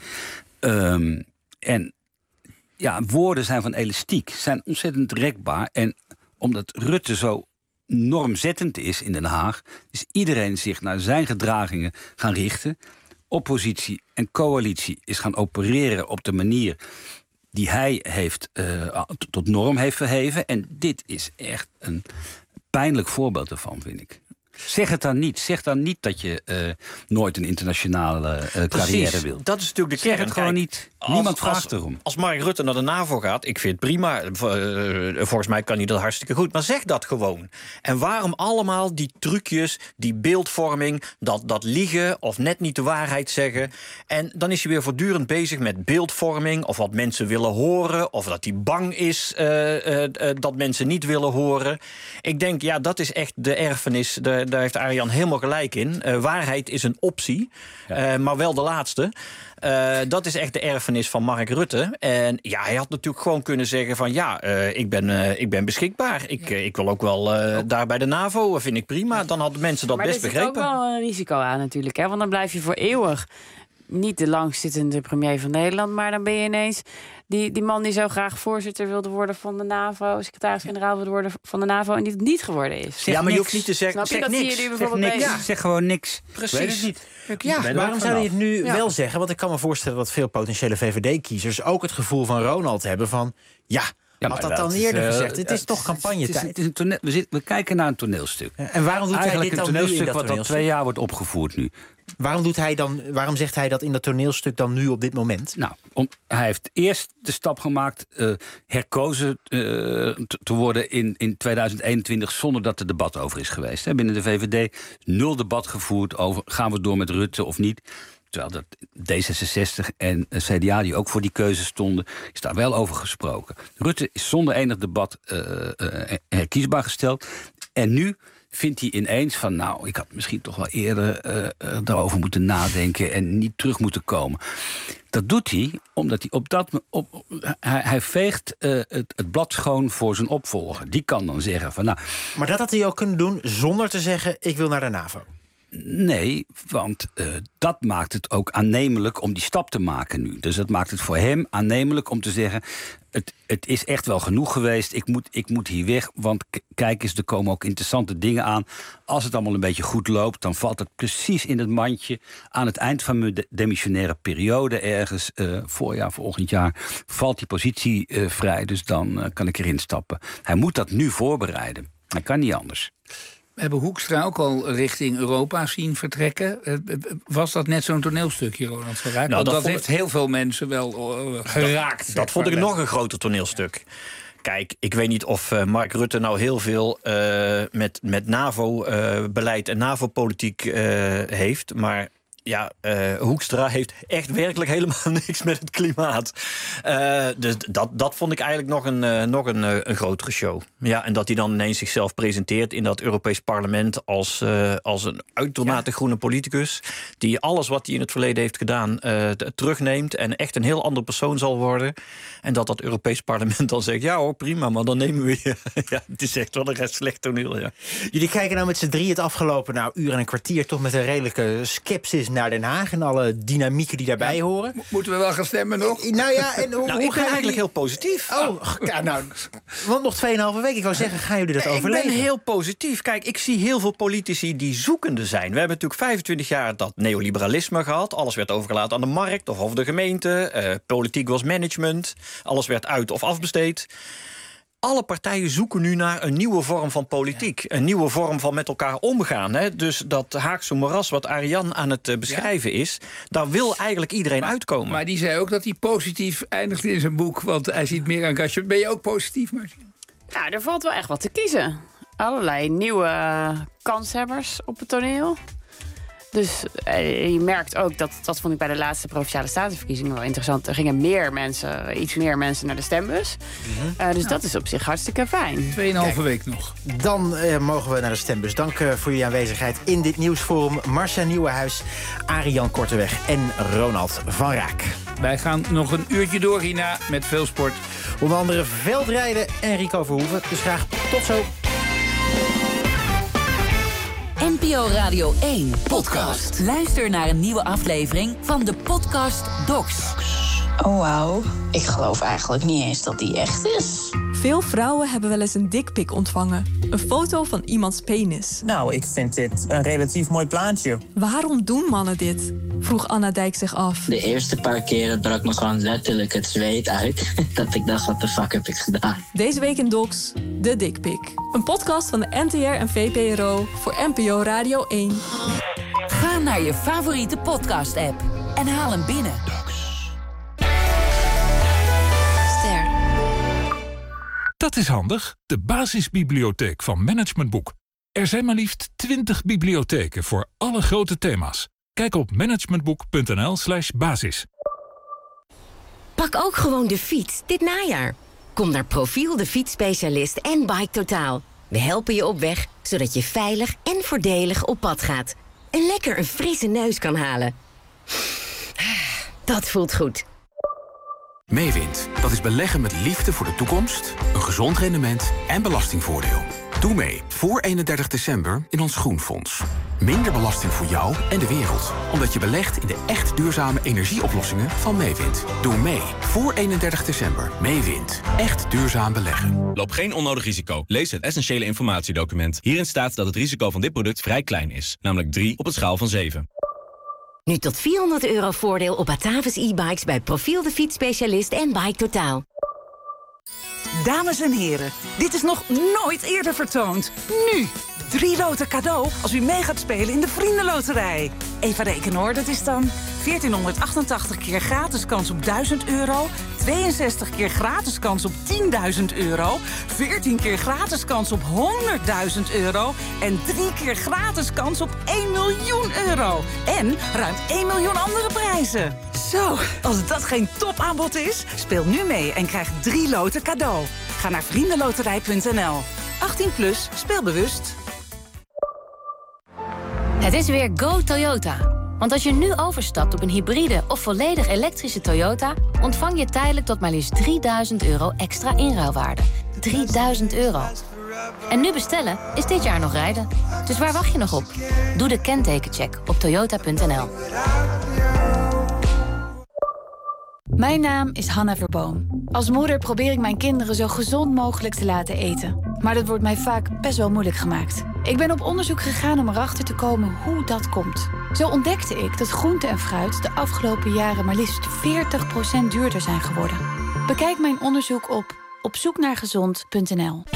Speaker 6: Um, en ja, woorden zijn van elastiek, zijn ontzettend rekbaar. En omdat Rutte zo normzettend is in Den Haag, is iedereen zich naar zijn gedragingen gaan richten. Oppositie en coalitie is gaan opereren op de manier die hij heeft, uh, tot norm heeft verheven. En dit is echt een pijnlijk voorbeeld ervan, vind ik. Zeg het dan niet. Zeg dan niet dat je uh, nooit een internationale uh, carrière wil.
Speaker 11: Dat is natuurlijk de kern.
Speaker 6: Zeg het gewoon
Speaker 11: Kijk,
Speaker 6: niet. Niemand
Speaker 11: als,
Speaker 6: vraagt
Speaker 11: als,
Speaker 6: erom.
Speaker 11: Als Mark Rutte naar de NAVO gaat, ik vind het prima. Volgens mij kan hij dat hartstikke goed. Maar zeg dat gewoon. En waarom allemaal die trucjes, die beeldvorming, dat, dat liegen of net niet de waarheid zeggen. En dan is hij weer voortdurend bezig met beeldvorming, of wat mensen willen horen, of dat hij bang is uh, uh, uh, dat mensen niet willen horen. Ik denk, ja, dat is echt de erfenis. De, daar heeft Arjan helemaal gelijk in. Uh, waarheid is een optie, ja. uh, maar wel de laatste. Uh, dat is echt de erfenis van Mark Rutte. En ja, hij had natuurlijk gewoon kunnen zeggen van... ja, uh, ik, ben, uh, ik ben beschikbaar. Ik, uh, ik wil ook wel uh, daar bij de NAVO, vind ik prima. Dan hadden mensen dat
Speaker 9: maar
Speaker 11: best begrepen.
Speaker 9: Maar er zit ook wel een risico aan natuurlijk. Hè? Want dan blijf je voor eeuwig niet de langzittende premier van Nederland... maar dan ben je ineens die, die man die zo graag voorzitter wilde worden van de NAVO... secretaris-generaal wilde worden van de NAVO... en die het niet geworden is.
Speaker 11: Zeg ja, maar je hoeft niet te zeggen...
Speaker 9: Snap je?
Speaker 11: Zeg
Speaker 9: dat
Speaker 11: niks.
Speaker 9: zie je nu bijvoorbeeld
Speaker 6: zeg, niks. Ja. Zeg gewoon niks.
Speaker 11: Precies.
Speaker 6: Weet het niet.
Speaker 8: Ja, waarom zou je het nu ja. wel zeggen? Want ik kan me voorstellen dat veel potentiële V V D-kiezers... ook het gevoel van Ronald hebben van... ja, ja had dat, dat dan eerder is, gezegd? Het is uh, toch campagnetijd.
Speaker 6: Het is, het is toneel, we, zit, we kijken naar een toneelstuk.
Speaker 8: Ja, en waarom doet
Speaker 6: Eigenlijk
Speaker 8: hij dit
Speaker 6: een
Speaker 8: dan
Speaker 6: toneelstuk
Speaker 8: nu in dat
Speaker 6: wat al twee jaar wordt opgevoerd nu.
Speaker 8: Waarom, doet hij dan, waarom zegt hij dat in dat toneelstuk dan nu op dit moment?
Speaker 6: Nou, om, hij heeft eerst de stap gemaakt uh, herkozen uh, te, te worden in, in tweeduizend eenentwintig... zonder dat er debat over is geweest. He, binnen de V V D nul debat gevoerd over gaan we door met Rutte of niet. Terwijl dat D zesenzestig en C D A die ook voor die keuze stonden... is daar wel over gesproken. Rutte is zonder enig debat uh, uh, herkiesbaar gesteld. En nu vindt hij ineens van... nou, ik had misschien toch wel eerder uh, uh, daarover moeten nadenken... en niet terug moeten komen. Dat doet hij omdat hij op dat... Op, hij, hij veegt uh, het, het blad schoon voor zijn opvolger. Die kan dan zeggen van... nou,
Speaker 8: maar dat had hij ook kunnen doen zonder te zeggen... ik wil naar de NAVO.
Speaker 6: Nee, want uh, dat maakt het ook aannemelijk om die stap te maken nu. Dus dat maakt het voor hem aannemelijk om te zeggen... het, het is echt wel genoeg geweest, ik moet, ik moet hier weg... want k- kijk eens, er komen ook interessante dingen aan. Als het allemaal een beetje goed loopt... dan valt het precies in het mandje aan het eind van mijn de- demissionaire periode... ergens, uh, voorjaar, volgend jaar, valt die positie uh, vrij... dus dan uh, kan ik erin stappen. Hij moet dat nu voorbereiden. Hij kan niet anders.
Speaker 10: We hebben Hoekstra ook al richting Europa zien vertrekken. Was dat net zo'n toneelstukje, Ronald van Raak? Nou, dat dat heeft ik... heel veel mensen wel uh, geraakt.
Speaker 11: Dat, dat vond ik nog een groter toneelstuk. Kijk, ik weet niet of uh, Mark Rutte nou heel veel uh, met, met NAVO-beleid uh, en NAVO-politiek uh, heeft... maar ja, uh, Hoekstra heeft echt werkelijk helemaal niks met het klimaat. Uh, dus dat, dat vond ik eigenlijk nog een, uh, nog een, uh, een grotere show. Ja, en dat hij dan ineens zichzelf presenteert in dat Europees parlement... als, uh, als een uitermate ja. groene politicus... die alles wat hij in het verleden heeft gedaan uh, terugneemt... en echt een heel ander persoon zal worden. En dat dat Europees parlement dan zegt... ja hoor, prima, maar dan nemen we je. Ja, het is echt wel een rest slecht toneel, ja.
Speaker 8: Jullie kijken nou met z'n drie het afgelopen nou, uur en een kwartier... toch met een redelijke scepsis naar Den Haag en alle dynamieken die daarbij ja, horen.
Speaker 10: Moeten we wel gaan stemmen nog?
Speaker 8: Nou ja, en hoe,
Speaker 11: nou,
Speaker 8: hoe
Speaker 11: ik ben eigenlijk heel positief.
Speaker 8: Oh, ja, nou, want nog tweeënhalve week. Ik wou zeggen, gaan jullie dat
Speaker 11: ik
Speaker 8: overleven?
Speaker 11: Ik ben heel positief. Kijk, ik zie heel veel politici die zoekende zijn. We hebben natuurlijk vijfentwintig jaar dat neoliberalisme gehad. Alles werd overgelaten aan de markt of over de gemeente. Uh, politiek was management. Alles werd uit- of afbesteed. Alle partijen zoeken nu naar een nieuwe vorm van politiek. Ja. Een nieuwe vorm van met elkaar omgaan. Hè? Dus dat Haagse moeras wat Arjan aan het uh, beschrijven ja. is... daar wil eigenlijk iedereen
Speaker 10: maar,
Speaker 11: uitkomen.
Speaker 10: Maar die zei ook dat hij positief eindigt in zijn boek... want hij ziet meer engagement. Ben je ook positief, Marcia?
Speaker 9: Ja, er valt wel echt wat te kiezen. Allerlei nieuwe kanshebbers op het toneel. Dus eh, je merkt ook, dat, dat vond ik bij de laatste Provinciale Statenverkiezingen wel interessant. Er gingen meer mensen, iets meer mensen naar de stembus. Mm-hmm. Uh, dus ja. dat is op zich hartstikke fijn.
Speaker 10: Tweeënhalve week nog.
Speaker 8: Dan uh, mogen we naar de stembus. Dank uh, voor jullie aanwezigheid in dit nieuwsforum. Marcia Nieuwenhuis, Arjan Korteweg en Ronald van Raak.
Speaker 10: Wij gaan nog een uurtje door hierna met veel sport.
Speaker 8: Onder andere veldrijden en Rico Verhoeven. Dus graag tot zo.
Speaker 3: N P O Radio één podcast. Luister naar een nieuwe aflevering van de podcast Docs.
Speaker 5: Oh wauw, ik geloof eigenlijk niet eens dat die echt is.
Speaker 22: Veel vrouwen hebben wel eens een dikpik ontvangen. Een foto van iemands penis.
Speaker 5: Nou, ik vind dit een relatief mooi plaatje.
Speaker 22: Waarom doen mannen dit? Vroeg Anna Dijk zich af.
Speaker 23: De eerste paar keren brak me gewoon letterlijk het zweet uit. Dat ik dacht, wat de fuck heb ik gedaan?
Speaker 22: Deze week in Docs, de dikpik. Een podcast van de N T R en V P R O voor N P O Radio één.
Speaker 3: Ga naar je favoriete podcast-app en haal hem binnen.
Speaker 24: Dat is handig, de basisbibliotheek van Management Boek. Er zijn maar liefst twintig bibliotheken voor alle grote thema's. Kijk op managementboek.nl slash basis.
Speaker 25: Pak ook gewoon de fiets dit najaar. Kom naar Profiel, de fietsspecialist en Bike Totaal. We helpen je op weg, zodat je veilig en voordelig op pad gaat. En lekker een frisse neus kan halen. Dat voelt goed.
Speaker 2: Meewind, dat is beleggen met liefde voor de toekomst, een gezond rendement en belastingvoordeel. Doe mee voor eenendertig december in ons Groenfonds. Minder belasting voor jou en de wereld. Omdat je belegt in de echt duurzame energieoplossingen van Meewind. Doe mee voor eenendertig december. Meewind. Echt duurzaam beleggen.
Speaker 7: Loop geen onnodig risico. Lees het essentiële informatiedocument. Hierin staat dat het risico van dit product vrij klein is. Namelijk drie op een schaal van zeven.
Speaker 25: Nu tot vierhonderd euro voordeel op Batavus e-bikes bij Profiel de Fietsspecialist en Bike Totaal.
Speaker 13: Dames en heren, dit is nog nooit eerder vertoond. Nu, drie loten cadeau als u mee gaat spelen in de Vriendenloterij. Even rekenen hoor, dat is dan veertienhonderdachtentachtig keer gratis kans op duizend euro... tweeënzestig keer gratis kans op tienduizend euro... veertien keer gratis kans op honderdduizend euro... en drie keer gratis kans op één miljoen euro. En ruim één miljoen andere prijzen. Zo, als dat geen topaanbod is, speel nu mee en krijg drie loten cadeau. Ga naar vriendenloterij punt n l. achttien plus, speel bewust.
Speaker 14: Het is weer Go Toyota. Want als je nu overstapt op een hybride of volledig elektrische Toyota... ontvang je tijdelijk tot maar liefst drieduizend euro extra inruilwaarde. drieduizend euro. En nu bestellen is dit jaar nog rijden. Dus waar wacht je nog op? Doe de kentekencheck op toyota punt n l.
Speaker 15: Mijn naam is Hanna Verboom. Als moeder probeer ik mijn kinderen zo gezond mogelijk te laten eten. Maar dat wordt mij vaak best wel moeilijk gemaakt. Ik ben op onderzoek gegaan om erachter te komen hoe dat komt. Zo ontdekte ik dat groente en fruit de afgelopen jaren maar liefst veertig procent duurder zijn geworden. Bekijk mijn onderzoek op opzoeknaargezond punt n l.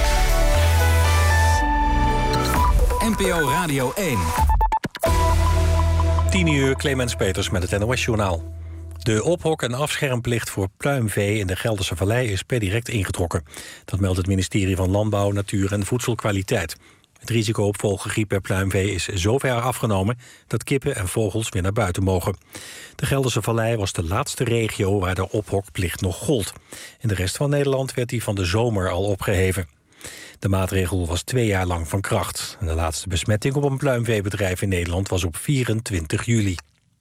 Speaker 1: N P O Radio één.
Speaker 18: tien uur, Clemens Peters met het N O S-journaal. De ophok- en afschermplicht voor pluimvee in de Gelderse Vallei is per direct ingetrokken. Dat meldt het ministerie van Landbouw, Natuur en Voedselkwaliteit. Het risico op vogelgriep bij pluimvee is zover afgenomen dat kippen en vogels weer naar buiten mogen. De Gelderse Vallei was de laatste regio waar de ophokplicht nog gold. In de rest van Nederland werd die van de zomer al opgeheven. De maatregel was twee jaar lang van kracht. En de laatste besmetting op een pluimveebedrijf in Nederland was op vierentwintig juli.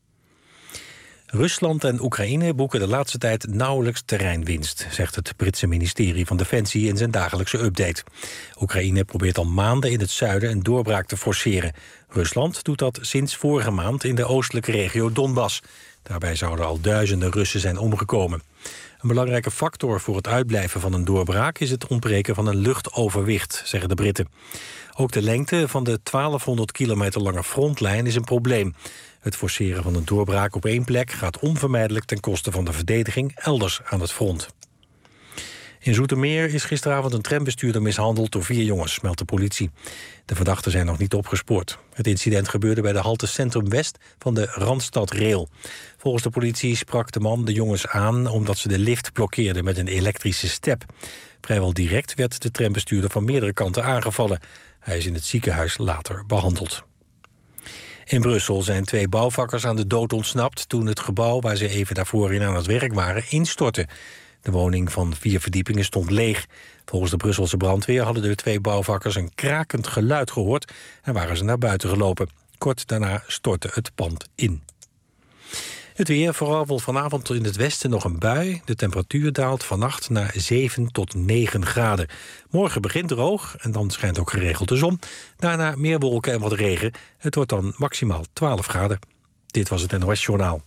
Speaker 18: Rusland en Oekraïne boeken de laatste tijd nauwelijks terreinwinst, zegt het Britse ministerie van Defensie in zijn dagelijkse update. Oekraïne probeert al maanden in het zuiden een doorbraak te forceren. Rusland doet dat sinds vorige maand in de oostelijke regio Donbass. Daarbij zouden al duizenden Russen zijn omgekomen. Een belangrijke factor voor het uitblijven van een doorbraak is het ontbreken van een luchtoverwicht, zeggen de Britten. Ook de lengte van de twaalfhonderd kilometer lange frontlijn is een probleem. Het forceren van een doorbraak op één plek gaat onvermijdelijk ten koste van de verdediging elders aan het front. In Zoetermeer is gisteravond een trambestuurder mishandeld door vier jongens, meldt de politie. De verdachten zijn nog niet opgespoord. Het incident gebeurde bij de halte Centrum West van de Randstad Rail. Volgens de politie sprak de man de jongens aan omdat ze de lift blokkeerden met een elektrische step. Vrijwel direct werd de trambestuurder van meerdere kanten aangevallen. Hij is in het ziekenhuis later behandeld. In Brussel zijn twee bouwvakkers aan de dood ontsnapt toen het gebouw waar ze even daarvoor in aan het werk waren instortte. De woning van vier verdiepingen stond leeg. Volgens de Brusselse brandweer hadden de twee bouwvakkers een krakend geluid gehoord en waren ze naar buiten gelopen. Kort daarna stortte het pand in. Het weer, vooral vanavond in het westen nog een bui. De temperatuur daalt vannacht naar zeven tot negen graden. Morgen begint droog en dan schijnt ook geregeld de zon. Daarna meer wolken en wat regen. Het wordt dan maximaal twaalf graden. Dit was het N O S-journaal.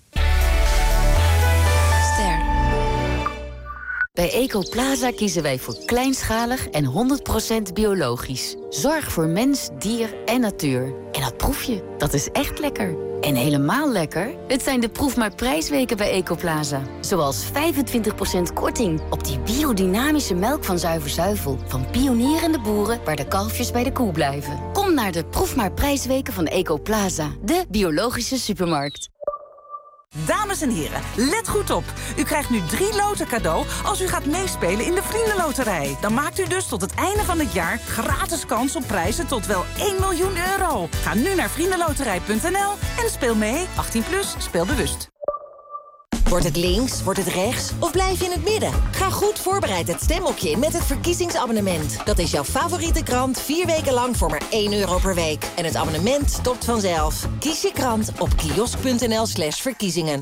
Speaker 14: Bij Ecoplaza kiezen wij voor kleinschalig en honderd procent biologisch. Zorg voor mens, dier en natuur. En dat proef je, dat is echt lekker. En helemaal lekker, het zijn de proef maar prijsweken bij Ecoplaza. Zoals vijfentwintig procent korting op die biodynamische melk van Zuiver Zuivel. Van pionierende boeren waar de kalfjes bij de koe blijven. Kom naar de proef maar prijsweken van Ecoplaza, de biologische supermarkt.
Speaker 13: Dames en heren, let goed op. U krijgt nu drie loten cadeau als u gaat meespelen in de Vriendenloterij. Dan maakt u dus tot het einde van het jaar gratis kans op prijzen tot wel één miljoen euro. Ga nu naar vriendenloterij punt n l en speel mee. achttien plus, speel bewust.
Speaker 12: Wordt het links, wordt het rechts of blijf je in het midden? Ga goed voorbereid het stemhokje in met het verkiezingsabonnement. Dat is jouw favoriete krant vier weken lang voor maar één euro per week. En het abonnement stopt vanzelf. Kies je krant op kiosk.nl slash verkiezingen.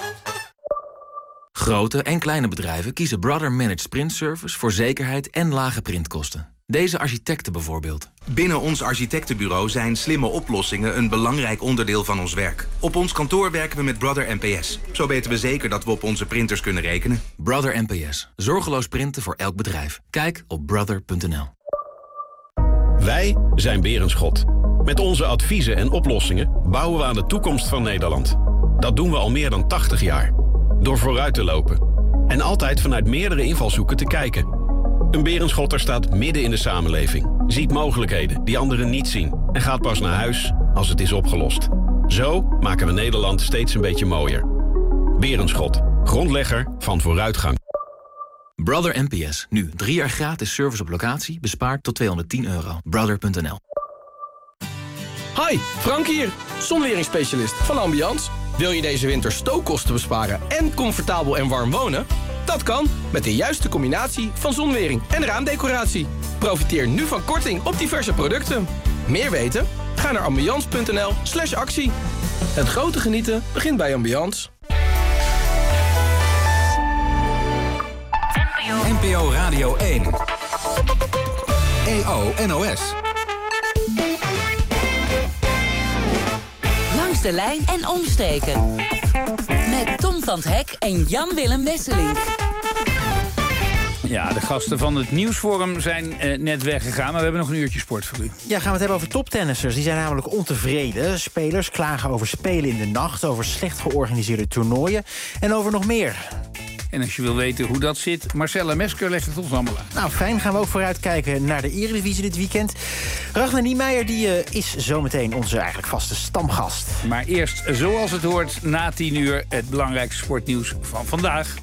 Speaker 16: Grote en kleine bedrijven kiezen Brother Managed Print Service voor zekerheid en lage printkosten. Deze architecten bijvoorbeeld.
Speaker 17: Binnen ons architectenbureau zijn slimme oplossingen een belangrijk onderdeel van ons werk. Op ons kantoor werken we met Brother N P S. Zo weten we zeker dat we op onze printers kunnen rekenen.
Speaker 16: Brother N P S. Zorgeloos printen voor elk bedrijf. Kijk op brother punt n l.
Speaker 19: Wij zijn Berenschot. Met onze adviezen en oplossingen bouwen we aan de toekomst van Nederland. Dat doen we al meer dan tachtig jaar. Door vooruit te lopen. En altijd vanuit meerdere invalshoeken te kijken. Een Berenschotter staat midden in de samenleving. Ziet mogelijkheden die anderen niet zien. En gaat pas naar huis als het is opgelost. Zo maken we Nederland steeds een beetje mooier. Berenschot. Grondlegger van vooruitgang.
Speaker 16: Brother N P S. Nu drie jaar gratis service op locatie. Bespaard tot tweehonderdtien euro. brother punt n l.
Speaker 20: Hi, Frank hier. Zonweringsspecialist van Ambiance. Wil je deze winter stookkosten besparen en comfortabel en warm wonen? Dat kan met de juiste combinatie van zonwering en raamdecoratie. Profiteer nu van korting op diverse producten. Meer weten? Ga naar ambiance punt n l slash actie. Het grote genieten begint bij Ambiance.
Speaker 1: N P O Radio één. E O N O S.
Speaker 3: Langs de lijn en omstreken. Met Tom van 't Hek en Jan-Willem Wesselink.
Speaker 10: Ja, de gasten van het Nieuwsforum zijn eh, net weggegaan, maar we hebben nog een uurtje sport voor u.
Speaker 8: Ja, gaan we het hebben over toptennissers. Die zijn namelijk ontevreden. Spelers klagen over spelen in de nacht, over slecht georganiseerde toernooien en over nog meer.
Speaker 10: En als je wil weten hoe dat zit, Marcella Mesker legt het ons allemaal uit.
Speaker 8: Nou, fijn. Gaan we ook vooruitkijken naar de Eredivisie dit weekend. Ragnar Niemeyer die, uh, is zometeen onze eigenlijk vaste stamgast.
Speaker 10: Maar eerst, zoals het hoort, na tien uur het belangrijkste sportnieuws van vandaag.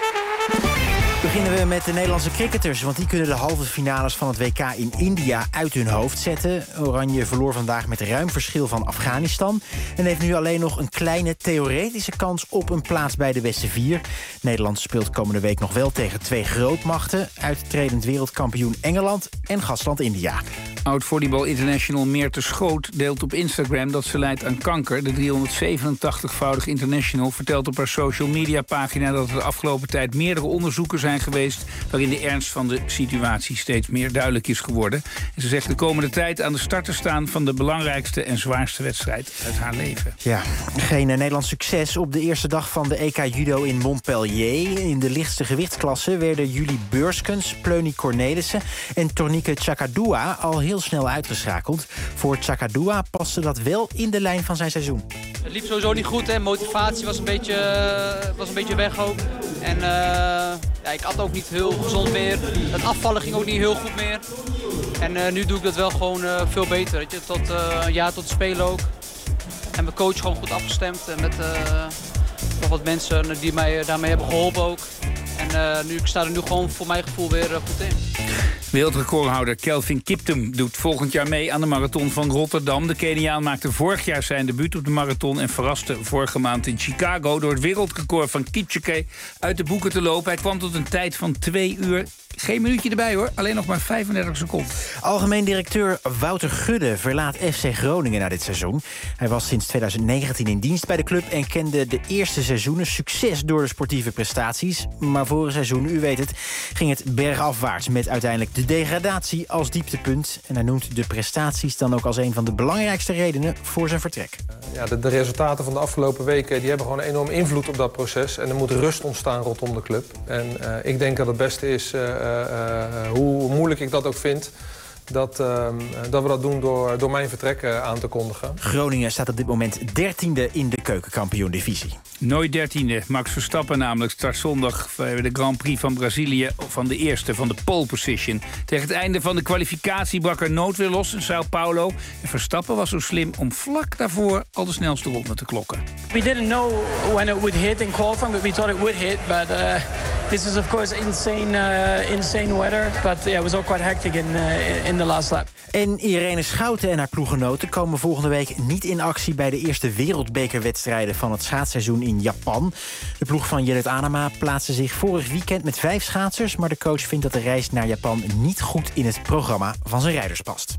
Speaker 8: Beginnen we met de Nederlandse cricketers, want die kunnen de halve finales van het W K in India uit hun hoofd zetten. Oranje verloor vandaag met ruim verschil van Afghanistan en heeft nu alleen nog een kleine theoretische kans op een plaats bij de beste vier. Nederland speelt komende week nog wel tegen twee grootmachten, uittredend wereldkampioen Engeland en gastland India.
Speaker 10: Oud-volleybal international Meerte Schoot deelt op Instagram dat ze lijdt aan kanker. De driehonderdzevenentachtigvoudig international vertelt op haar social media pagina dat er de afgelopen tijd meerdere onderzoeken zijn geweest waarin de ernst van de situatie steeds meer duidelijk is geworden. En ze zegt de komende tijd aan de start te staan van de belangrijkste en zwaarste wedstrijd uit haar leven.
Speaker 8: Ja, geen Nederlands succes op de eerste dag van de E K Judo in Montpellier. In de lichtste gewichtsklasse werden Julie Beurskens, Pleunie Cornelissen en Tornike Chakadua al heel snel uitgeschakeld. Voor Chakadua paste dat wel in de lijn van zijn seizoen.
Speaker 26: Het liep sowieso niet goed, hè. Motivatie was een beetje, was een beetje weg ook. En uh, ja, ik at ook niet heel gezond meer. Het afvallen ging ook niet heel goed meer. En uh, nu doe ik dat wel gewoon uh, veel beter. Weet je. Tot uh, een jaar tot het spelen ook. En mijn coach gewoon goed afgestemd. En met uh, nog wat mensen die mij uh, daarmee hebben geholpen ook. En uh, nu, ik sta er nu gewoon voor mijn gevoel weer uh, goed in.
Speaker 10: Wereldrecordhouder Kelvin Kiptum doet volgend jaar mee aan de marathon van Rotterdam. De Keniaan maakte vorig jaar zijn debuut op de marathon en verraste vorige maand in Chicago door het wereldrecord van Kipchoge uit de boeken te lopen. Hij kwam tot een tijd van twee uur. Geen minuutje erbij hoor, alleen nog maar vijfendertig seconden.
Speaker 8: Algemeen directeur Wouter Gudde verlaat F C Groningen na dit seizoen. Hij was sinds twintig negentien in dienst bij de club en kende de eerste seizoenen succes door de sportieve prestaties. Maar vorig seizoen, u weet het, ging het bergafwaarts met uiteindelijk de degradatie als dieptepunt. En hij noemt de prestaties dan ook als een van de belangrijkste redenen voor zijn vertrek.
Speaker 27: Ja, de, de resultaten van de afgelopen weken die hebben gewoon een enorm invloed op dat proces. En er moet rust ontstaan rondom de club. En uh, ik denk dat het beste is, uh, uh, hoe moeilijk ik dat ook vind, Dat, uh, dat we dat doen door, door mijn vertrek uh, aan te kondigen.
Speaker 8: Groningen staat op dit moment dertiende in de keukenkampioen-divisie.
Speaker 10: Nooit dertiende. Max Verstappen namelijk start zondag de Grand Prix van Brazilië van de eerste, van de pole position. Tegen het einde van de kwalificatie brak er noodweer los in Sao Paulo. En Verstappen was zo slim om vlak daarvoor al de snelste ronde te klokken.
Speaker 28: We didn't know when it would hit in qualifying, but we thought it would hit. But uh,
Speaker 4: This is of course insane, uh, insane weather, but yeah, it was all quite hectic in, uh, in the last lap.
Speaker 8: En Irene Schouten en haar ploeggenoten komen volgende week niet in actie bij de eerste wereldbekerwedstrijden van het schaatsseizoen in Japan. De ploeg van Judith Anema plaatste zich vorig weekend met vijf schaatsers, maar de coach vindt dat de reis naar Japan niet goed in het programma van zijn rijders past.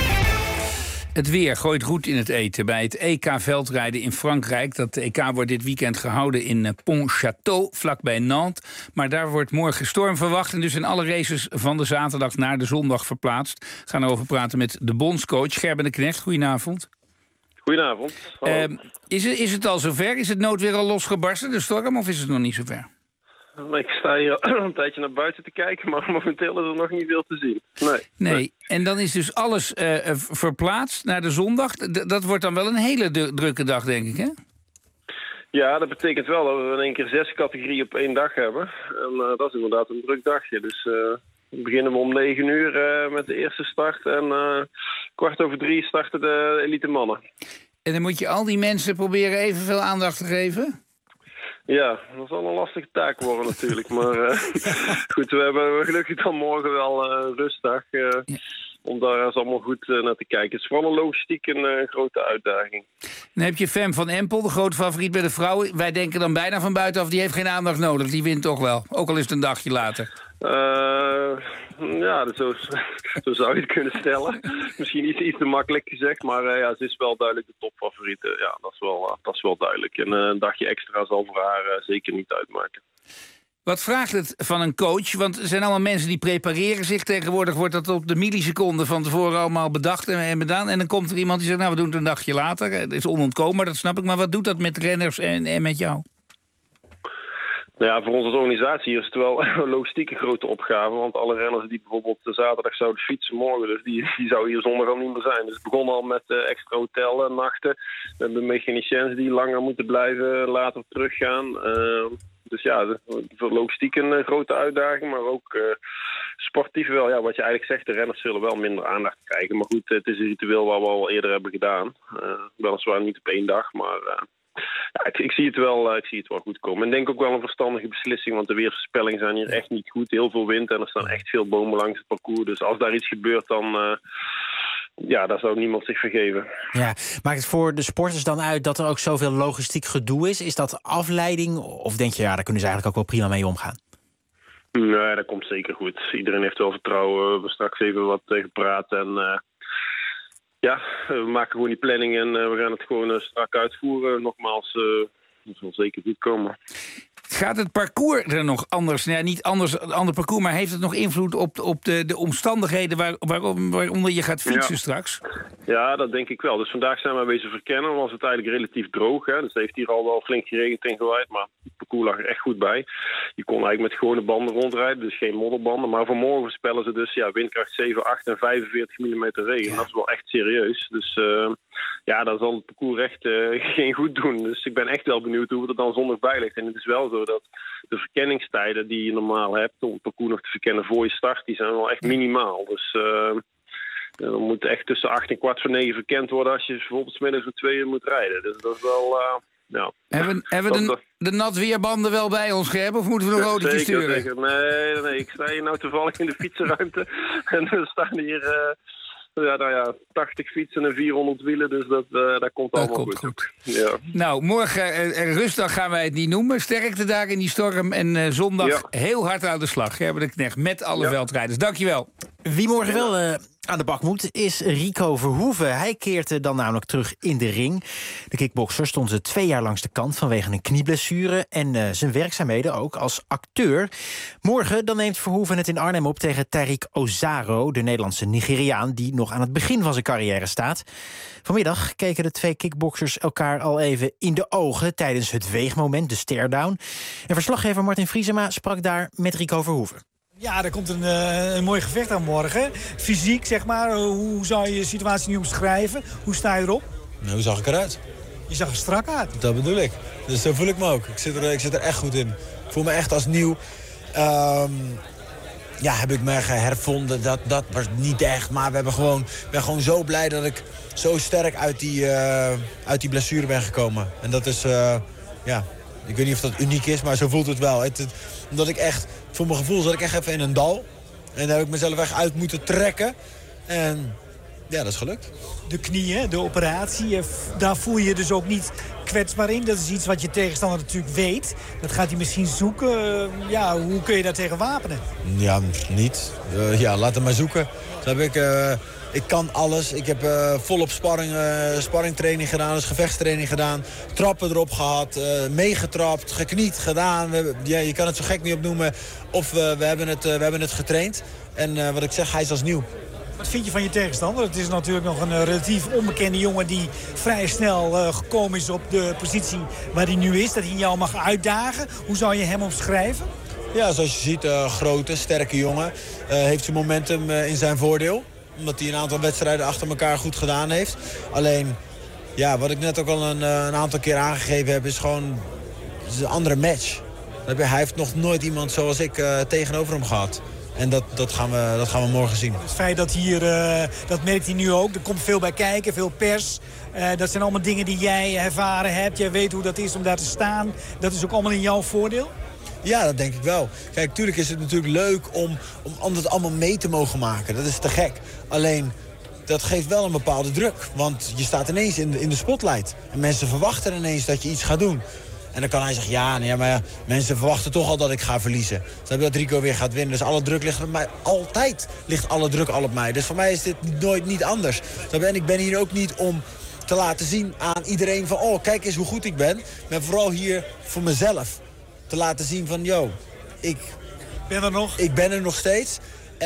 Speaker 10: Het weer gooit goed in het eten bij het E K-veldrijden in Frankrijk. Dat E K wordt dit weekend gehouden in Pontchâteau, vlakbij Nantes. Maar daar wordt morgen storm verwacht en dus zijn alle races van de zaterdag naar de zondag verplaatst. We gaan erover praten met de bondscoach Gerben de Knecht. Goedenavond.
Speaker 5: Goedenavond.
Speaker 10: Uh, is, het, is het al zover? Is het noodweer al losgebarsten, de storm, of is het nog niet zover?
Speaker 5: Ik sta hier een tijdje naar buiten te kijken, maar momenteel is er nog niet veel te zien. Nee.
Speaker 10: Nee, en dan is dus alles uh, verplaatst naar de zondag. D- dat wordt dan wel een hele du- drukke dag, denk ik, hè?
Speaker 5: Ja, dat betekent wel dat we in één keer zes categorieën op één dag hebben. En uh, dat is inderdaad een druk dagje. Dus uh, we beginnen we om negen uur uh, met de eerste start. En uh, kwart over drie starten de elite mannen. En dan moet je al die mensen proberen evenveel aandacht te geven? Ja, dat zal een lastige taak worden natuurlijk. Maar uh, goed, we hebben gelukkig dan morgen wel uh, rustdag. Uh, ja. Om daar eens allemaal goed uh, naar te kijken. Het is vooral een logistiek een uh, grote uitdaging.
Speaker 10: Dan heb je Fem van Empel, de grote favoriet bij de vrouwen. Wij denken dan bijna van buitenaf, die heeft geen aandacht nodig. Die wint toch wel, ook al is het een dagje later.
Speaker 5: Uh, ja, dat zo, zo zou je het kunnen stellen. Misschien iets, iets te makkelijk gezegd, maar uh, ja, ze is wel duidelijk de topfavoriete. Ja, dat is wel, uh, dat is wel duidelijk. En uh, een dagje extra zal voor haar uh, zeker niet uitmaken.
Speaker 10: Wat vraagt het van een coach? Want er zijn allemaal mensen die prepareren zich. Tegenwoordig wordt dat op de milliseconde van tevoren allemaal bedacht en gedaan. En dan komt er iemand die zegt, nou, we doen het een dagje later. Het is onontkoombaar, dat snap ik. Maar wat doet dat met renners en, en met jou?
Speaker 5: Nou ja, voor ons als organisatie is het wel een logistieke grote opgave. Want alle renners die bijvoorbeeld zaterdag zouden fietsen morgen, dus die, die zouden hier zondag al niet meer zijn. Dus het begon al met uh, extra hotellen, nachten. We hebben mechaniciens die langer moeten blijven, later teruggaan. Uh, dus ja, de, voor logistiek een uh, grote uitdaging, maar ook uh, sportief wel. Ja, wat je eigenlijk zegt, de renners zullen wel minder aandacht krijgen. Maar goed, het is een ritueel wat we al eerder hebben gedaan. Uh, weliswaar niet op één dag, maar... Uh, Ja, ik, ik, zie het wel, uh, ik zie het wel goed komen. En denk ook wel een verstandige beslissing, want de weersvoorspellingen zijn hier echt niet goed. Heel veel wind en er staan echt veel bomen langs het parcours. Dus als daar iets gebeurt, dan... Uh, ja, daar zou niemand zich vergeven.
Speaker 8: Ja, maakt het voor de sporters dan uit dat er ook zoveel logistiek gedoe is? Is dat afleiding? Of denk je, ja, daar kunnen ze eigenlijk ook wel prima mee omgaan?
Speaker 5: Nee, dat komt zeker goed. Iedereen heeft wel vertrouwen. We hebben straks even wat uh, gepraat en... Uh, Ja, we maken gewoon die planning en uh, we gaan het gewoon uh, strak uitvoeren. Nogmaals, uh, het zal zeker goed komen.
Speaker 10: Gaat het parcours er nog anders? Nou ja, niet anders, een ander parcours, maar heeft het nog invloed op, op de, de omstandigheden waar, waar, waaronder je gaat fietsen
Speaker 5: ja.
Speaker 10: straks?
Speaker 5: Ja, dat denk ik wel. Dus vandaag zijn we bezig verkennen. Was het eigenlijk relatief droog. Hè? Dus het heeft hier al wel flink geregend en gewaaid. Maar het parcours lag er echt goed bij. Je kon eigenlijk met gewone banden rondrijden. Dus geen modderbanden. Maar voor morgen voorspellen ze dus ja, windkracht zeven, acht en vijfenveertig millimeter regen. Ja. Dat is wel echt serieus. Dus uh, ja, dan zal het parcours echt uh, geen goed doen. Dus ik ben echt wel benieuwd hoe het er dan zondag bij ligt. En het is wel zo dat de verkenningstijden die je normaal hebt om het parcours nog te verkennen voor je start, die zijn wel echt minimaal. Dus uh, dan moet echt tussen acht en kwart voor negen verkend worden als je bijvoorbeeld 's middags voor twee uur moet rijden. Dus dat is wel... Uh, ja.
Speaker 10: Hebben, hebben we de, de natweerbanden wel bij ons, Gerben, of moeten we nog autootjes sturen?
Speaker 5: Zeker. Nee, nee, ik sta hier nou toevallig in de fietsenruimte en er staan hier... Uh, Ja, nou ja, tachtig fietsen en vierhonderd wielen, dus dat, uh, dat komt allemaal dat komt goed. goed. Ja.
Speaker 10: Nou, morgen uh, rustdag gaan wij het niet noemen. Sterkte daar in die storm en uh, zondag ja. heel hard aan de slag. Gerben de Knecht met alle ja. veldrijders. Dankjewel.
Speaker 8: Wie morgen wel uh, aan de bak moet, is Rico Verhoeven. Hij keert uh, dan namelijk terug in de ring. De kickbokser stond ze twee jaar langs de kant vanwege een knieblessure en uh, zijn werkzaamheden ook als acteur. Morgen dan neemt Verhoeven het in Arnhem op tegen Tariq Ozaro, de Nederlandse Nigeriaan die nog aan het begin van zijn carrière staat. Vanmiddag keken de twee kickboksers elkaar al even in de ogen tijdens het weegmoment, de stare-down. En verslaggever Martin Vriesema sprak daar met Rico Verhoeven.
Speaker 6: Ja, er komt een, uh, een mooi gevecht aan morgen. Fysiek, zeg maar. Hoe zou je je situatie nu omschrijven? Hoe sta je erop?
Speaker 9: Nou, hoe zag ik eruit?
Speaker 6: Je zag er strak uit.
Speaker 9: Dat bedoel ik. Dus zo voel ik me ook. Ik zit er, ik zit er echt goed in. Ik voel me echt als nieuw. Um, ja, heb ik me hervonden. Dat, dat was niet echt. Maar we hebben gewoon, ik ben gewoon zo blij dat ik zo sterk uit die, uh, uit die blessure ben gekomen. En dat is, uh, ja, Ik weet niet of dat uniek is, maar zo voelt het wel. Het, het, omdat ik echt, voor mijn gevoel zat ik echt even in een dal. En daar heb ik mezelf echt uit moeten trekken. En ja, dat is gelukt.
Speaker 6: De knieën, de operatie, daar voel je je dus ook niet kwetsbaar in. Dat is iets wat je tegenstander natuurlijk weet. Dat gaat hij misschien zoeken. Ja, hoe kun je daar tegen wapenen?
Speaker 9: Ja, niet. Uh, ja, laat hem maar zoeken. Dat heb ik... Uh, Ik kan alles. Ik heb uh, volop sparring, uh, sparringtraining gedaan, dus gevechtstraining gedaan. Trappen erop gehad, uh, meegetrapt, gekniet, gedaan. We hebben, ja, je kan het zo gek niet opnoemen. Of uh, we, hebben het, uh, we hebben het getraind. En uh, wat ik zeg, hij is als nieuw.
Speaker 6: Wat vind je van je tegenstander? Het is natuurlijk nog een uh, relatief onbekende jongen die vrij snel uh, gekomen is op de positie waar hij nu is. Dat hij jou mag uitdagen. Hoe zou je hem omschrijven?
Speaker 9: Ja, zoals je ziet, uh, grote, sterke jongen. Uh, heeft zijn momentum uh, in zijn voordeel. Omdat hij een aantal wedstrijden achter elkaar goed gedaan heeft. Alleen, ja, wat ik net ook al een, een aantal keer aangegeven heb, is gewoon is een andere match. Hij heeft nog nooit iemand zoals ik uh, tegenover hem gehad. En dat, dat, gaan we, dat gaan we morgen zien.
Speaker 6: Het feit dat hier, uh, dat merkt hij nu ook. Er komt veel bij kijken, veel pers. Uh, dat zijn allemaal dingen die jij ervaren hebt. Jij weet hoe dat is om daar te staan. Dat is ook allemaal in jouw voordeel?
Speaker 9: Ja, dat denk ik wel. Kijk, natuurlijk is het natuurlijk leuk om, om dat allemaal mee te mogen maken. Dat is te gek. Alleen, dat geeft wel een bepaalde druk. Want je staat ineens in de, in de spotlight. En mensen verwachten ineens dat je iets gaat doen. En dan kan hij zeggen, ja, nee, maar ja, mensen verwachten toch al dat ik ga verliezen. Dus dat Rico weer gaat winnen. Dus alle druk ligt op mij. Altijd ligt alle druk al op mij. Dus voor mij is dit nooit niet anders. En ik ben hier ook niet om te laten zien aan iedereen van, oh, kijk eens hoe goed ik ben. Maar vooral hier voor mezelf. Te laten zien van, yo, ik
Speaker 6: ben er nog.
Speaker 9: Ik ben er nog steeds.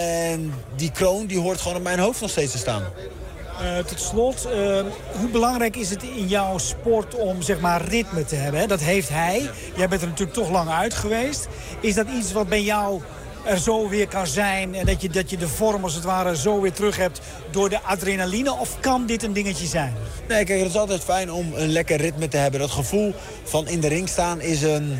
Speaker 9: En die kroon die hoort gewoon op mijn hoofd nog steeds te staan.
Speaker 6: Uh, tot slot, uh, hoe belangrijk is het in jouw sport om zeg maar ritme te hebben? Hè? Dat heeft hij. Jij bent er natuurlijk toch lang uit geweest. Is dat iets wat bij jou er zo weer kan zijn en dat je, dat je de vorm als het ware zo weer terug hebt door de adrenaline? Of kan dit een dingetje zijn?
Speaker 9: Nee, kijk, het is altijd fijn om een lekker ritme te hebben. Dat gevoel van in de ring staan is een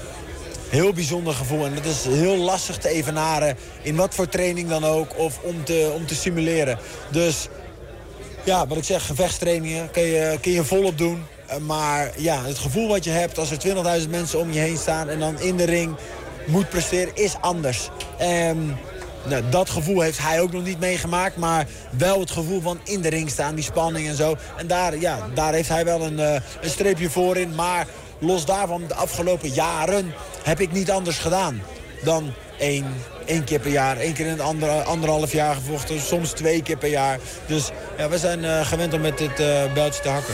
Speaker 9: heel bijzonder gevoel. En dat is heel lastig te evenaren in wat voor training dan ook of om te, om te simuleren. Dus ja, wat ik zeg, gevechtstrainingen kun je, kun je volop doen. Maar ja, het gevoel wat je hebt als er twintigduizend mensen om je heen staan en dan in de ring moet presteren, is anders. En nou, dat gevoel heeft hij ook nog niet meegemaakt, maar wel het gevoel van in de ring staan, die spanning en zo. En daar, ja, daar heeft hij wel een, uh, een streepje voor in. Maar los daarvan, de afgelopen jaren heb ik niet anders gedaan dan één, één keer per jaar. Één keer in het andere, anderhalf jaar gevochten, soms twee keer per jaar. Dus ja, we zijn uh, gewend om met dit uh, bijltje te hakken.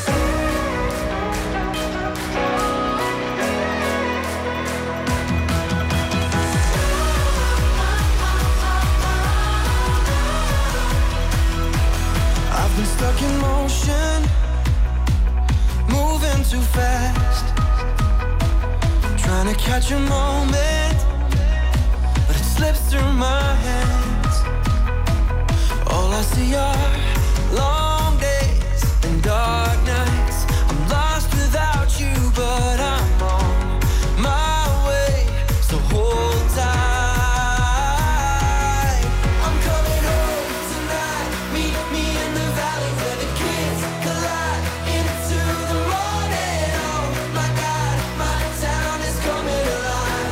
Speaker 2: I've been stuck in motion, moving too fast, trying to catch a moment, but it slips through my hands. All I see are long days and dark nights. I'm lost without you, but I'm on my way, so hold tight. I'm coming home tonight, meet me in the valley where the kids collide into the morning. Oh my God, my town is coming alive.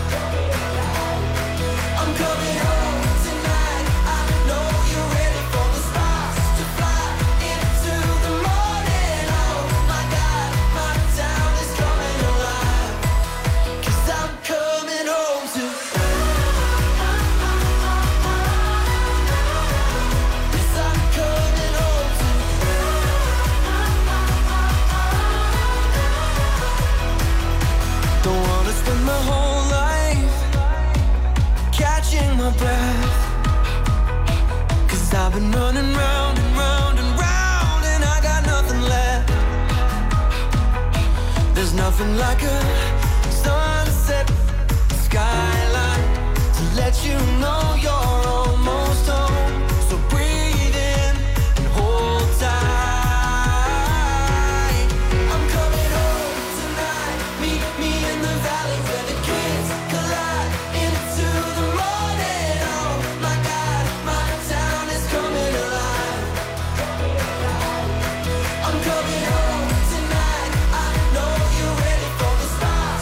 Speaker 2: I'm coming home tonight, I know you're ready for the stars to fly into the morning. Oh my God, my town is coming alive, 'cause I'm coming home to Yes, I'm coming home to Don't wanna spend my whole life catching my breath, 'cause I've been running round and round and round and I got nothing left. There's nothing like a sunset skyline to let you know you're almost home. So breathe in and hold tight. I'm coming home tonight, meet me in the valley where the kids collide into the morning. Oh my God, my town is coming alive. I'm coming home tonight, I know you're ready for the stars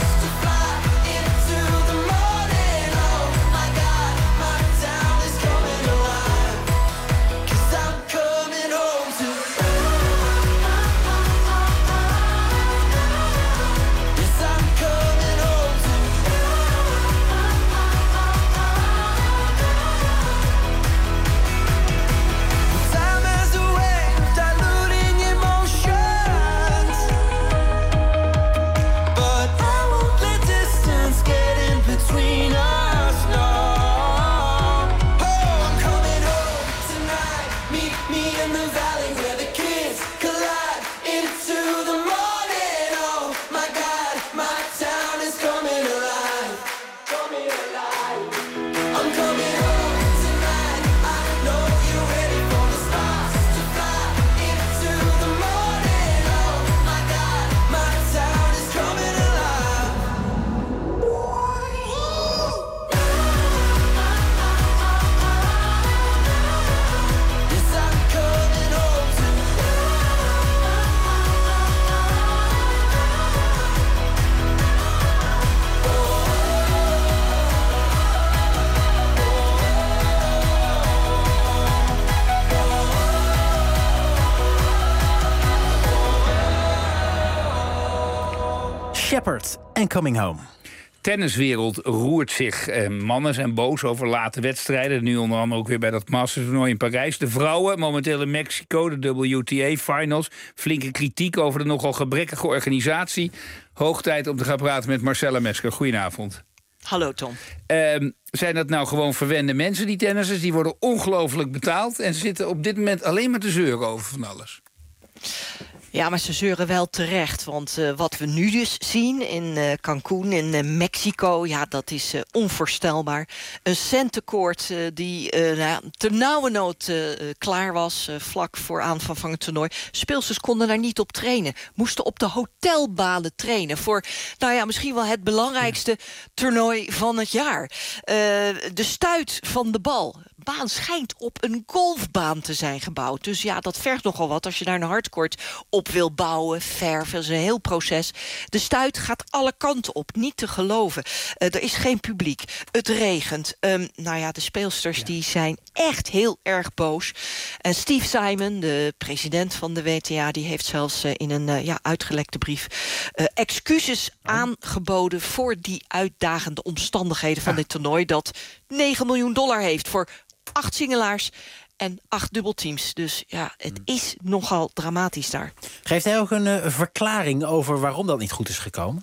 Speaker 8: Shepherd en Coming Home.
Speaker 10: Tenniswereld roert zich. Eh, mannen zijn boos over late wedstrijden. Nu onder andere ook weer bij dat Masters-toernooi in Parijs. De vrouwen, momenteel in Mexico, de W T A-finals. Flinke kritiek over de nogal gebrekkige organisatie. Hoog tijd om te gaan praten met Marcella Mesker. Goedenavond.
Speaker 7: Hallo Tom.
Speaker 10: Eh, zijn dat nou gewoon verwende mensen, die tennissers? Die worden ongelooflijk betaald en ze zitten op dit moment alleen maar te zeuren over van alles.
Speaker 7: Ja, maar ze zeuren wel terecht. Want uh, wat we nu dus zien in uh, Cancún, in uh, Mexico... ja, dat is uh, onvoorstelbaar. Een centenkoord uh, die uh, nou, ternauwernood uh, klaar was... Uh, vlak voor aanvang van het toernooi. Speelsters konden daar niet op trainen. Moesten op de hotelbanen trainen. Voor, nou ja, misschien wel het belangrijkste toernooi van het jaar. Uh, de stuit van de bal... baan schijnt op een golfbaan te zijn gebouwd. Dus ja, dat vergt nogal wat als je daar een hardcourt op wil bouwen, verven. Dat is een heel proces. De stuit gaat alle kanten op, niet te geloven. Uh, er is geen publiek. Het regent. Um, nou ja, de speelsters ja. die zijn echt heel erg boos. En Steve Simon, de president van de W T A... die heeft zelfs uh, in een uh, ja, uitgelekte brief... Uh, excuses oh. aangeboden voor die uitdagende omstandigheden van ja. dit toernooi... dat negen miljoen dollar heeft voor acht singelaars en acht dubbelteams. Dus ja, het is nogal dramatisch daar.
Speaker 8: Geeft hij ook een uh, verklaring over waarom dat niet goed is gekomen?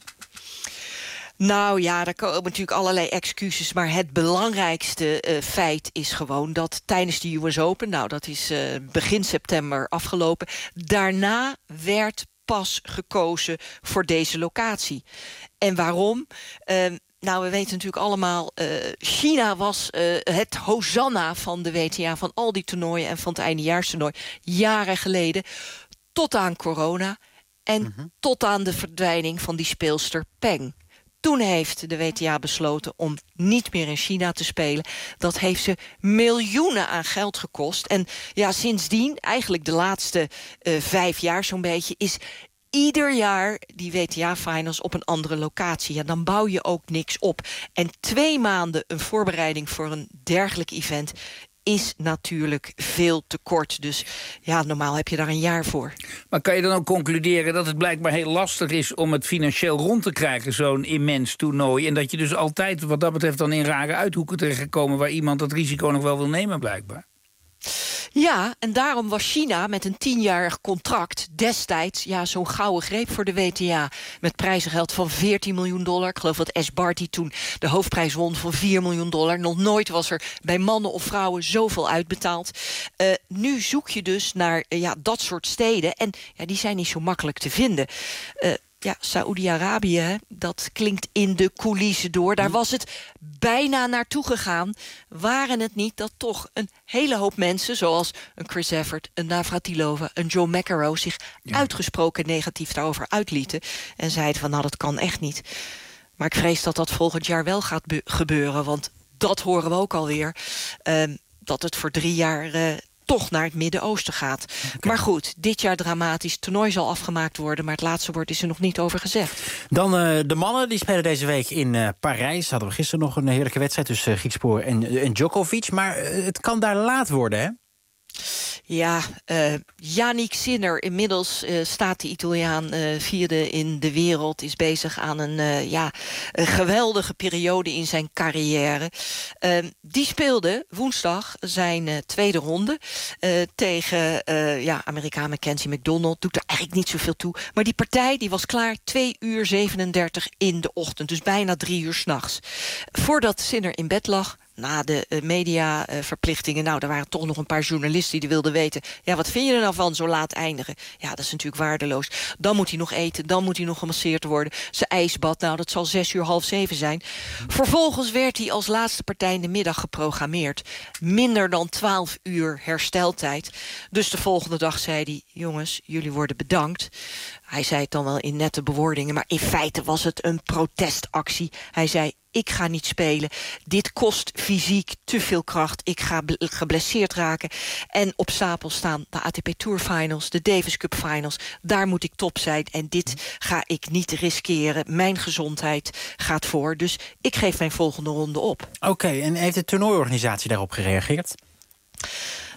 Speaker 7: Nou ja, er komen natuurlijk allerlei excuses... maar het belangrijkste uh, feit is gewoon dat tijdens de U S Open... nou, dat is uh, begin september afgelopen... daarna werd pas gekozen voor deze locatie. En waarom? Uh, Nou, we weten natuurlijk allemaal, uh, China was uh, het hosanna van de W T A... van al die toernooien en van het eindejaarstoernooi jaren geleden... tot aan corona en mm-hmm. tot aan de verdwijning van die speelster Peng. Toen heeft de W T A besloten om niet meer in China te spelen. Dat heeft ze miljoenen aan geld gekost. En ja, sindsdien, eigenlijk de laatste uh, vijf jaar zo'n beetje... is ieder jaar die W T A-finals op een andere locatie. Ja, dan bouw je ook niks op. En twee maanden een voorbereiding voor een dergelijk event... is natuurlijk veel te kort. Dus ja, normaal heb je daar een jaar voor.
Speaker 10: Maar kan je dan ook concluderen dat het blijkbaar heel lastig is... om het financieel rond te krijgen, zo'n immens toernooi... en dat je dus altijd wat dat betreft dan in rare uithoeken terechtgekomen... waar iemand dat risico nog wel wil nemen, blijkbaar?
Speaker 7: Ja, en daarom was China met een tienjarig contract destijds... ja, zo'n gouden greep voor de W T A. Met prijzengeld van veertien miljoen dollar. Ik geloof dat Ash Barty toen de hoofdprijs won van vier miljoen dollar. Nog nooit was er bij mannen of vrouwen zoveel uitbetaald. Uh, nu zoek je dus naar uh, ja, dat soort steden. En ja, die zijn niet zo makkelijk te vinden. Uh, Ja, Saoedi-Arabië, dat klinkt in de coulissen door. Daar was het bijna naartoe gegaan. Waren het niet dat toch een hele hoop mensen... zoals een Chris Evert, een Navratilova, een Joe McEnroe... zich ja. uitgesproken negatief daarover uitlieten. En zeiden van, nou, dat kan echt niet. Maar ik vrees dat dat volgend jaar wel gaat gebeuren. Want dat horen we ook alweer. Uh, dat het voor drie jaar... Uh, toch naar het Midden-Oosten gaat. Okay. Maar goed, dit jaar dramatisch. Het toernooi zal afgemaakt worden, maar het laatste woord is er nog niet over gezegd.
Speaker 8: Dan uh, de mannen, die spelen deze week in uh, Parijs. Hadden we gisteren nog een heerlijke wedstrijd tussen uh, Griekspoor en, uh, en Djokovic. Maar uh, het kan daar laat worden, hè?
Speaker 7: Ja, uh, Yannick Sinner, inmiddels uh, staat de Italiaan uh, vierde in de wereld... is bezig aan een, uh, ja, een geweldige periode in zijn carrière. Uh, die speelde woensdag zijn uh, tweede ronde... Uh, tegen uh, ja, Amerikaan Mackenzie McDonald. Doet er eigenlijk niet zoveel toe. Maar die partij die was klaar twee uur zevenendertig in de ochtend. Dus bijna drie uur 's nachts. Voordat Sinner in bed lag... Na de uh, mediaverplichtingen, uh, nou, er waren toch nog een paar journalisten die wilden weten... ja, wat vind je er nou van, zo laat eindigen? Ja, dat is natuurlijk waardeloos. Dan moet hij nog eten, dan moet hij nog gemasseerd worden. Zijn ijsbad, nou, dat zal zes uur, half zeven zijn. Vervolgens werd hij als laatste partij in de middag geprogrammeerd. Minder dan twaalf uur hersteltijd. Dus de volgende dag zei hij, jongens, jullie worden bedankt. Hij zei het dan wel in nette bewoordingen, maar in feite was het een protestactie. Hij zei, ik ga niet spelen. Dit kost fysiek te veel kracht. Ik ga geblesseerd raken. En op stapel staan de A T P Tour Finals, de Davis Cup Finals. Daar moet ik top zijn. En dit ga ik niet riskeren. Mijn gezondheid gaat voor. Dus ik geef mijn volgende ronde op.
Speaker 8: Oké, okay, en heeft de toernooiorganisatie daarop gereageerd?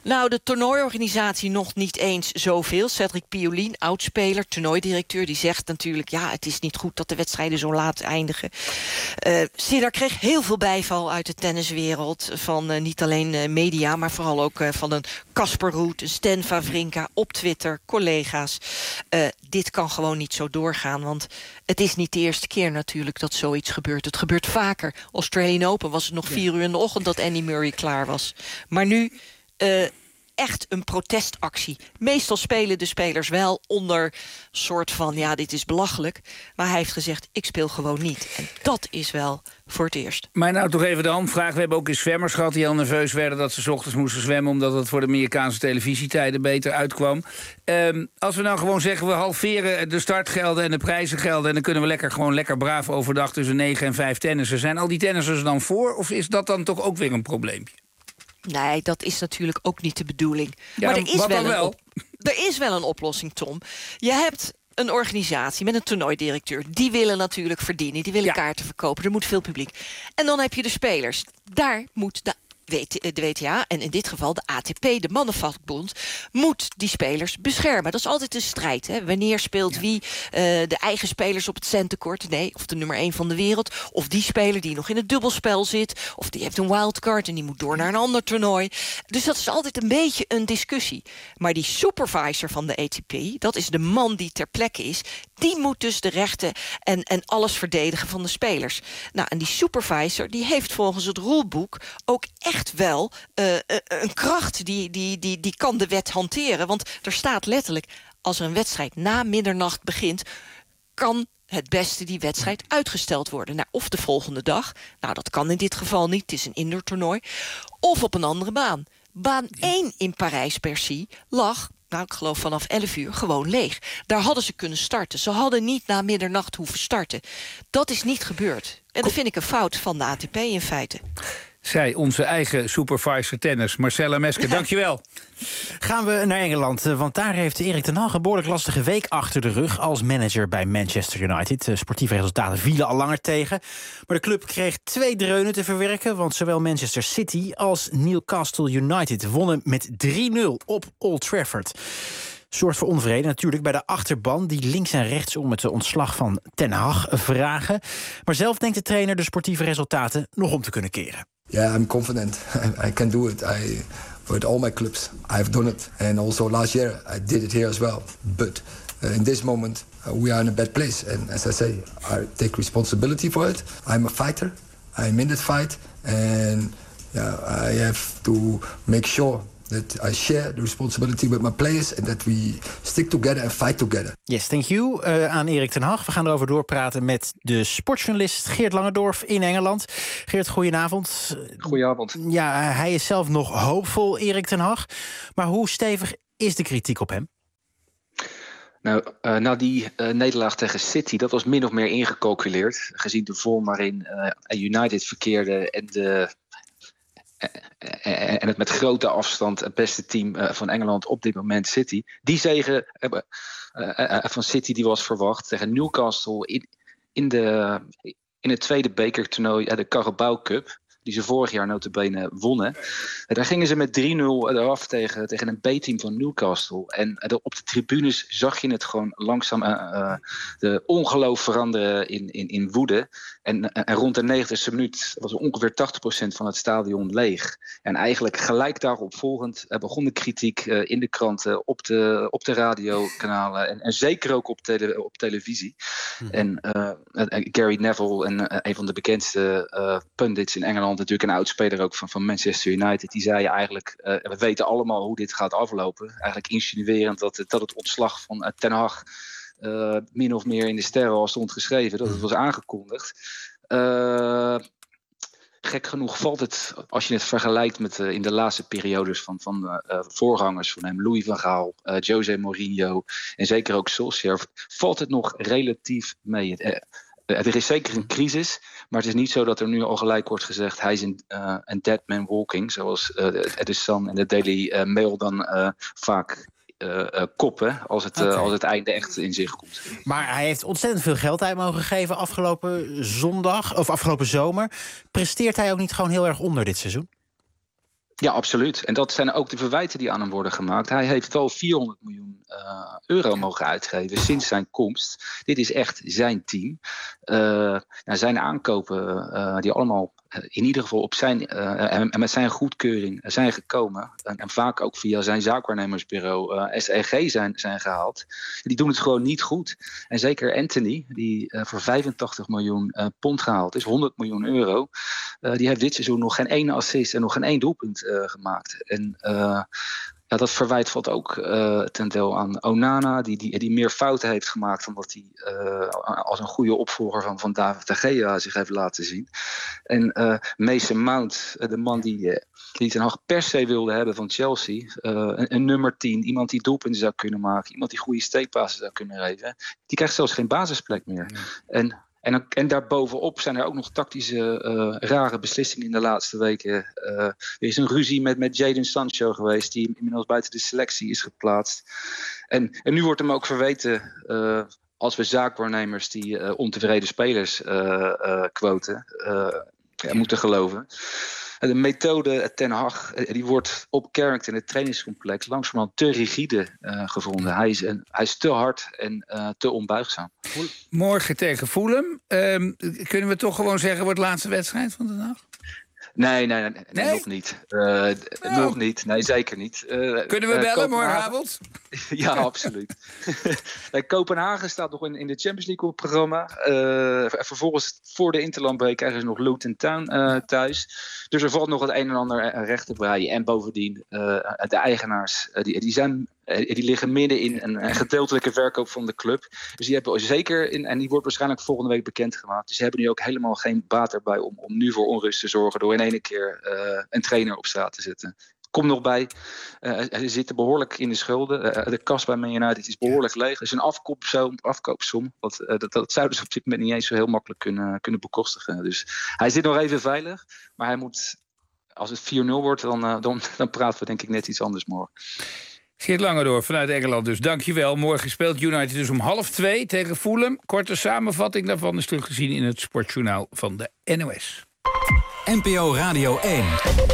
Speaker 7: Nou, de toernooiorganisatie nog niet eens zoveel. Cedric Pioline, oudspeler, toernooidirecteur, die zegt natuurlijk... ja, het is niet goed dat de wedstrijden zo laat eindigen. Uh, Sinner kreeg heel veel bijval uit de tenniswereld. Van uh, niet alleen uh, media, maar vooral ook uh, van een Casper Ruud, een Stan Wawrinka op Twitter, collega's. Uh, dit kan gewoon niet zo doorgaan, want het is niet de eerste keer natuurlijk dat zoiets gebeurt. Het gebeurt vaker. Australian Open was het nog vier uur in de ochtend dat Andy Murray klaar was. Maar nu... Uh, echt een protestactie. Meestal spelen de spelers wel onder soort van... ja, dit is belachelijk. Maar hij heeft gezegd, ik speel gewoon niet. En dat is wel voor het eerst.
Speaker 10: Maar nou toch even de handvraag. We hebben ook eens zwemmers gehad die al nerveus werden... dat ze 's ochtends moesten zwemmen... omdat het voor de Amerikaanse televisietijden beter uitkwam. Um, als we nou gewoon zeggen... we halveren de startgelden en de prijzengelden... en dan kunnen we lekker gewoon lekker braaf overdag... tussen negen en vijf tennissen. Zijn al die tennissers dan voor? Of is dat dan toch ook weer een probleempje?
Speaker 7: Nee, dat is natuurlijk ook niet de bedoeling.
Speaker 10: Ja,
Speaker 7: maar er is,
Speaker 10: wat
Speaker 7: wel
Speaker 10: dan
Speaker 7: een
Speaker 10: wel?
Speaker 7: op- er is wel een oplossing, Tom. Je hebt een organisatie met een toernooidirecteur. Die willen natuurlijk verdienen, die willen kaarten verkopen. Er moet veel publiek. En dan heb je de spelers. Daar moet de de W T A en in dit geval de A T P, de mannenvakbond, moet die spelers beschermen. Dat is altijd een strijd. Hè? Wanneer speelt wie uh, de eigen spelers op het centenkort? Nee, of de nummer één van de wereld. Of die speler die nog in het dubbelspel zit. Of die heeft een wildcard en die moet door naar een ander toernooi. Dus dat is altijd een beetje een discussie. Maar die supervisor van de A T P, dat is de man die ter plekke is, die moet dus de rechten en, en alles verdedigen van de spelers. Nou, en die supervisor die heeft volgens het ruleboek ook echt echt wel uh, een kracht die, die, die, die kan de wet hanteren. Want er staat letterlijk, als er een wedstrijd na middernacht begint, kan het beste die wedstrijd uitgesteld worden. Nou, of de volgende dag. Nou, dat kan in dit geval niet. Het is een indoor toernooi. Of op een andere baan. Baan één in Parijs-Bercy lag, nou, ik geloof vanaf elf uur, gewoon leeg. Daar hadden ze kunnen starten. Ze hadden niet na middernacht hoeven starten. Dat is niet gebeurd. En dat vind ik een fout van de A T P in feite.
Speaker 10: Zij, onze eigen supervisor tennis, Marcella Mesker, dankjewel.
Speaker 8: Gaan we naar Engeland, want daar heeft Erik ten Hag een behoorlijk lastige week achter de rug als manager bij Manchester United. De sportieve resultaten vielen al langer tegen. Maar de club kreeg twee dreunen te verwerken, want zowel Manchester City als Newcastle United wonnen met drie nul op Old Trafford. Zorgt voor onvrede natuurlijk bij de achterban die links en rechts om het ontslag van Ten Hag vragen. Maar zelf denkt de trainer de sportieve resultaten nog om te kunnen keren.
Speaker 11: Yeah, I'm confident. I can do it. I, with all my clubs, I've done it. And also last year, I did it here as well. But uh, in this moment, uh, we are in a bad place. And as I say, I take responsibility for it. I'm a fighter. I'm in that fight. And yeah, I have to make sure that I share the responsibility with my players and that we stick together and fight together.
Speaker 8: Yes, thank you uh, aan Erik ten Hag. We gaan erover doorpraten met de sportjournalist Geert Langendorf in Engeland. Geert, goedenavond.
Speaker 15: Goedenavond.
Speaker 8: Ja, hij is zelf nog hoopvol, Erik ten Hag. Maar hoe stevig is de kritiek op hem?
Speaker 15: Nou, uh, nou die uh, nederlaag tegen City, dat was min of meer ingecalculeerd. Gezien de vorm waarin uh, United verkeerde en de... en het met grote afstand het beste team van Engeland op dit moment City. Die zege van City die was verwacht tegen Newcastle in, in, de, in het tweede bekertoernooi, de Carabao Cup, die ze vorig jaar nota bene wonnen. Daar gingen ze met drie nul eraf tegen, tegen een B-team van Newcastle. En op de tribunes zag je het gewoon langzaam uh, uh, de ongeloof veranderen in, in, in woede. En, en rond de negentigste minuut was ongeveer tachtig procent van het stadion leeg. En eigenlijk gelijk daarop volgend uh, begon de kritiek uh, in de kranten, op de, op de radiokanalen en, en zeker ook op, tele, op televisie. Mm. En uh, Gary Neville, en, uh, een van de bekendste uh, pundits in Engeland, natuurlijk een oudspeler ook van, van Manchester United, die zei eigenlijk, uh, we weten allemaal hoe dit gaat aflopen. Eigenlijk insinuerend dat, dat het ontslag van uh, Ten Hag uh, min of meer in de sterren al stond geschreven, dat het was aangekondigd. Uh, gek genoeg valt het, als je het vergelijkt met uh, in de laatste periodes van, van uh, voorgangers van hem, Louis van Gaal, uh, Jose Mourinho en zeker ook Solskjaer, valt het nog relatief mee. Uh, Er is zeker een crisis, maar het is niet zo dat er nu al gelijk wordt gezegd hij is een, uh, een dead man walking, zoals uh, The Sun en de Daily uh, Mail dan uh, vaak uh, uh, koppen als het, okay. uh, als het einde echt in zicht komt.
Speaker 8: Maar hij heeft ontzettend veel geld uit mogen geven afgelopen zondag, of afgelopen zomer. Presteert hij ook niet gewoon heel erg onder dit seizoen?
Speaker 15: Ja, absoluut. En dat zijn ook de verwijten die aan hem worden gemaakt. Hij heeft wel vierhonderd miljoen uh, euro mogen uitgeven sinds zijn komst. Dit is echt zijn team. Uh, nou, zijn aankopen, uh, die allemaal uh, in ieder geval op zijn, uh, en, en met zijn goedkeuring zijn gekomen. En, en vaak ook via zijn zaakwaarnemersbureau uh, S E G zijn, zijn gehaald. Die doen het gewoon niet goed. En zeker Anthony, die uh, voor vijfentachtig miljoen uh, pond gehaald is, honderd miljoen euro. Uh, die heeft dit seizoen nog geen één assist en nog geen één doelpunt uh, gemaakt. En uh, ja, dat verwijt valt ook uh, ten deel aan Onana, die, die, die meer fouten heeft gemaakt dan dat hij uh, als een goede opvolger van, van David de Gea zich heeft laten zien. En uh, Mason Mount, de man die, uh, die Ten Hag per se wilde hebben van Chelsea, uh, een, een nummer tien, iemand die doelpunten zou kunnen maken, iemand die goede steekpassen zou kunnen geven, die krijgt zelfs geen basisplek meer. Ja. En En, en daarbovenop zijn er ook nog tactische uh, rare beslissingen in de laatste weken. Uh, er is een ruzie met, met Jadon Sancho geweest, die inmiddels buiten de selectie is geplaatst. En, en nu wordt hem ook verweten, uh, als we zaakwaarnemers die uh, ontevreden spelers uh, uh, quoten, uh, ja, moeten geloven. De methode Ten Hag, die wordt op Carrington, het trainingscomplex, langzamerhand te rigide uh, gevonden. Hij is, een, hij is te hard en uh, te onbuigzaam.
Speaker 10: Morgen tegen Fulham. Um, kunnen we toch gewoon zeggen, wordt de laatste wedstrijd van de dag?
Speaker 15: Nee, nee, nee, nee, nee? nog niet. Uh, oh. Nog niet, nee, zeker niet. Uh,
Speaker 10: Kunnen we uh, bellen morgenavond?
Speaker 15: Ja, absoluut. Nee, Kopenhagen staat nog in, in de Champions League op het programma. Uh, vervolgens voor de Interlandbreak krijgen ze nog Luton Town uh, thuis. Dus er valt nog het een en ander recht te breien. En bovendien, uh, de eigenaars, uh, die, die, zijn, uh, die liggen midden in een, een gedeeltelijke verkoop van de club. Dus die hebben zeker, in, en die wordt waarschijnlijk volgende week bekendgemaakt. Dus ze hebben nu ook helemaal geen baat erbij om, om nu voor onrust te zorgen door in één keer uh, een trainer op straat te zetten. Komt nog bij, uh, ze zitten behoorlijk in de schulden. Uh, de kas bij Man United is behoorlijk leeg. Dus een afkoopsom, afkoopsom dat, uh, dat, dat zouden ze op dit moment niet eens zo heel makkelijk kunnen, kunnen bekostigen. Dus hij zit nog even veilig, maar hij moet, als het vier nul wordt, dan, uh, dan, dan praten we denk ik net iets anders morgen.
Speaker 10: Geert Langendoor vanuit Engeland dus, dankjewel. Morgen speelt United dus om half twee tegen Fulham. Korte samenvatting daarvan is teruggezien in het Sportjournaal van de N O S.
Speaker 1: N P O Radio één.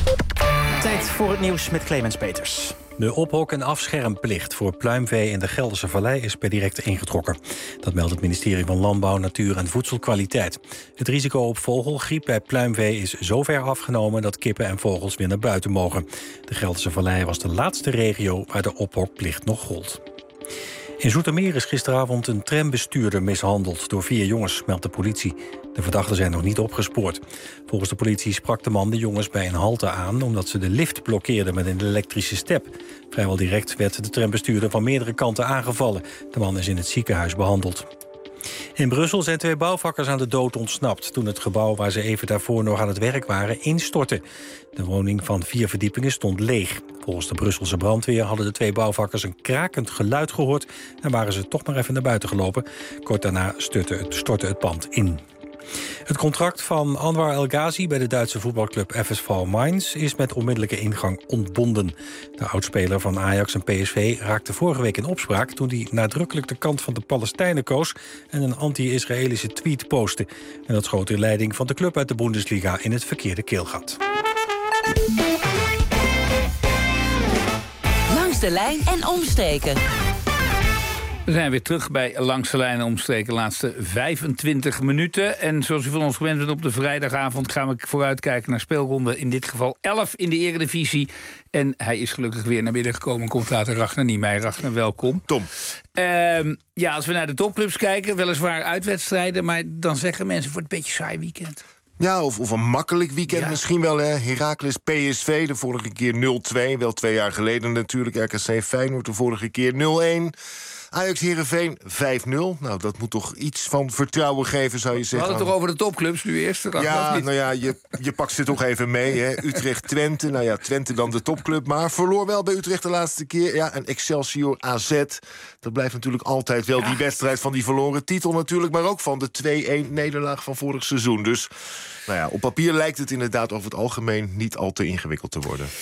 Speaker 8: Tijd voor het nieuws met Clemens Peters.
Speaker 14: De ophok- en afschermplicht voor pluimvee in de Gelderse Vallei is per direct ingetrokken. Dat meldt het ministerie van Landbouw, Natuur en Voedselkwaliteit. Het risico op vogelgriep bij pluimvee is zover afgenomen dat kippen en vogels weer naar buiten mogen. De Gelderse Vallei was de laatste regio waar de ophokplicht nog gold. In Zoetermeer is gisteravond een trambestuurder mishandeld door vier jongens, meldt de politie. De verdachten zijn nog niet opgespoord. Volgens de politie sprak de man de jongens bij een halte aan omdat ze de lift blokkeerden met een elektrische step. Vrijwel direct werd de trambestuurder van meerdere kanten aangevallen. De man is in het ziekenhuis behandeld. In Brussel zijn twee bouwvakkers aan de dood ontsnapt toen het gebouw waar ze even daarvoor nog aan het werk waren instortte. De woning van vier verdiepingen stond leeg. Volgens de Brusselse brandweer hadden de twee bouwvakkers een krakend geluid gehoord en waren ze toch maar even naar buiten gelopen. Kort daarna stortte het, stortte het pand in. Het contract van Anwar El Ghazi bij de Duitse voetbalclub F S V Mainz is met onmiddellijke ingang ontbonden. De oudspeler van Ajax en P S V raakte vorige week in opspraak toen hij nadrukkelijk de kant van de Palestijnen koos en een anti-Israëlische tweet postte. En dat schoot in leiding van de club uit de Bundesliga in het verkeerde keelgat.
Speaker 3: Langs de lijn en omstreken.
Speaker 10: We zijn weer terug bij Langs de Lijn en Omstreken, laatste vijfentwintig minuten. En zoals u van ons gewend bent op de vrijdagavond gaan we vooruitkijken naar speelronde, in dit geval elf in de Eredivisie. En hij is gelukkig weer naar binnen gekomen, commentator Ragnar Niemeyer. Ragnar, welkom.
Speaker 18: Tom.
Speaker 10: Uh, ja, als we naar de topclubs kijken, weliswaar uitwedstrijden, maar dan zeggen mensen voor het beetje saai weekend.
Speaker 18: Ja, of, of een makkelijk weekend ja. misschien wel. Hè. Heracles P S V, de vorige keer nul twee. Wel twee jaar geleden natuurlijk. R K C Feyenoord de vorige keer nul een. Ajax Heerenveen vijf nul. Nou, dat moet toch iets van vertrouwen geven, zou je zeggen.
Speaker 10: We hadden het toch over de topclubs nu eerst?
Speaker 18: Ja, nou ja, je, je pakt ze toch even mee. Hè. Utrecht-Twente, nou ja, Twente dan de topclub. Maar verloor wel bij Utrecht de laatste keer. Ja, en Excelsior A Z. Dat blijft natuurlijk altijd wel ja. die wedstrijd van die verloren titel natuurlijk. Maar ook van de twee een nederlaag van vorig seizoen. Dus nou ja, op papier lijkt het inderdaad over het algemeen niet al te ingewikkeld te worden.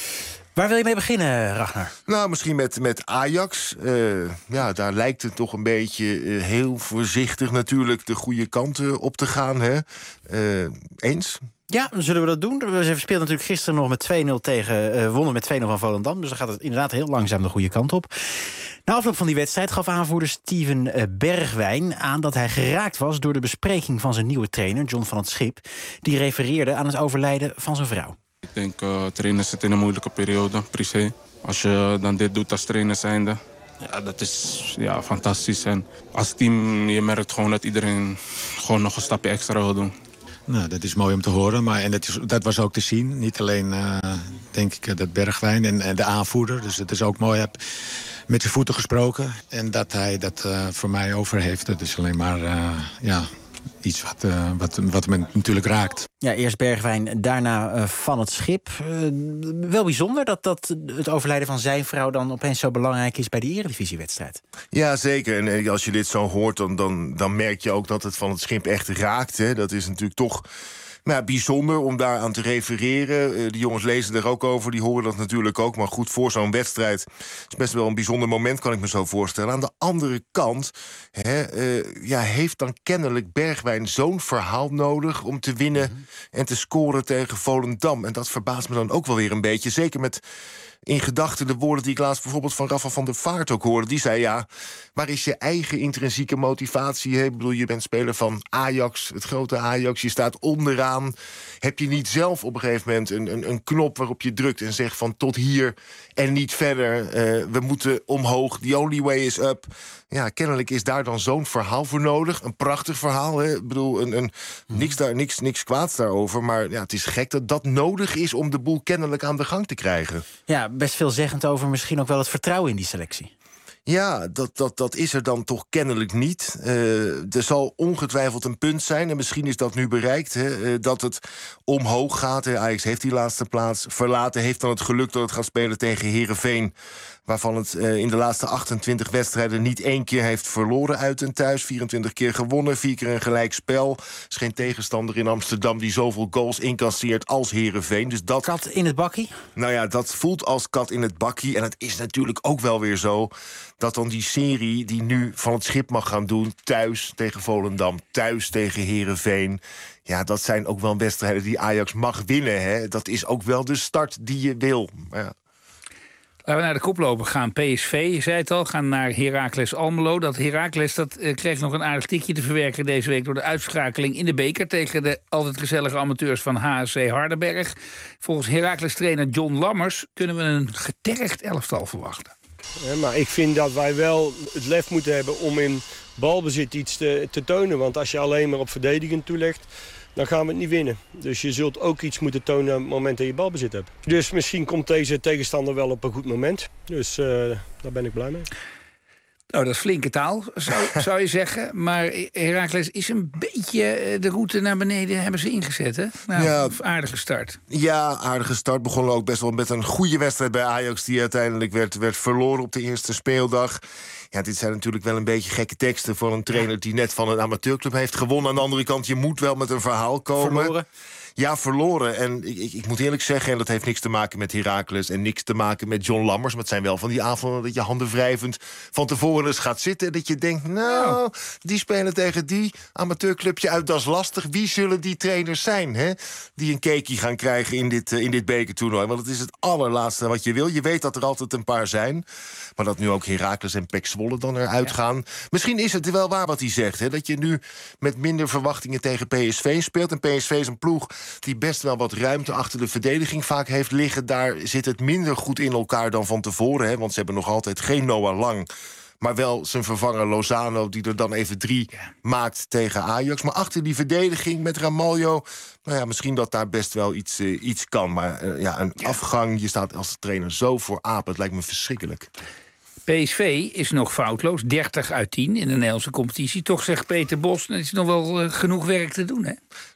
Speaker 8: Waar wil je mee beginnen, Ragnar?
Speaker 18: Nou, misschien met, met Ajax. Uh, ja, daar lijkt het toch een beetje uh, heel voorzichtig natuurlijk de goede kant uh, op te gaan. Hè? Uh, eens?
Speaker 8: Ja, dan zullen we dat doen. Ze speelden natuurlijk gisteren nog met twee nul tegen... Uh, wonnen met twee nul van Volendam. Dus dan gaat het inderdaad heel langzaam de goede kant op. Na afloop van die wedstrijd gaf aanvoerder Steven Bergwijn aan dat hij geraakt was door de bespreking van zijn nieuwe trainer, John van het Schip. Die refereerde aan het overlijden van zijn vrouw.
Speaker 12: Ik denk, uh, trainer zit in een moeilijke periode, privé. Als je dan dit doet als trainer zijnde, ja, dat is ja, fantastisch. En als team, je merkt gewoon dat iedereen gewoon nog een stapje extra wil doen.
Speaker 13: Nou, dat is mooi om te horen, maar en dat, is, dat was ook te zien. Niet alleen, uh, denk ik, dat Bergwijn en, en de aanvoerder. Dus het is ook mooi, heb met zijn voeten gesproken. En dat hij dat uh, voor mij over heeft, dat is alleen maar uh, ja, iets wat, uh, wat, wat me natuurlijk raakt.
Speaker 8: Ja, eerst Bergwijn, daarna uh, Van het Schip. Uh, wel bijzonder dat, dat het overlijden van zijn vrouw dan opeens zo belangrijk is bij de eredivisiewedstrijd.
Speaker 18: Ja, zeker. En als je dit zo hoort, dan, dan, dan merk je ook dat het Van het Schip echt raakt. Hè. Dat is natuurlijk toch... Nou, bijzonder om daar aan te refereren. Uh, die jongens lezen er ook over, die horen dat natuurlijk ook. Maar goed, voor zo'n wedstrijd is best wel een bijzonder moment, kan ik me zo voorstellen. Aan de andere kant hè, uh, ja, heeft dan kennelijk Bergwijn zo'n verhaal nodig om te winnen mm-hmm. en te scoren tegen Volendam. En dat verbaast me dan ook wel weer een beetje. Zeker met in gedachten de woorden die ik laatst bijvoorbeeld van Rafa van der Vaart ook hoorde. Die zei, ja, waar is je eigen intrinsieke motivatie? Hè? Ik bedoel, je bent speler van Ajax, het grote Ajax. Je staat onderaan. Heb je niet zelf op een gegeven moment een, een, een knop waarop je drukt en zegt van tot hier en niet verder. Uh, we moeten omhoog. The only way is up. Ja, kennelijk is daar dan zo'n verhaal voor nodig. Een prachtig verhaal. Hè? Ik bedoel, een, een, niks, daar, niks, niks kwaads daarover. Maar ja, het is gek dat dat nodig is om de boel kennelijk aan de gang te krijgen.
Speaker 8: Ja, best veelzeggend over misschien ook wel het vertrouwen in die selectie.
Speaker 18: Ja, dat, dat, dat is er dan toch kennelijk niet. Uh, er zal ongetwijfeld een punt zijn, en misschien is dat nu bereikt, hè, uh, dat het omhoog gaat. Hè. Ajax heeft die laatste plaats verlaten, heeft dan het geluk dat het gaat spelen tegen Heerenveen, waarvan het uh, in de laatste achtentwintig wedstrijden niet één keer heeft verloren uit en thuis. vierentwintig keer gewonnen, vier keer een gelijk spel. Er is geen tegenstander in Amsterdam die zoveel goals incasseert als Heerenveen. Dus dat...
Speaker 8: Kat in het bakkie?
Speaker 18: Nou ja, dat voelt als kat in het bakkie. En het is natuurlijk ook wel weer zo dat dan die serie die nu Van het Schip mag gaan doen, thuis tegen Volendam, thuis tegen Heerenveen, ja, dat zijn ook wel wedstrijden die Ajax mag winnen. Hè? Dat is ook wel de start die je wil. Ja.
Speaker 10: Laten we naar de koploper gaan. P S V, je zei het al, gaan naar Heracles Almelo. Dat Heracles dat, uh, kreeg nog een aardig tikje te verwerken deze week door de uitschakeling in de beker tegen de altijd gezellige amateurs van H S C Hardenberg. Volgens Heracles-trainer John Lammers kunnen we een getergd elftal verwachten.
Speaker 21: Ja, maar ik vind dat wij wel het lef moeten hebben om in balbezit iets te, te tonen. Want als je alleen maar op verdediging toelegt, dan gaan we het niet winnen. Dus je zult ook iets moeten tonen op het moment dat je balbezit hebt. Dus misschien komt deze tegenstander wel op een goed moment. Dus uh, daar ben ik blij mee.
Speaker 10: Nou, dat is flinke taal, zou, zou je zeggen. Maar Heracles is een beetje de route naar beneden hebben ze ingezet, hè? Nou,
Speaker 18: ja,
Speaker 10: aardige start.
Speaker 18: Ja, aardige start. Begonnen ook best wel met een goede wedstrijd bij Ajax, die uiteindelijk werd, werd verloren op de eerste speeldag. Ja, dit zijn natuurlijk wel een beetje gekke teksten voor een trainer die net van een amateurclub heeft gewonnen. Aan de andere kant, je moet wel met een verhaal komen.
Speaker 8: Verloren.
Speaker 18: Ja, verloren. En ik, ik, ik moet eerlijk zeggen, en dat heeft niks te maken met Heracles en niks te maken met John Lammers, maar het zijn wel van die avonden dat je handen wrijvend van tevoren eens gaat zitten en dat je denkt, nou, die spelen tegen die amateurclubje uit, dat is lastig. Wie zullen die trainers zijn, hè? Die een cakeie gaan krijgen in dit, uh, in dit bekertoernooi? Want het is het allerlaatste wat je wil. Je weet dat er altijd een paar zijn, maar dat nu ook Heracles en P E C Zwolle dan eruit gaan. Ja. Misschien is het wel waar wat hij zegt, hè? Dat je nu met minder verwachtingen tegen P S V speelt. En P S V is een ploeg die best wel wat ruimte achter de verdediging vaak heeft liggen. Daar zit het minder goed in elkaar dan van tevoren. Hè? Want ze hebben nog altijd geen Noah Lang, maar wel zijn vervanger Lozano, die er dan even drie ja. maakt tegen Ajax. Maar achter die verdediging met Ramaljo, nou ja, misschien dat daar best wel iets, uh, iets kan. Maar uh, ja, een ja. afgang, je staat als trainer zo voor apen. Het lijkt me verschrikkelijk.
Speaker 10: P S V is nog foutloos, dertig uit tien in de Nederlandse competitie. Toch zegt Peter Bos, er is nog wel uh, genoeg werk te doen, hè?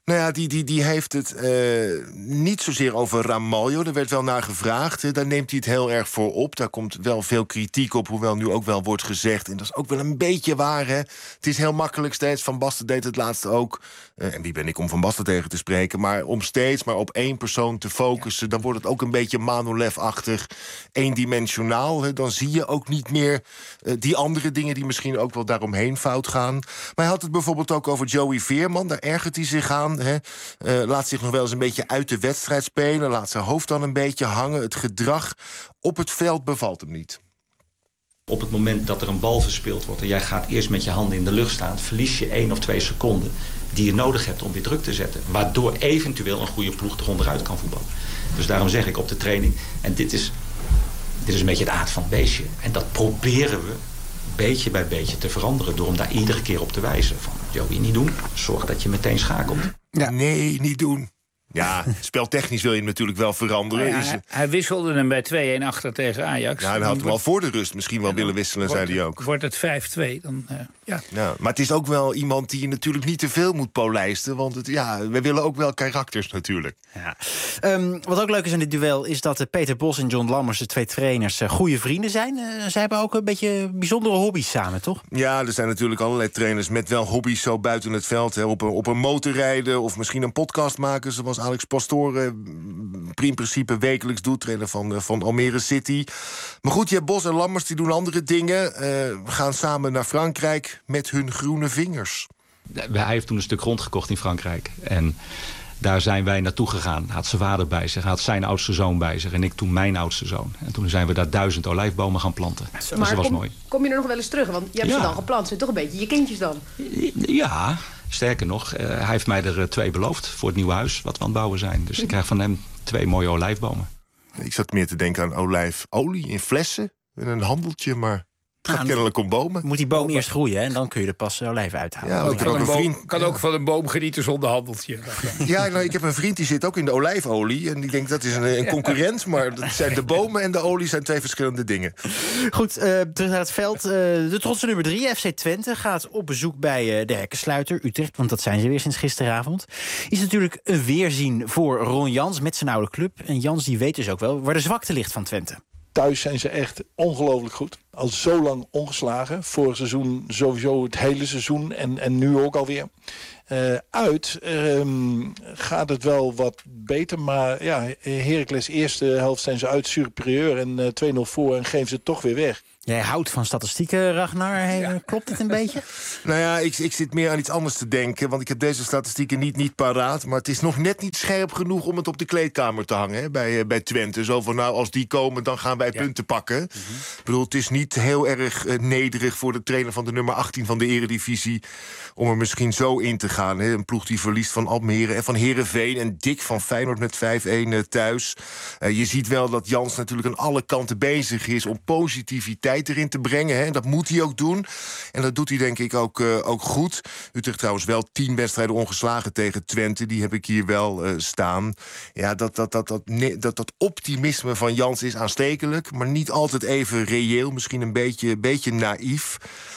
Speaker 18: Nou ja, die, die, die heeft het uh, niet zozeer over Ramaljo. Er werd wel naar gevraagd. Hè. Daar neemt hij het heel erg voor op. Daar komt wel veel kritiek op, hoewel nu ook wel wordt gezegd. En dat is ook wel een beetje waar, hè. Het is heel makkelijk steeds. Van Basten deed het laatst ook. Uh, en wie ben ik om Van Basten tegen te spreken? Maar om steeds maar op één persoon te focussen... dan wordt het ook een beetje Manolev-achtig. Eendimensionaal. Hè. Dan zie je ook niet meer uh, die andere dingen... die misschien ook wel daaromheen fout gaan. Maar hij had het bijvoorbeeld ook over Joey Veerman. Daar ergert hij zich aan. He. Uh, laat zich nog wel eens een beetje uit de wedstrijd spelen. Laat zijn hoofd dan een beetje hangen. Het gedrag op het veld bevalt hem niet.
Speaker 16: Op het moment dat er een bal verspeeld wordt... en jij gaat eerst met je handen in de lucht staan... verlies je één of twee seconden die je nodig hebt om weer druk te zetten. Waardoor eventueel een goede ploeg er onderuit kan voetballen. Dus daarom zeg ik op de training... en dit is, dit is een beetje het aard van het beestje. En dat proberen we beetje bij beetje te veranderen... door hem daar iedere keer op te wijzen. Van, Joey, niet doen. Zorg dat je meteen schakelt.
Speaker 18: Ja. Nee, niet doen. Ja, speltechnisch wil je hem natuurlijk wel veranderen.
Speaker 10: Ja, hij, hij wisselde hem bij twee-een achter tegen Ajax.
Speaker 18: Ja, hij had hem al voor de rust misschien wel willen wisselen,
Speaker 10: wordt,
Speaker 18: zei hij ook.
Speaker 10: Wordt het vijf-twee, dan uh, ja.
Speaker 18: ja. Maar het is ook wel iemand die je natuurlijk niet te veel moet polijsten. Want het, ja, we willen ook wel karakters natuurlijk.
Speaker 8: Ja. Um, wat ook leuk is aan dit duel is dat uh, Peter Bos en John Lammers... de twee trainers, uh, goede vrienden zijn. Uh, zij hebben ook een beetje bijzondere hobby's samen, toch?
Speaker 18: Ja, er zijn natuurlijk allerlei trainers met wel hobby's zo buiten het veld. Hè, op, een, op een motor rijden of misschien een podcast maken... zoals Alex Pastoor in principe wekelijks doet, trainer van, van Almere City. Maar goed, je hebt Bos en Lammers, die doen andere dingen. Uh, we gaan samen naar Frankrijk met hun groene vingers.
Speaker 16: Hij heeft toen een stuk grond gekocht in Frankrijk. En daar zijn wij naartoe gegaan. Hij had zijn vader bij zich, hij had zijn oudste zoon bij zich... en ik toen mijn oudste zoon. En toen zijn we daar duizend olijfbomen gaan planten. Dus dat was
Speaker 17: kom,
Speaker 16: mooi.
Speaker 17: Kom je er nog wel eens terug? Want je hebt
Speaker 16: ja.
Speaker 17: ze dan geplant. Zijn toch een beetje je kindjes dan?
Speaker 16: Ja, sterker nog, uh, hij heeft mij er uh, twee beloofd... voor het nieuwe huis wat we aan het bouwen zijn. Dus ik krijg van hem twee mooie olijfbomen.
Speaker 18: Ik zat meer te denken aan olijfolie in flessen. En een handeltje, maar... Het gaat nou, kennelijk om bomen.
Speaker 8: Moet die boom eerst groeien, hè? En dan kun je er pas olijven uithalen.
Speaker 18: Ja, ik heb ook een vriend...
Speaker 10: kan ook van een boom genieten zonder handeltje.
Speaker 18: Ja, nou, ik heb een vriend die zit ook in de olijfolie. En ik denk dat is een, een concurrent. Maar dat zijn de bomen en de olie zijn twee verschillende dingen.
Speaker 8: Goed, uh, terug naar het veld. Uh, de trotse nummer drie, F C Twente, gaat op bezoek bij uh, de hekkensluiter Utrecht. Want dat zijn ze weer sinds gisteravond. Is natuurlijk een weerzien voor Ron Jans met zijn oude club. En Jans die weet dus ook wel waar de zwakte ligt van Twente.
Speaker 19: Thuis zijn ze echt ongelooflijk goed. Al zo lang ongeslagen. Vorig seizoen sowieso het hele seizoen en, en nu ook alweer. Uh, uit um, gaat het wel wat beter. Maar ja, Heracles eerste helft zijn ze uit superieur en uh, twee nul voor en geven ze het toch weer weg.
Speaker 8: Jij houdt van statistieken, Ragnar. Hey, ja. Klopt het een beetje?
Speaker 18: Nou ja, ik, ik zit meer aan iets anders te denken. Want ik heb deze statistieken niet, niet paraat. Maar het is nog net niet scherp genoeg om het op de kleedkamer te hangen. Hè, bij, bij Twente. Zo van, nou, als die komen, dan gaan wij ja. punten pakken. Mm-hmm. Ik bedoel, het is niet heel erg uh, nederig voor de trainer van de nummer achttien van de Eredivisie... om er misschien zo in te gaan. Hè. Een ploeg die verliest van Almere en van Heerenveen... en dik van Feyenoord met vijf-een uh, thuis. Uh, je ziet wel dat Jans natuurlijk aan alle kanten bezig is... om positiviteit erin te brengen. Hè. Dat moet hij ook doen. En dat doet hij denk ik ook, uh, ook goed. Utrecht trouwens wel tien wedstrijden ongeslagen tegen Twente. Die heb ik hier wel uh, staan. Ja, dat, dat, dat, dat, ne- dat, dat optimisme van Jans is aanstekelijk... maar niet altijd even reëel. Misschien een beetje, beetje naïef.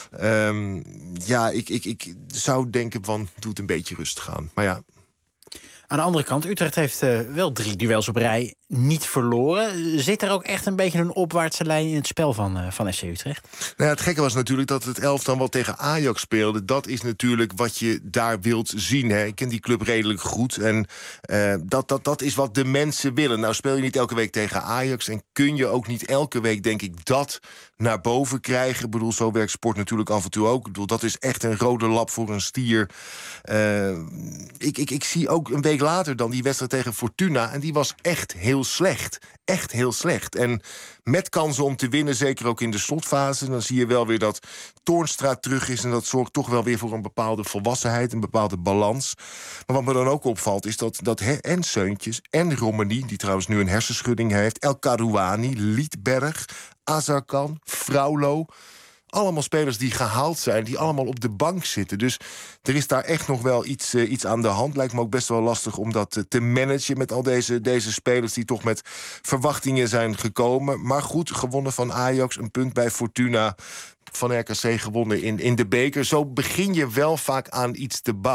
Speaker 18: Um, ja, ik, ik, ik zou denken van, doe het een beetje rustig aan. Maar ja...
Speaker 8: Aan de andere kant, Utrecht heeft uh, wel drie duels op rij niet verloren. Zit er ook echt een beetje een opwaartse lijn in het spel van, uh, van F C Utrecht?
Speaker 18: Nou ja, het gekke was natuurlijk dat het elftal wat tegen Ajax speelde. Dat is natuurlijk wat je daar wilt zien. Hè. Ik ken die club redelijk goed. En uh, dat, dat, dat is wat de mensen willen. Nou speel je niet elke week tegen Ajax. En kun je ook niet elke week, denk ik, dat naar boven krijgen. Ik bedoel, zo werkt sport natuurlijk af en toe ook. Ik bedoel, dat is echt een rode lap voor een stier. Uh, ik, ik, ik zie ook een week later dan die wedstrijd tegen Fortuna. En die was echt heel slecht. Echt heel slecht. En met kansen om te winnen, zeker ook in de slotfase... dan zie je wel weer dat Toornstra terug is... en dat zorgt toch wel weer voor een bepaalde volwassenheid... een bepaalde balans. Maar wat me dan ook opvalt, is dat, dat he, en Seuntjes en Romani... die trouwens nu een hersenschudding heeft... El Karouani, Liedberg, Azarkan, Fraulo... allemaal spelers die gehaald zijn, die allemaal op de bank zitten. Dus er is daar echt nog wel iets, uh, iets aan de hand. Lijkt me ook best wel lastig om dat uh, te managen... met al deze, deze spelers die toch met verwachtingen zijn gekomen. Maar goed, gewonnen van Ajax, een punt bij Fortuna... van R K C gewonnen in, in de beker. Zo begin je wel vaak aan iets te bouwen.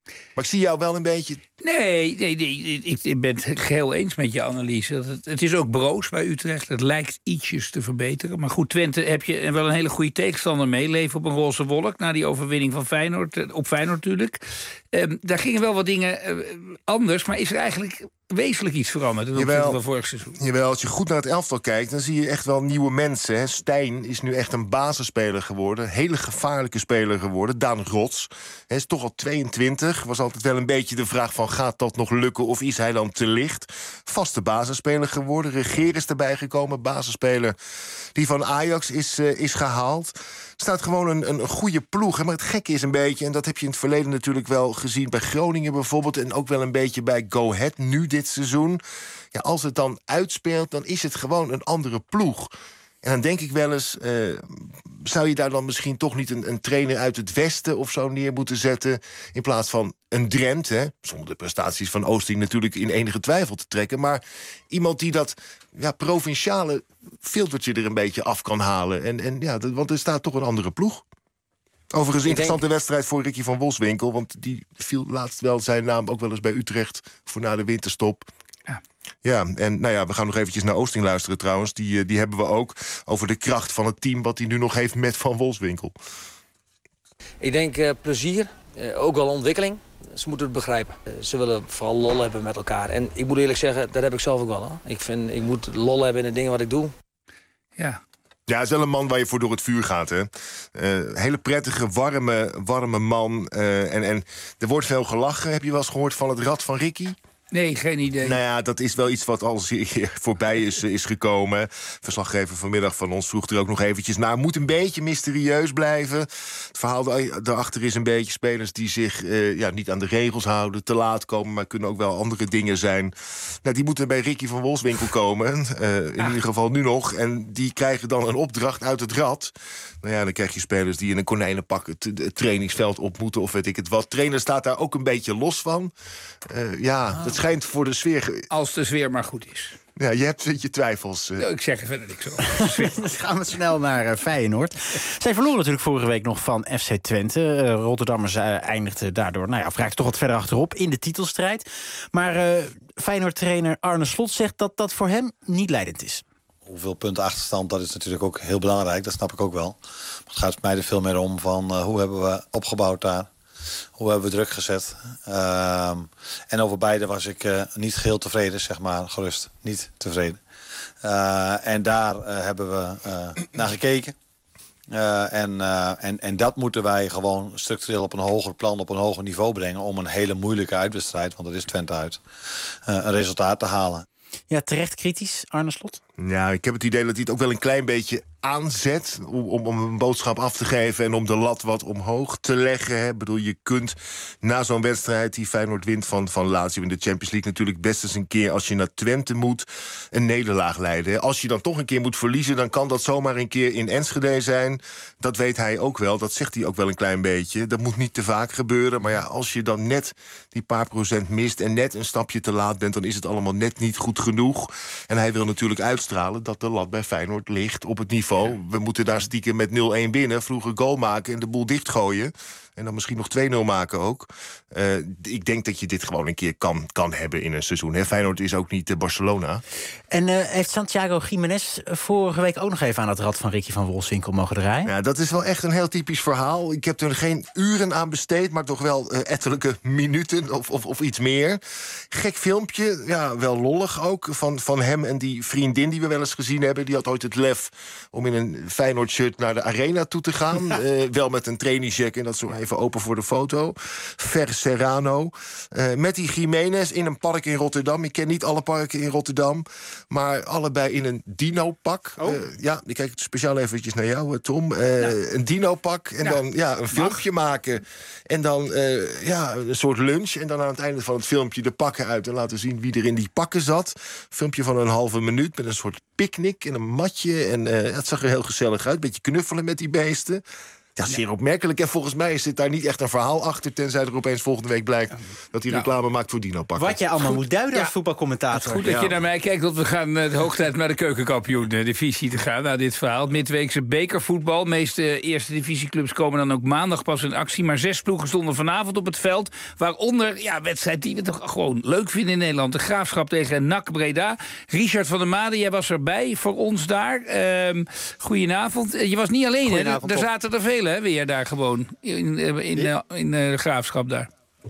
Speaker 18: Maar ik zie jou wel een beetje...
Speaker 10: Nee, nee, nee ik, ik ben het geheel eens met je analyse. Het, het is ook broos bij Utrecht. Het lijkt ietsjes te verbeteren. Maar goed, Twente heb je wel een hele goede tegenstander mee. Leven op een roze wolk na die overwinning van Feyenoord. Op Feyenoord natuurlijk. Um, daar gingen wel wat dingen uh, anders. Maar is er eigenlijk wezenlijk iets veranderd ten opzichte van vorig seizoen?
Speaker 18: Jawel, als je goed naar het elftal kijkt, dan zie je echt wel nieuwe mensen. Hè. Stijn is nu echt een basisspeler geworden. Hele gevaarlijke speler geworden. Daan Rots hij is toch al tweeëntwintig. Was altijd wel een beetje de vraag van, gaat dat nog lukken of is hij dan te licht? Vaste basisspeler geworden. Regeer is erbij gekomen. Basisspeler die van Ajax is, uh, is gehaald. Staat gewoon een, een goede ploeg. Hè. Maar het gekke is een beetje, en dat heb je in het verleden natuurlijk wel gezien bij Groningen bijvoorbeeld, en ook wel een beetje bij Go Ahead nu dit seizoen. Ja, als het dan uitspeelt, dan is het gewoon een andere ploeg. En dan denk ik wel eens, uh, zou je daar dan misschien toch niet een, een trainer uit het Westen of zo neer moeten zetten, in plaats van een Drent, hè, zonder de prestaties van Oosting natuurlijk in enige twijfel te trekken, maar iemand die dat ja, provinciale filtertje er een beetje af kan halen. En, en ja, dat, want er staat toch een andere ploeg. Overigens een interessante denk... wedstrijd voor Ricky van Wolfswinkel, want die viel laatst wel zijn naam ook wel eens bij Utrecht voor na de winterstop.
Speaker 10: Ja.
Speaker 18: Ja, en nou ja, we gaan nog eventjes naar Oosting luisteren trouwens. Die, die hebben we ook over de kracht van het team wat hij nu nog heeft met Van Wolfswinkel.
Speaker 20: Ik denk uh, plezier, uh, ook wel ontwikkeling. Ze moeten het begrijpen. Uh, ze willen vooral lol hebben met elkaar. En ik moet eerlijk zeggen, dat heb ik zelf ook wel. Hè. Ik, vind, ik moet lol hebben in de dingen wat ik doe.
Speaker 10: Ja.
Speaker 18: Ja, het is wel een man waar je voor door het vuur gaat, hè. Uh, hele prettige, warme, warme man. Uh, en, en er wordt veel gelachen. Heb je wel eens gehoord van het rad van Ricky?
Speaker 10: Nee, geen idee.
Speaker 18: Nou ja, dat is wel iets wat al zeer voorbij is, is gekomen. Verslaggever vanmiddag van ons vroeg er ook nog eventjes naar. Moet een beetje mysterieus blijven. Het verhaal daarachter is een beetje spelers die zich uh, ja, niet aan de regels houden, te laat komen, maar kunnen ook wel andere dingen zijn. Nou, die moeten bij Ricky van Wolfswinkel komen. Uh, in ah. ieder geval nu nog. En die krijgen dan een opdracht uit het rad. Nou ja, dan krijg je spelers die in een konijnenpak het, het trainingsveld op moeten of weet ik het wat. Trainer staat daar ook een beetje los van. Uh, ja, ah. dat schijnt voor de sfeer...
Speaker 10: Als de sfeer maar goed is.
Speaker 18: Ja, je hebt je twijfels. Uh.
Speaker 10: No, ik zeg er verder niks over.
Speaker 8: Dan gaan we snel naar uh, Feyenoord. Zij verloren natuurlijk vorige week nog van F C Twente. Uh, Rotterdammers uh, eindigden daardoor, nou ja, vraagt toch wat verder achterop in de titelstrijd. Maar uh, Feyenoord-trainer Arne Slot zegt dat dat voor hem niet leidend is.
Speaker 22: Hoeveel punten achterstand, dat is natuurlijk ook heel belangrijk. Dat snap ik ook wel. Maar het gaat mij er veel meer om van uh, hoe hebben we opgebouwd daar. Hoe hebben we druk gezet. Uh, en over beide was ik uh, niet geheel tevreden, zeg maar, gerust. Niet tevreden. Uh, en daar uh, hebben we uh, naar gekeken. Uh, en, uh, en, en dat moeten wij gewoon structureel op een hoger plan, op een hoger niveau brengen, om een hele moeilijke uitwedstrijd, want dat is Twente uit, uh, een resultaat te halen.
Speaker 8: Ja, terecht kritisch, Arne Slot?
Speaker 18: Ja, ik heb het idee dat hij het ook wel een klein beetje aanzet om, om, om een boodschap af te geven en om de lat wat omhoog te leggen. Hè. Ik bedoel, je kunt na zo'n wedstrijd die Feyenoord wint van, van Lazio in de Champions League natuurlijk best eens een keer, als je naar Twente moet, een nederlaag leiden. Als je dan toch een keer moet verliezen, dan kan dat zomaar een keer in Enschede zijn. Dat weet hij ook wel, dat zegt hij ook wel een klein beetje. Dat moet niet te vaak gebeuren, maar ja, als je dan net die paar procent mist en net een stapje te laat bent, dan is het allemaal net niet goed genoeg. En hij wil natuurlijk uitstralen dat de lat bij Feyenoord ligt op het niveau. We moeten daar stiekem met nul een winnen, vroeger goal maken en de boel dichtgooien. En dan misschien nog twee nul maken ook. Uh, ik denk dat je dit gewoon een keer kan, kan hebben in een seizoen. Hè? Feyenoord is ook niet uh, Barcelona.
Speaker 8: En uh, heeft Santiago Gimenez vorige week ook nog even aan het rad van Ricky van Wolfswinkel mogen draaien?
Speaker 18: Ja, dat is wel echt een heel typisch verhaal. Ik heb er geen uren aan besteed, maar toch wel uh, ettelijke minuten of, of, of iets meer. Gek filmpje, ja, wel lollig ook, van, van hem en die vriendin die we wel eens gezien hebben. Die had ooit het lef om in een Feyenoord-shirt naar de arena toe te gaan. Ja. Uh, wel met een trainingsjack en dat zo even open voor de foto. Ver Serrano. Uh, met die Gimenez in een park in Rotterdam. Ik ken niet alle parken in Rotterdam. Maar allebei in een dino-pak. Oh. Uh, ja, ik kijk speciaal eventjes naar jou, Tom. Uh, ja. Een dino-pak. En ja. dan ja, een filmpje Mag. maken. En dan uh, ja, een soort lunch. En dan aan het einde van het filmpje de pakken uit. En laten zien wie er in die pakken zat. Filmpje van een halve minuut. Met een soort picknick en een matje. En uh, het zag er heel gezellig uit. Beetje knuffelen met die beesten. Ja, zeer opmerkelijk. En volgens mij zit daar niet echt een verhaal achter... tenzij er opeens volgende week blijkt dat hij
Speaker 10: Ja.
Speaker 18: reclame maakt voor Dino Pakken.
Speaker 8: Wat je allemaal goed, moet duiden als ja. voetbalcommentator.
Speaker 10: Goed dat je naar mij kijkt, want we gaan uh, de hoogte tijd naar de keukenkampioen-divisie te gaan. Nou, dit verhaal. Midweekse bekervoetbal. De meeste eerste divisieclubs komen dan ook maandag pas in actie. Maar zes ploegen stonden vanavond op het veld. Waaronder, ja, wedstrijd die we toch gewoon leuk vinden in Nederland. De Graafschap tegen N A C Breda. Richard van der Made, jij was erbij voor ons daar. Uh, goedenavond. Je was niet alleen, hè? Er zaten er veel. Hè, weer daar gewoon, in, in, in, in de Graafschap daar.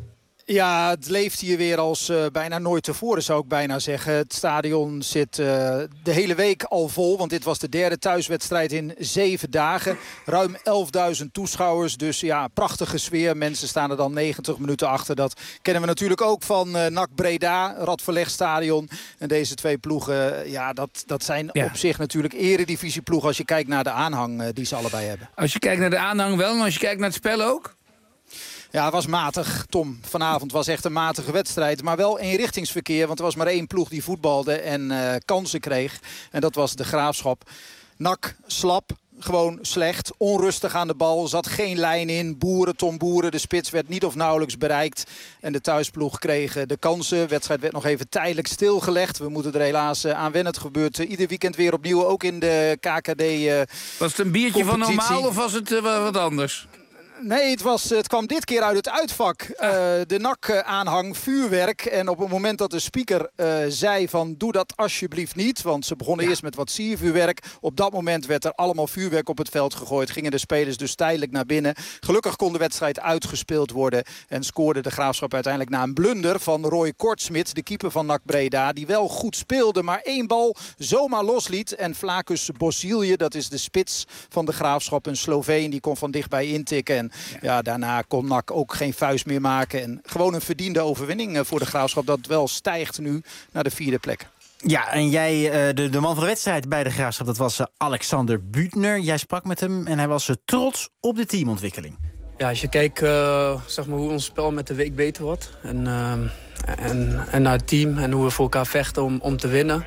Speaker 4: Ja, het leeft hier weer als uh, bijna nooit tevoren, zou ik bijna zeggen. Het stadion zit uh, de hele week al vol, want dit was de derde thuiswedstrijd in zeven dagen. Ruim elfduizend toeschouwers, dus ja, prachtige sfeer. Mensen staan er dan negentig minuten achter. Dat kennen we natuurlijk ook van uh, N A C Breda, Radverlegstadion. En deze twee ploegen, ja, dat, dat zijn ja. op zich natuurlijk eredivisieploegen als je kijkt naar de aanhang uh, die ze allebei hebben.
Speaker 10: Als je kijkt naar de aanhang wel, en als je kijkt naar het spel ook?
Speaker 4: Ja, het was matig, Tom. Vanavond was echt een matige wedstrijd. Maar wel eenrichtingsverkeer, want er was maar één ploeg die voetbalde en uh, kansen kreeg. En dat was de Graafschap. N A C slap, gewoon slecht. Onrustig aan de bal, zat geen lijn in. Boeren, Tom Boeren, de spits werd niet of nauwelijks bereikt. En de thuisploeg kreeg de kansen. De wedstrijd werd nog even tijdelijk stilgelegd. We moeten er helaas aan wennen. Het gebeurt uh, ieder weekend weer opnieuw, ook in de K K D uh,
Speaker 10: Was het een biertje van normaal of was het uh, wat anders?
Speaker 4: Nee, het, was, het kwam dit keer uit het uitvak. Uh, de N A C-aanhang, vuurwerk. En op het moment dat de speaker uh, zei van doe dat alsjeblieft niet. Want ze begonnen ja. eerst met wat siervuurwerk. Op dat moment werd er allemaal vuurwerk op het veld gegooid. Gingen de spelers dus tijdelijk naar binnen. Gelukkig kon de wedstrijd uitgespeeld worden. En scoorde de Graafschap uiteindelijk na een blunder van Roy Kortsmit. De keeper van N A C Breda. Die wel goed speelde, maar één bal zomaar losliet. En Vlakus Bosilje, dat is de spits van de Graafschap. Een Sloveen, die kon van dichtbij intikken. En Ja. ja, daarna kon N A C ook geen vuist meer maken. En gewoon een verdiende overwinning voor de Graafschap. Dat wel stijgt nu naar de vierde plek.
Speaker 8: Ja, en jij, de, de man van de wedstrijd bij de Graafschap, dat was Alexander Büttner. Jij sprak met hem en hij was trots op de teamontwikkeling.
Speaker 5: Ja, als je kijkt uh, zeg maar hoe ons spel met de week beter wordt. En, uh, en, en naar het team en hoe we voor elkaar vechten om, om te winnen.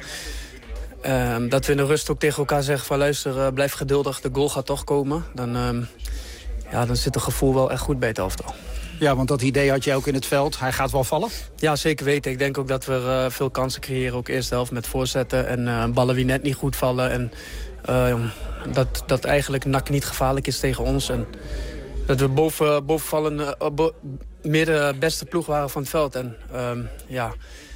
Speaker 5: Uh, dat we in de rust ook tegen elkaar zeggen van luister, uh, blijf geduldig, de goal gaat toch komen. Dan... Uh, Ja, dan zit het gevoel wel echt goed bij het elftal.
Speaker 4: Ja, want dat idee had jij ook in het veld. Hij gaat wel vallen?
Speaker 5: Ja, zeker weten. Ik denk ook dat we uh, veel kansen creëren. Ook eerste helft met voorzetten. En uh, ballen die net niet goed vallen. En uh, dat, dat eigenlijk N A C niet gevaarlijk is tegen ons. En dat we boven, bovenvallen uh, bo meer de beste ploeg waren van het veld. En uh, ja,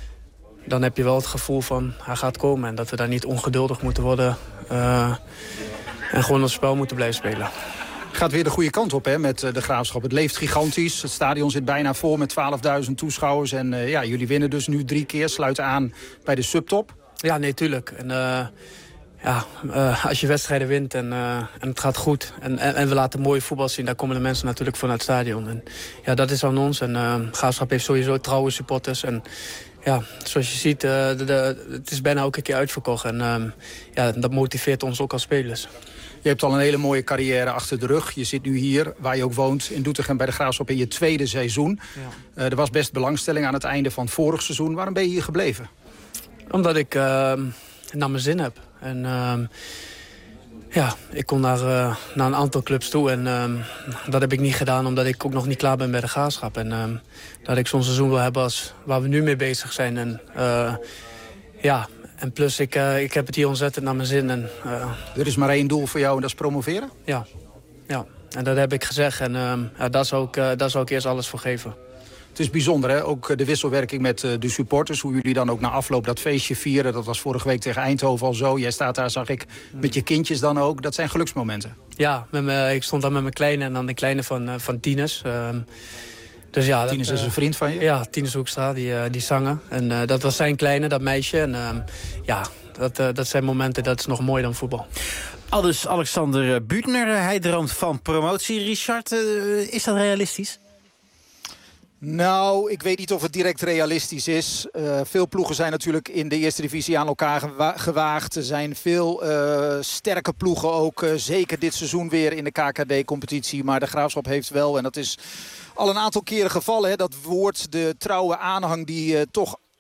Speaker 5: dan heb je wel het gevoel van hij gaat komen. En dat we daar niet ongeduldig moeten worden. Uh, en gewoon ons spel moeten blijven spelen.
Speaker 4: Gaat weer de goede kant op hè, met de Graafschap. Het leeft gigantisch. Het stadion zit bijna vol met twaalfduizend toeschouwers. En uh, ja, jullie winnen dus nu drie keer. Sluiten aan bij de subtop.
Speaker 5: Ja, nee, tuurlijk. En, uh, ja, uh, als je wedstrijden wint en, uh, en het gaat goed... En, en, en we laten mooie voetbal zien... daar komen de mensen natuurlijk vanuit het stadion. En, ja, dat is aan ons. En uh, Graafschap heeft sowieso trouwe supporters. En ja, zoals je ziet, uh, de, de, het is bijna elke keer uitverkocht. En uh, ja, dat motiveert ons ook als spelers.
Speaker 4: Je hebt al een hele mooie carrière achter de rug. Je zit nu hier, waar je ook woont, in Doetinchem bij de Graafschap in je tweede seizoen. Ja. Uh, er was best belangstelling aan het einde van vorig seizoen. Waarom ben je hier gebleven?
Speaker 5: Omdat ik uh, naar mijn zin heb. En uh, ja, ik kon naar, uh, naar een aantal clubs toe. En uh, dat heb ik niet gedaan omdat ik ook nog niet klaar ben bij de Graafschap. En uh, dat ik zo'n seizoen wil hebben als waar we nu mee bezig zijn. En uh, ja... En plus, ik, uh, ik heb het hier ontzettend naar mijn zin. En, uh,
Speaker 4: er is maar één doel voor jou en dat is promoveren?
Speaker 5: Ja, ja. En dat heb ik gezegd. En uh, ja, daar, zou ik, uh, daar zou ik eerst alles voor geven.
Speaker 4: Het is bijzonder, hè? Ook de wisselwerking met uh, de supporters. Hoe jullie dan ook na afloop dat feestje vieren. Dat was vorige week tegen Eindhoven al zo. Jij staat daar, zag ik, met je kindjes dan ook. Dat zijn geluksmomenten.
Speaker 5: Ja, met me, ik stond daar met mijn kleine en dan de kleine van, uh, van Tines. Uh, Dus ja,
Speaker 4: Tines
Speaker 5: dat,
Speaker 4: is een vriend van je?
Speaker 5: Ja, Tines Hoekstra, die, uh, die zanger. En uh, dat was zijn kleine, dat meisje. En uh, ja, dat, uh, dat zijn momenten, dat is nog mooier dan voetbal.
Speaker 8: Aldus Alexander Büttner, hij droomt van promotie. Richard, uh, is dat realistisch?
Speaker 4: Nou, ik weet niet of het direct realistisch is. Uh, veel ploegen zijn natuurlijk in de eerste divisie aan elkaar gewa gewaagd. Er zijn veel uh, sterke ploegen ook. Uh, zeker dit seizoen weer in de K K D-competitie. Maar de Graafschap heeft wel, en dat is al een aantal keren gevallen, hè, dat woord, de trouwe aanhang die uh, toch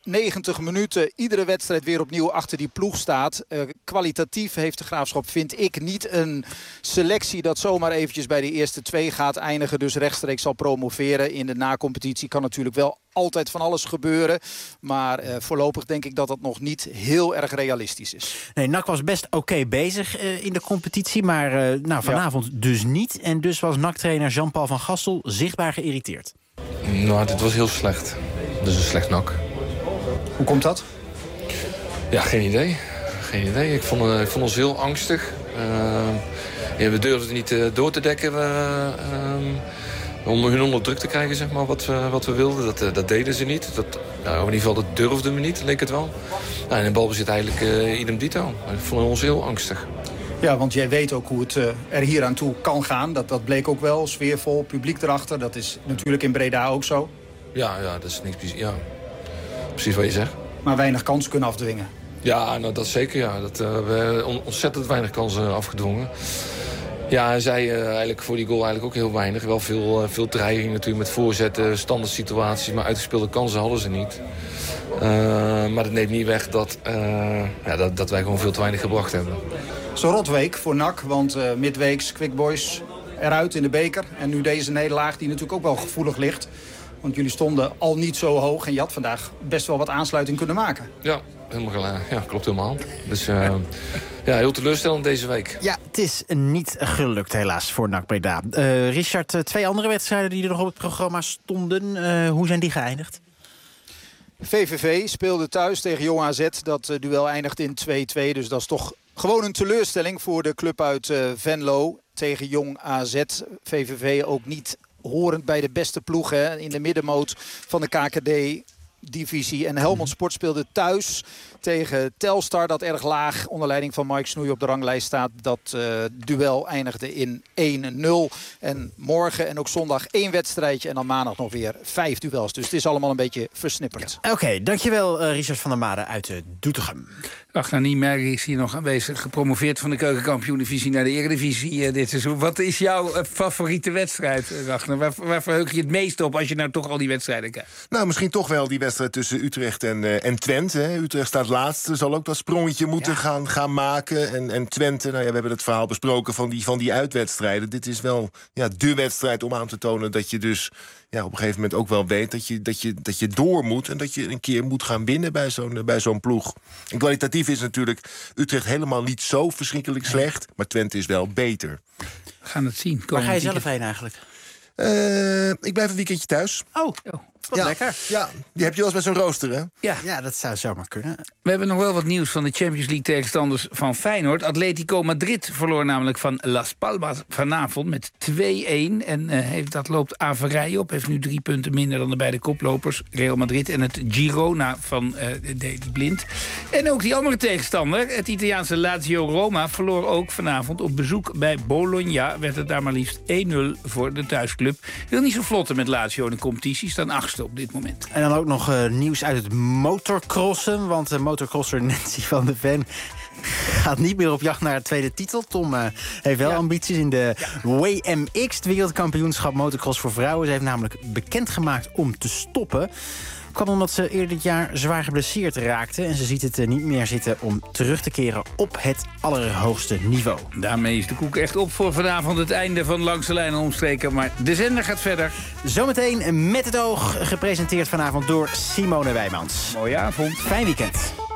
Speaker 4: negentig minuten iedere wedstrijd weer opnieuw achter die ploeg staat. Uh, kwalitatief heeft de Graafschap, vind ik, niet een selectie dat zomaar eventjes bij de eerste twee gaat eindigen. Dus rechtstreeks zal promoveren. In de nacompetitie kan natuurlijk wel altijd van alles gebeuren. Maar uh, voorlopig denk ik dat dat nog niet heel erg realistisch is.
Speaker 8: Nee, N A C was best oké okay bezig uh, in de competitie. Maar uh, nou, vanavond ja. dus niet. En dus was N A C-trainer Jean-Paul van Gastel zichtbaar geïrriteerd.
Speaker 6: Nou, dit was heel slecht. Dus een slecht N A C.
Speaker 4: Hoe komt dat?
Speaker 6: Ja, geen idee. Geen idee. Ik vond, uh, ik vond ons heel angstig. Uh, ja, we durfden het niet uh, door te dekken. Uh, um, om hun onder druk te krijgen, zeg maar, wat we, wat we wilden. Dat, uh, dat deden ze niet. Dat, nou, in ieder geval, dat durfden we niet, leek het wel. Nou, en in balbezit eigenlijk uh, idem dito. We vonden ons heel angstig.
Speaker 4: Ja, want jij weet ook hoe het uh, er hier aan toe kan gaan. Dat, dat bleek ook wel, sfeervol, publiek erachter. Dat is natuurlijk in Breda ook zo.
Speaker 6: Ja, ja, dat is niks bijzonders. Ja. Precies wat je zegt.
Speaker 4: Maar weinig kansen kunnen afdwingen.
Speaker 6: Ja, nou, dat zeker. Ja. Dat, uh, we hebben ontzettend weinig kansen afgedwongen. Ja, en zij uh, eigenlijk voor die goal eigenlijk ook heel weinig. Wel veel, uh, veel dreiging natuurlijk met voorzetten, standaard situaties. Maar uitgespeelde kansen hadden ze niet. Uh, maar dat neemt niet weg dat, uh, ja, dat, dat wij gewoon veel te weinig gebracht hebben.
Speaker 4: Zo'n rotweek voor N A C, want uh, midweeks Quick Boys eruit in de beker. En nu deze nederlaag die natuurlijk ook wel gevoelig ligt. Want jullie stonden al niet zo hoog en je had vandaag best wel wat aansluiting kunnen maken.
Speaker 6: Ja, helemaal gelijk. Ja, klopt helemaal. Dus uh, ja, heel teleurstellend deze week.
Speaker 8: Ja, het is niet gelukt helaas voor N A C Breda. Uh, Richard, twee andere wedstrijden die er nog op het programma stonden. Uh, hoe zijn die geëindigd?
Speaker 4: V V V speelde thuis tegen Jong A Z. Dat uh, duel eindigt in twee twee. Dus dat is toch gewoon een teleurstelling voor de club uit uh, Venlo tegen Jong A Z. V V V ook niet horend bij de beste ploeg, hè, in de middenmoot van de K K D-divisie. En Helmond Sport speelde thuis tegen Telstar, dat erg laag onder leiding van Mike Snoei op de ranglijst staat. Dat uh, duel eindigde in één nul. En morgen en ook zondag één wedstrijdje en dan maandag nog weer vijf duels. Dus het is allemaal een beetje versnipperd.
Speaker 8: Oké, okay, dankjewel uh, Richard van der Made uit uh, Doetinchem.
Speaker 10: Ach, Niemerk is hier nog aanwezig. Gepromoveerd van de keukenkampioen-divisie naar de Eredivisie uh, dit seizoen. Wat is jouw uh, favoriete wedstrijd, Ragnar? Waar, waar verheug je het meest op als je nou toch al die wedstrijden kijkt?
Speaker 18: Nou, misschien toch wel die wedstrijd tussen Utrecht en, uh, en Twente. Hè. Utrecht staat laatste, zal ook dat sprongetje moeten ja. gaan, gaan maken. En, en Twente, nou ja, we hebben het verhaal besproken van die, van die uitwedstrijden. Dit is wel ja, de wedstrijd om aan te tonen dat je dus ja, op een gegeven moment ook wel weet dat je, dat je, dat je door moet en dat je een keer moet gaan winnen bij zo'n, bij zo'n ploeg. En kwalitatief is natuurlijk Utrecht helemaal niet zo verschrikkelijk slecht, maar Twente is wel beter.
Speaker 10: We gaan het zien.
Speaker 8: Waar ga je zelf heen eigenlijk?
Speaker 18: Uh, ik blijf een weekendje thuis.
Speaker 8: Oh, oh. Wat
Speaker 18: ja,
Speaker 8: lekker.
Speaker 18: Ja, die heb je wel eens met zo'n rooster, hè?
Speaker 10: Ja.
Speaker 8: ja, dat zou zomaar kunnen.
Speaker 10: We hebben nog wel wat nieuws van de Champions League tegenstanders van Feyenoord. Atletico Madrid verloor namelijk van Las Palmas vanavond met twee-een. En uh, heeft, dat loopt averij op. Heeft nu drie punten minder dan de beide koplopers. Real Madrid en het Girona van uh, Daley Blind. En ook die andere tegenstander, het Italiaanse Lazio Roma, verloor ook vanavond op bezoek bij Bologna. Werd het daar maar liefst één nul voor de thuisclub. Wil niet zo vlotten met Lazio in de competitie. Staan achtste op dit moment.
Speaker 8: En dan ook nog uh, nieuws uit het motorcrossen. Want de uh, motocrosser Nancy van de Ven gaat niet meer op jacht naar de tweede titel. Tom uh, heeft wel ja. ambities in de ja. W M X, het wereldkampioenschap motocross voor vrouwen. Ze heeft namelijk bekendgemaakt om te stoppen. Kwam omdat ze eerder dit jaar zwaar geblesseerd raakte. En ze ziet het uh, niet meer zitten om terug te keren op het allerhoogste niveau.
Speaker 10: Daarmee is de koek echt op voor vanavond. Het einde van Langs de Lijn en Omstreken. Maar de zender gaat verder.
Speaker 8: Zometeen Met het Oog. Gepresenteerd vanavond door Simone Wijmans.
Speaker 10: Mooie avond.
Speaker 8: Fijn weekend.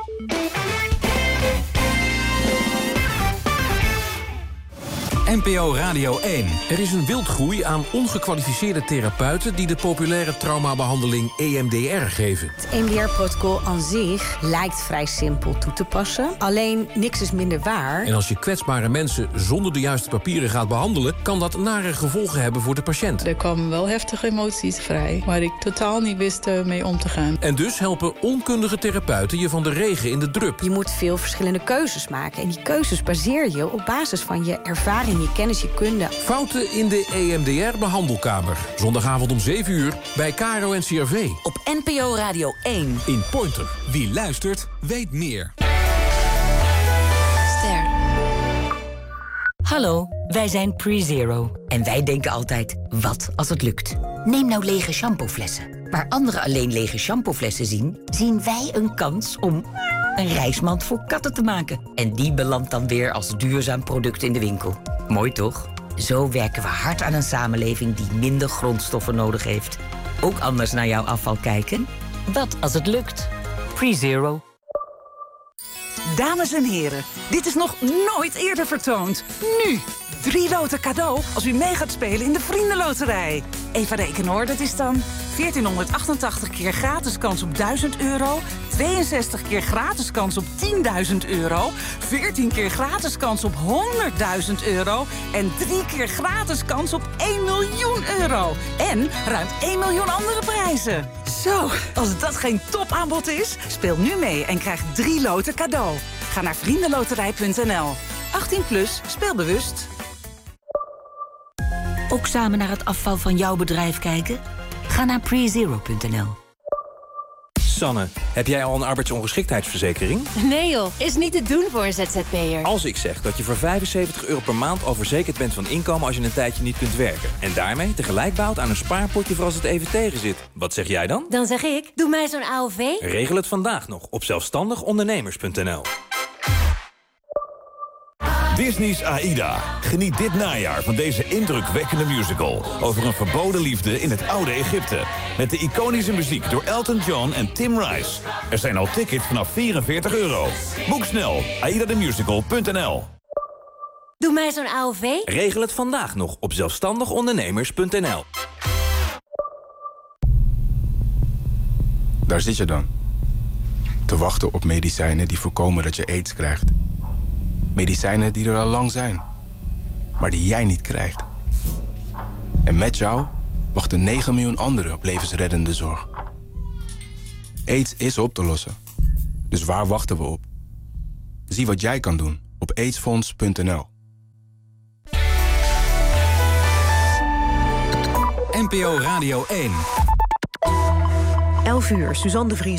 Speaker 1: N P O Radio één.
Speaker 9: Er is een wildgroei aan ongekwalificeerde therapeuten die de populaire traumabehandeling E M D R geven.
Speaker 23: Het E M D R-protocol aan zich lijkt vrij simpel toe te passen. Alleen niks is minder waar.
Speaker 9: En als je kwetsbare mensen zonder de juiste papieren gaat behandelen, kan dat nare gevolgen hebben voor de patiënt.
Speaker 24: Er kwamen wel heftige emoties vrij, waar ik totaal niet wist uh, mee om te gaan.
Speaker 9: En dus helpen onkundige therapeuten je van de regen in de drup.
Speaker 23: Je moet veel verschillende keuzes maken. En die keuzes baseer je op basis van je ervaring, je kennis, je kunde.
Speaker 9: Fouten in de E M D R-behandelkamer. Zondagavond om zeven uur bij K R O en C R V.
Speaker 3: Op N P O Radio één.
Speaker 9: In Pointer.
Speaker 1: Wie luistert, weet meer.
Speaker 23: Ster.
Speaker 3: Hallo, wij zijn PreZero. En wij denken altijd, wat als het lukt? Neem nou lege shampooflessen.
Speaker 2: Waar anderen alleen lege shampooflessen zien, zien wij een kans om een reismand voor katten te maken. En die belandt dan weer als duurzaam product in de winkel. Mooi toch? Zo werken we hard aan een samenleving die minder grondstoffen nodig heeft. Ook anders naar jouw afval kijken? Wat als het lukt? PreZero.
Speaker 7: Dames en heren, dit is nog nooit eerder vertoond. Nu, drie loten cadeau als u mee gaat spelen in de Vriendenloterij. Even rekenen hoor, dat is dan veertienhonderdachtentachtig keer gratis kans op duizend euro... tweeënzestig keer gratis kans op tienduizend euro... veertien keer gratis kans op honderdduizend euro... en drie keer gratis kans op één miljoen euro. En ruim één miljoen andere prijzen. Zo, als dat geen topaanbod is, speel nu mee en krijg drie loten cadeau. Ga naar vriendenloterij punt n l. achttien plus, speel bewust.
Speaker 2: Ook samen naar het afval van jouw bedrijf kijken? Ga naar prezero punt n l.
Speaker 11: Sanne, heb jij al een arbeidsongeschiktheidsverzekering?
Speaker 15: Nee joh, is niet te doen voor een Z Z P'er.
Speaker 11: Als ik zeg dat je voor vijfenzeventig euro per maand al verzekerd bent van inkomen als je een tijdje niet kunt werken. En daarmee tegelijk bouwt aan een spaarpotje voor als het even tegen zit. Wat zeg jij dan?
Speaker 15: Dan zeg ik, doe mij zo'n A O V.
Speaker 11: Regel het vandaag nog op zelfstandig ondernemers punt n l.
Speaker 25: Disney's Aida. Geniet dit najaar van deze indrukwekkende musical over een verboden liefde in het oude Egypte. Met de iconische muziek door Elton John en Tim Rice. Er zijn al tickets vanaf vierenveertig euro. Boek snel. aida the musical punt n l.
Speaker 15: Doe mij zo'n A O V.
Speaker 11: Regel het vandaag nog op zelfstandig ondernemers punt n l.
Speaker 26: Daar zit je dan. Te wachten op medicijnen die voorkomen dat je aids krijgt. Medicijnen die er al lang zijn, maar die jij niet krijgt. En met jou wachten negen miljoen anderen op levensreddende zorg. AIDS is op te lossen. Dus waar wachten we op? Zie wat jij kan doen op aidsfonds punt n l.
Speaker 1: N P O Radio één.
Speaker 27: elf uur, Suzanne de Vries.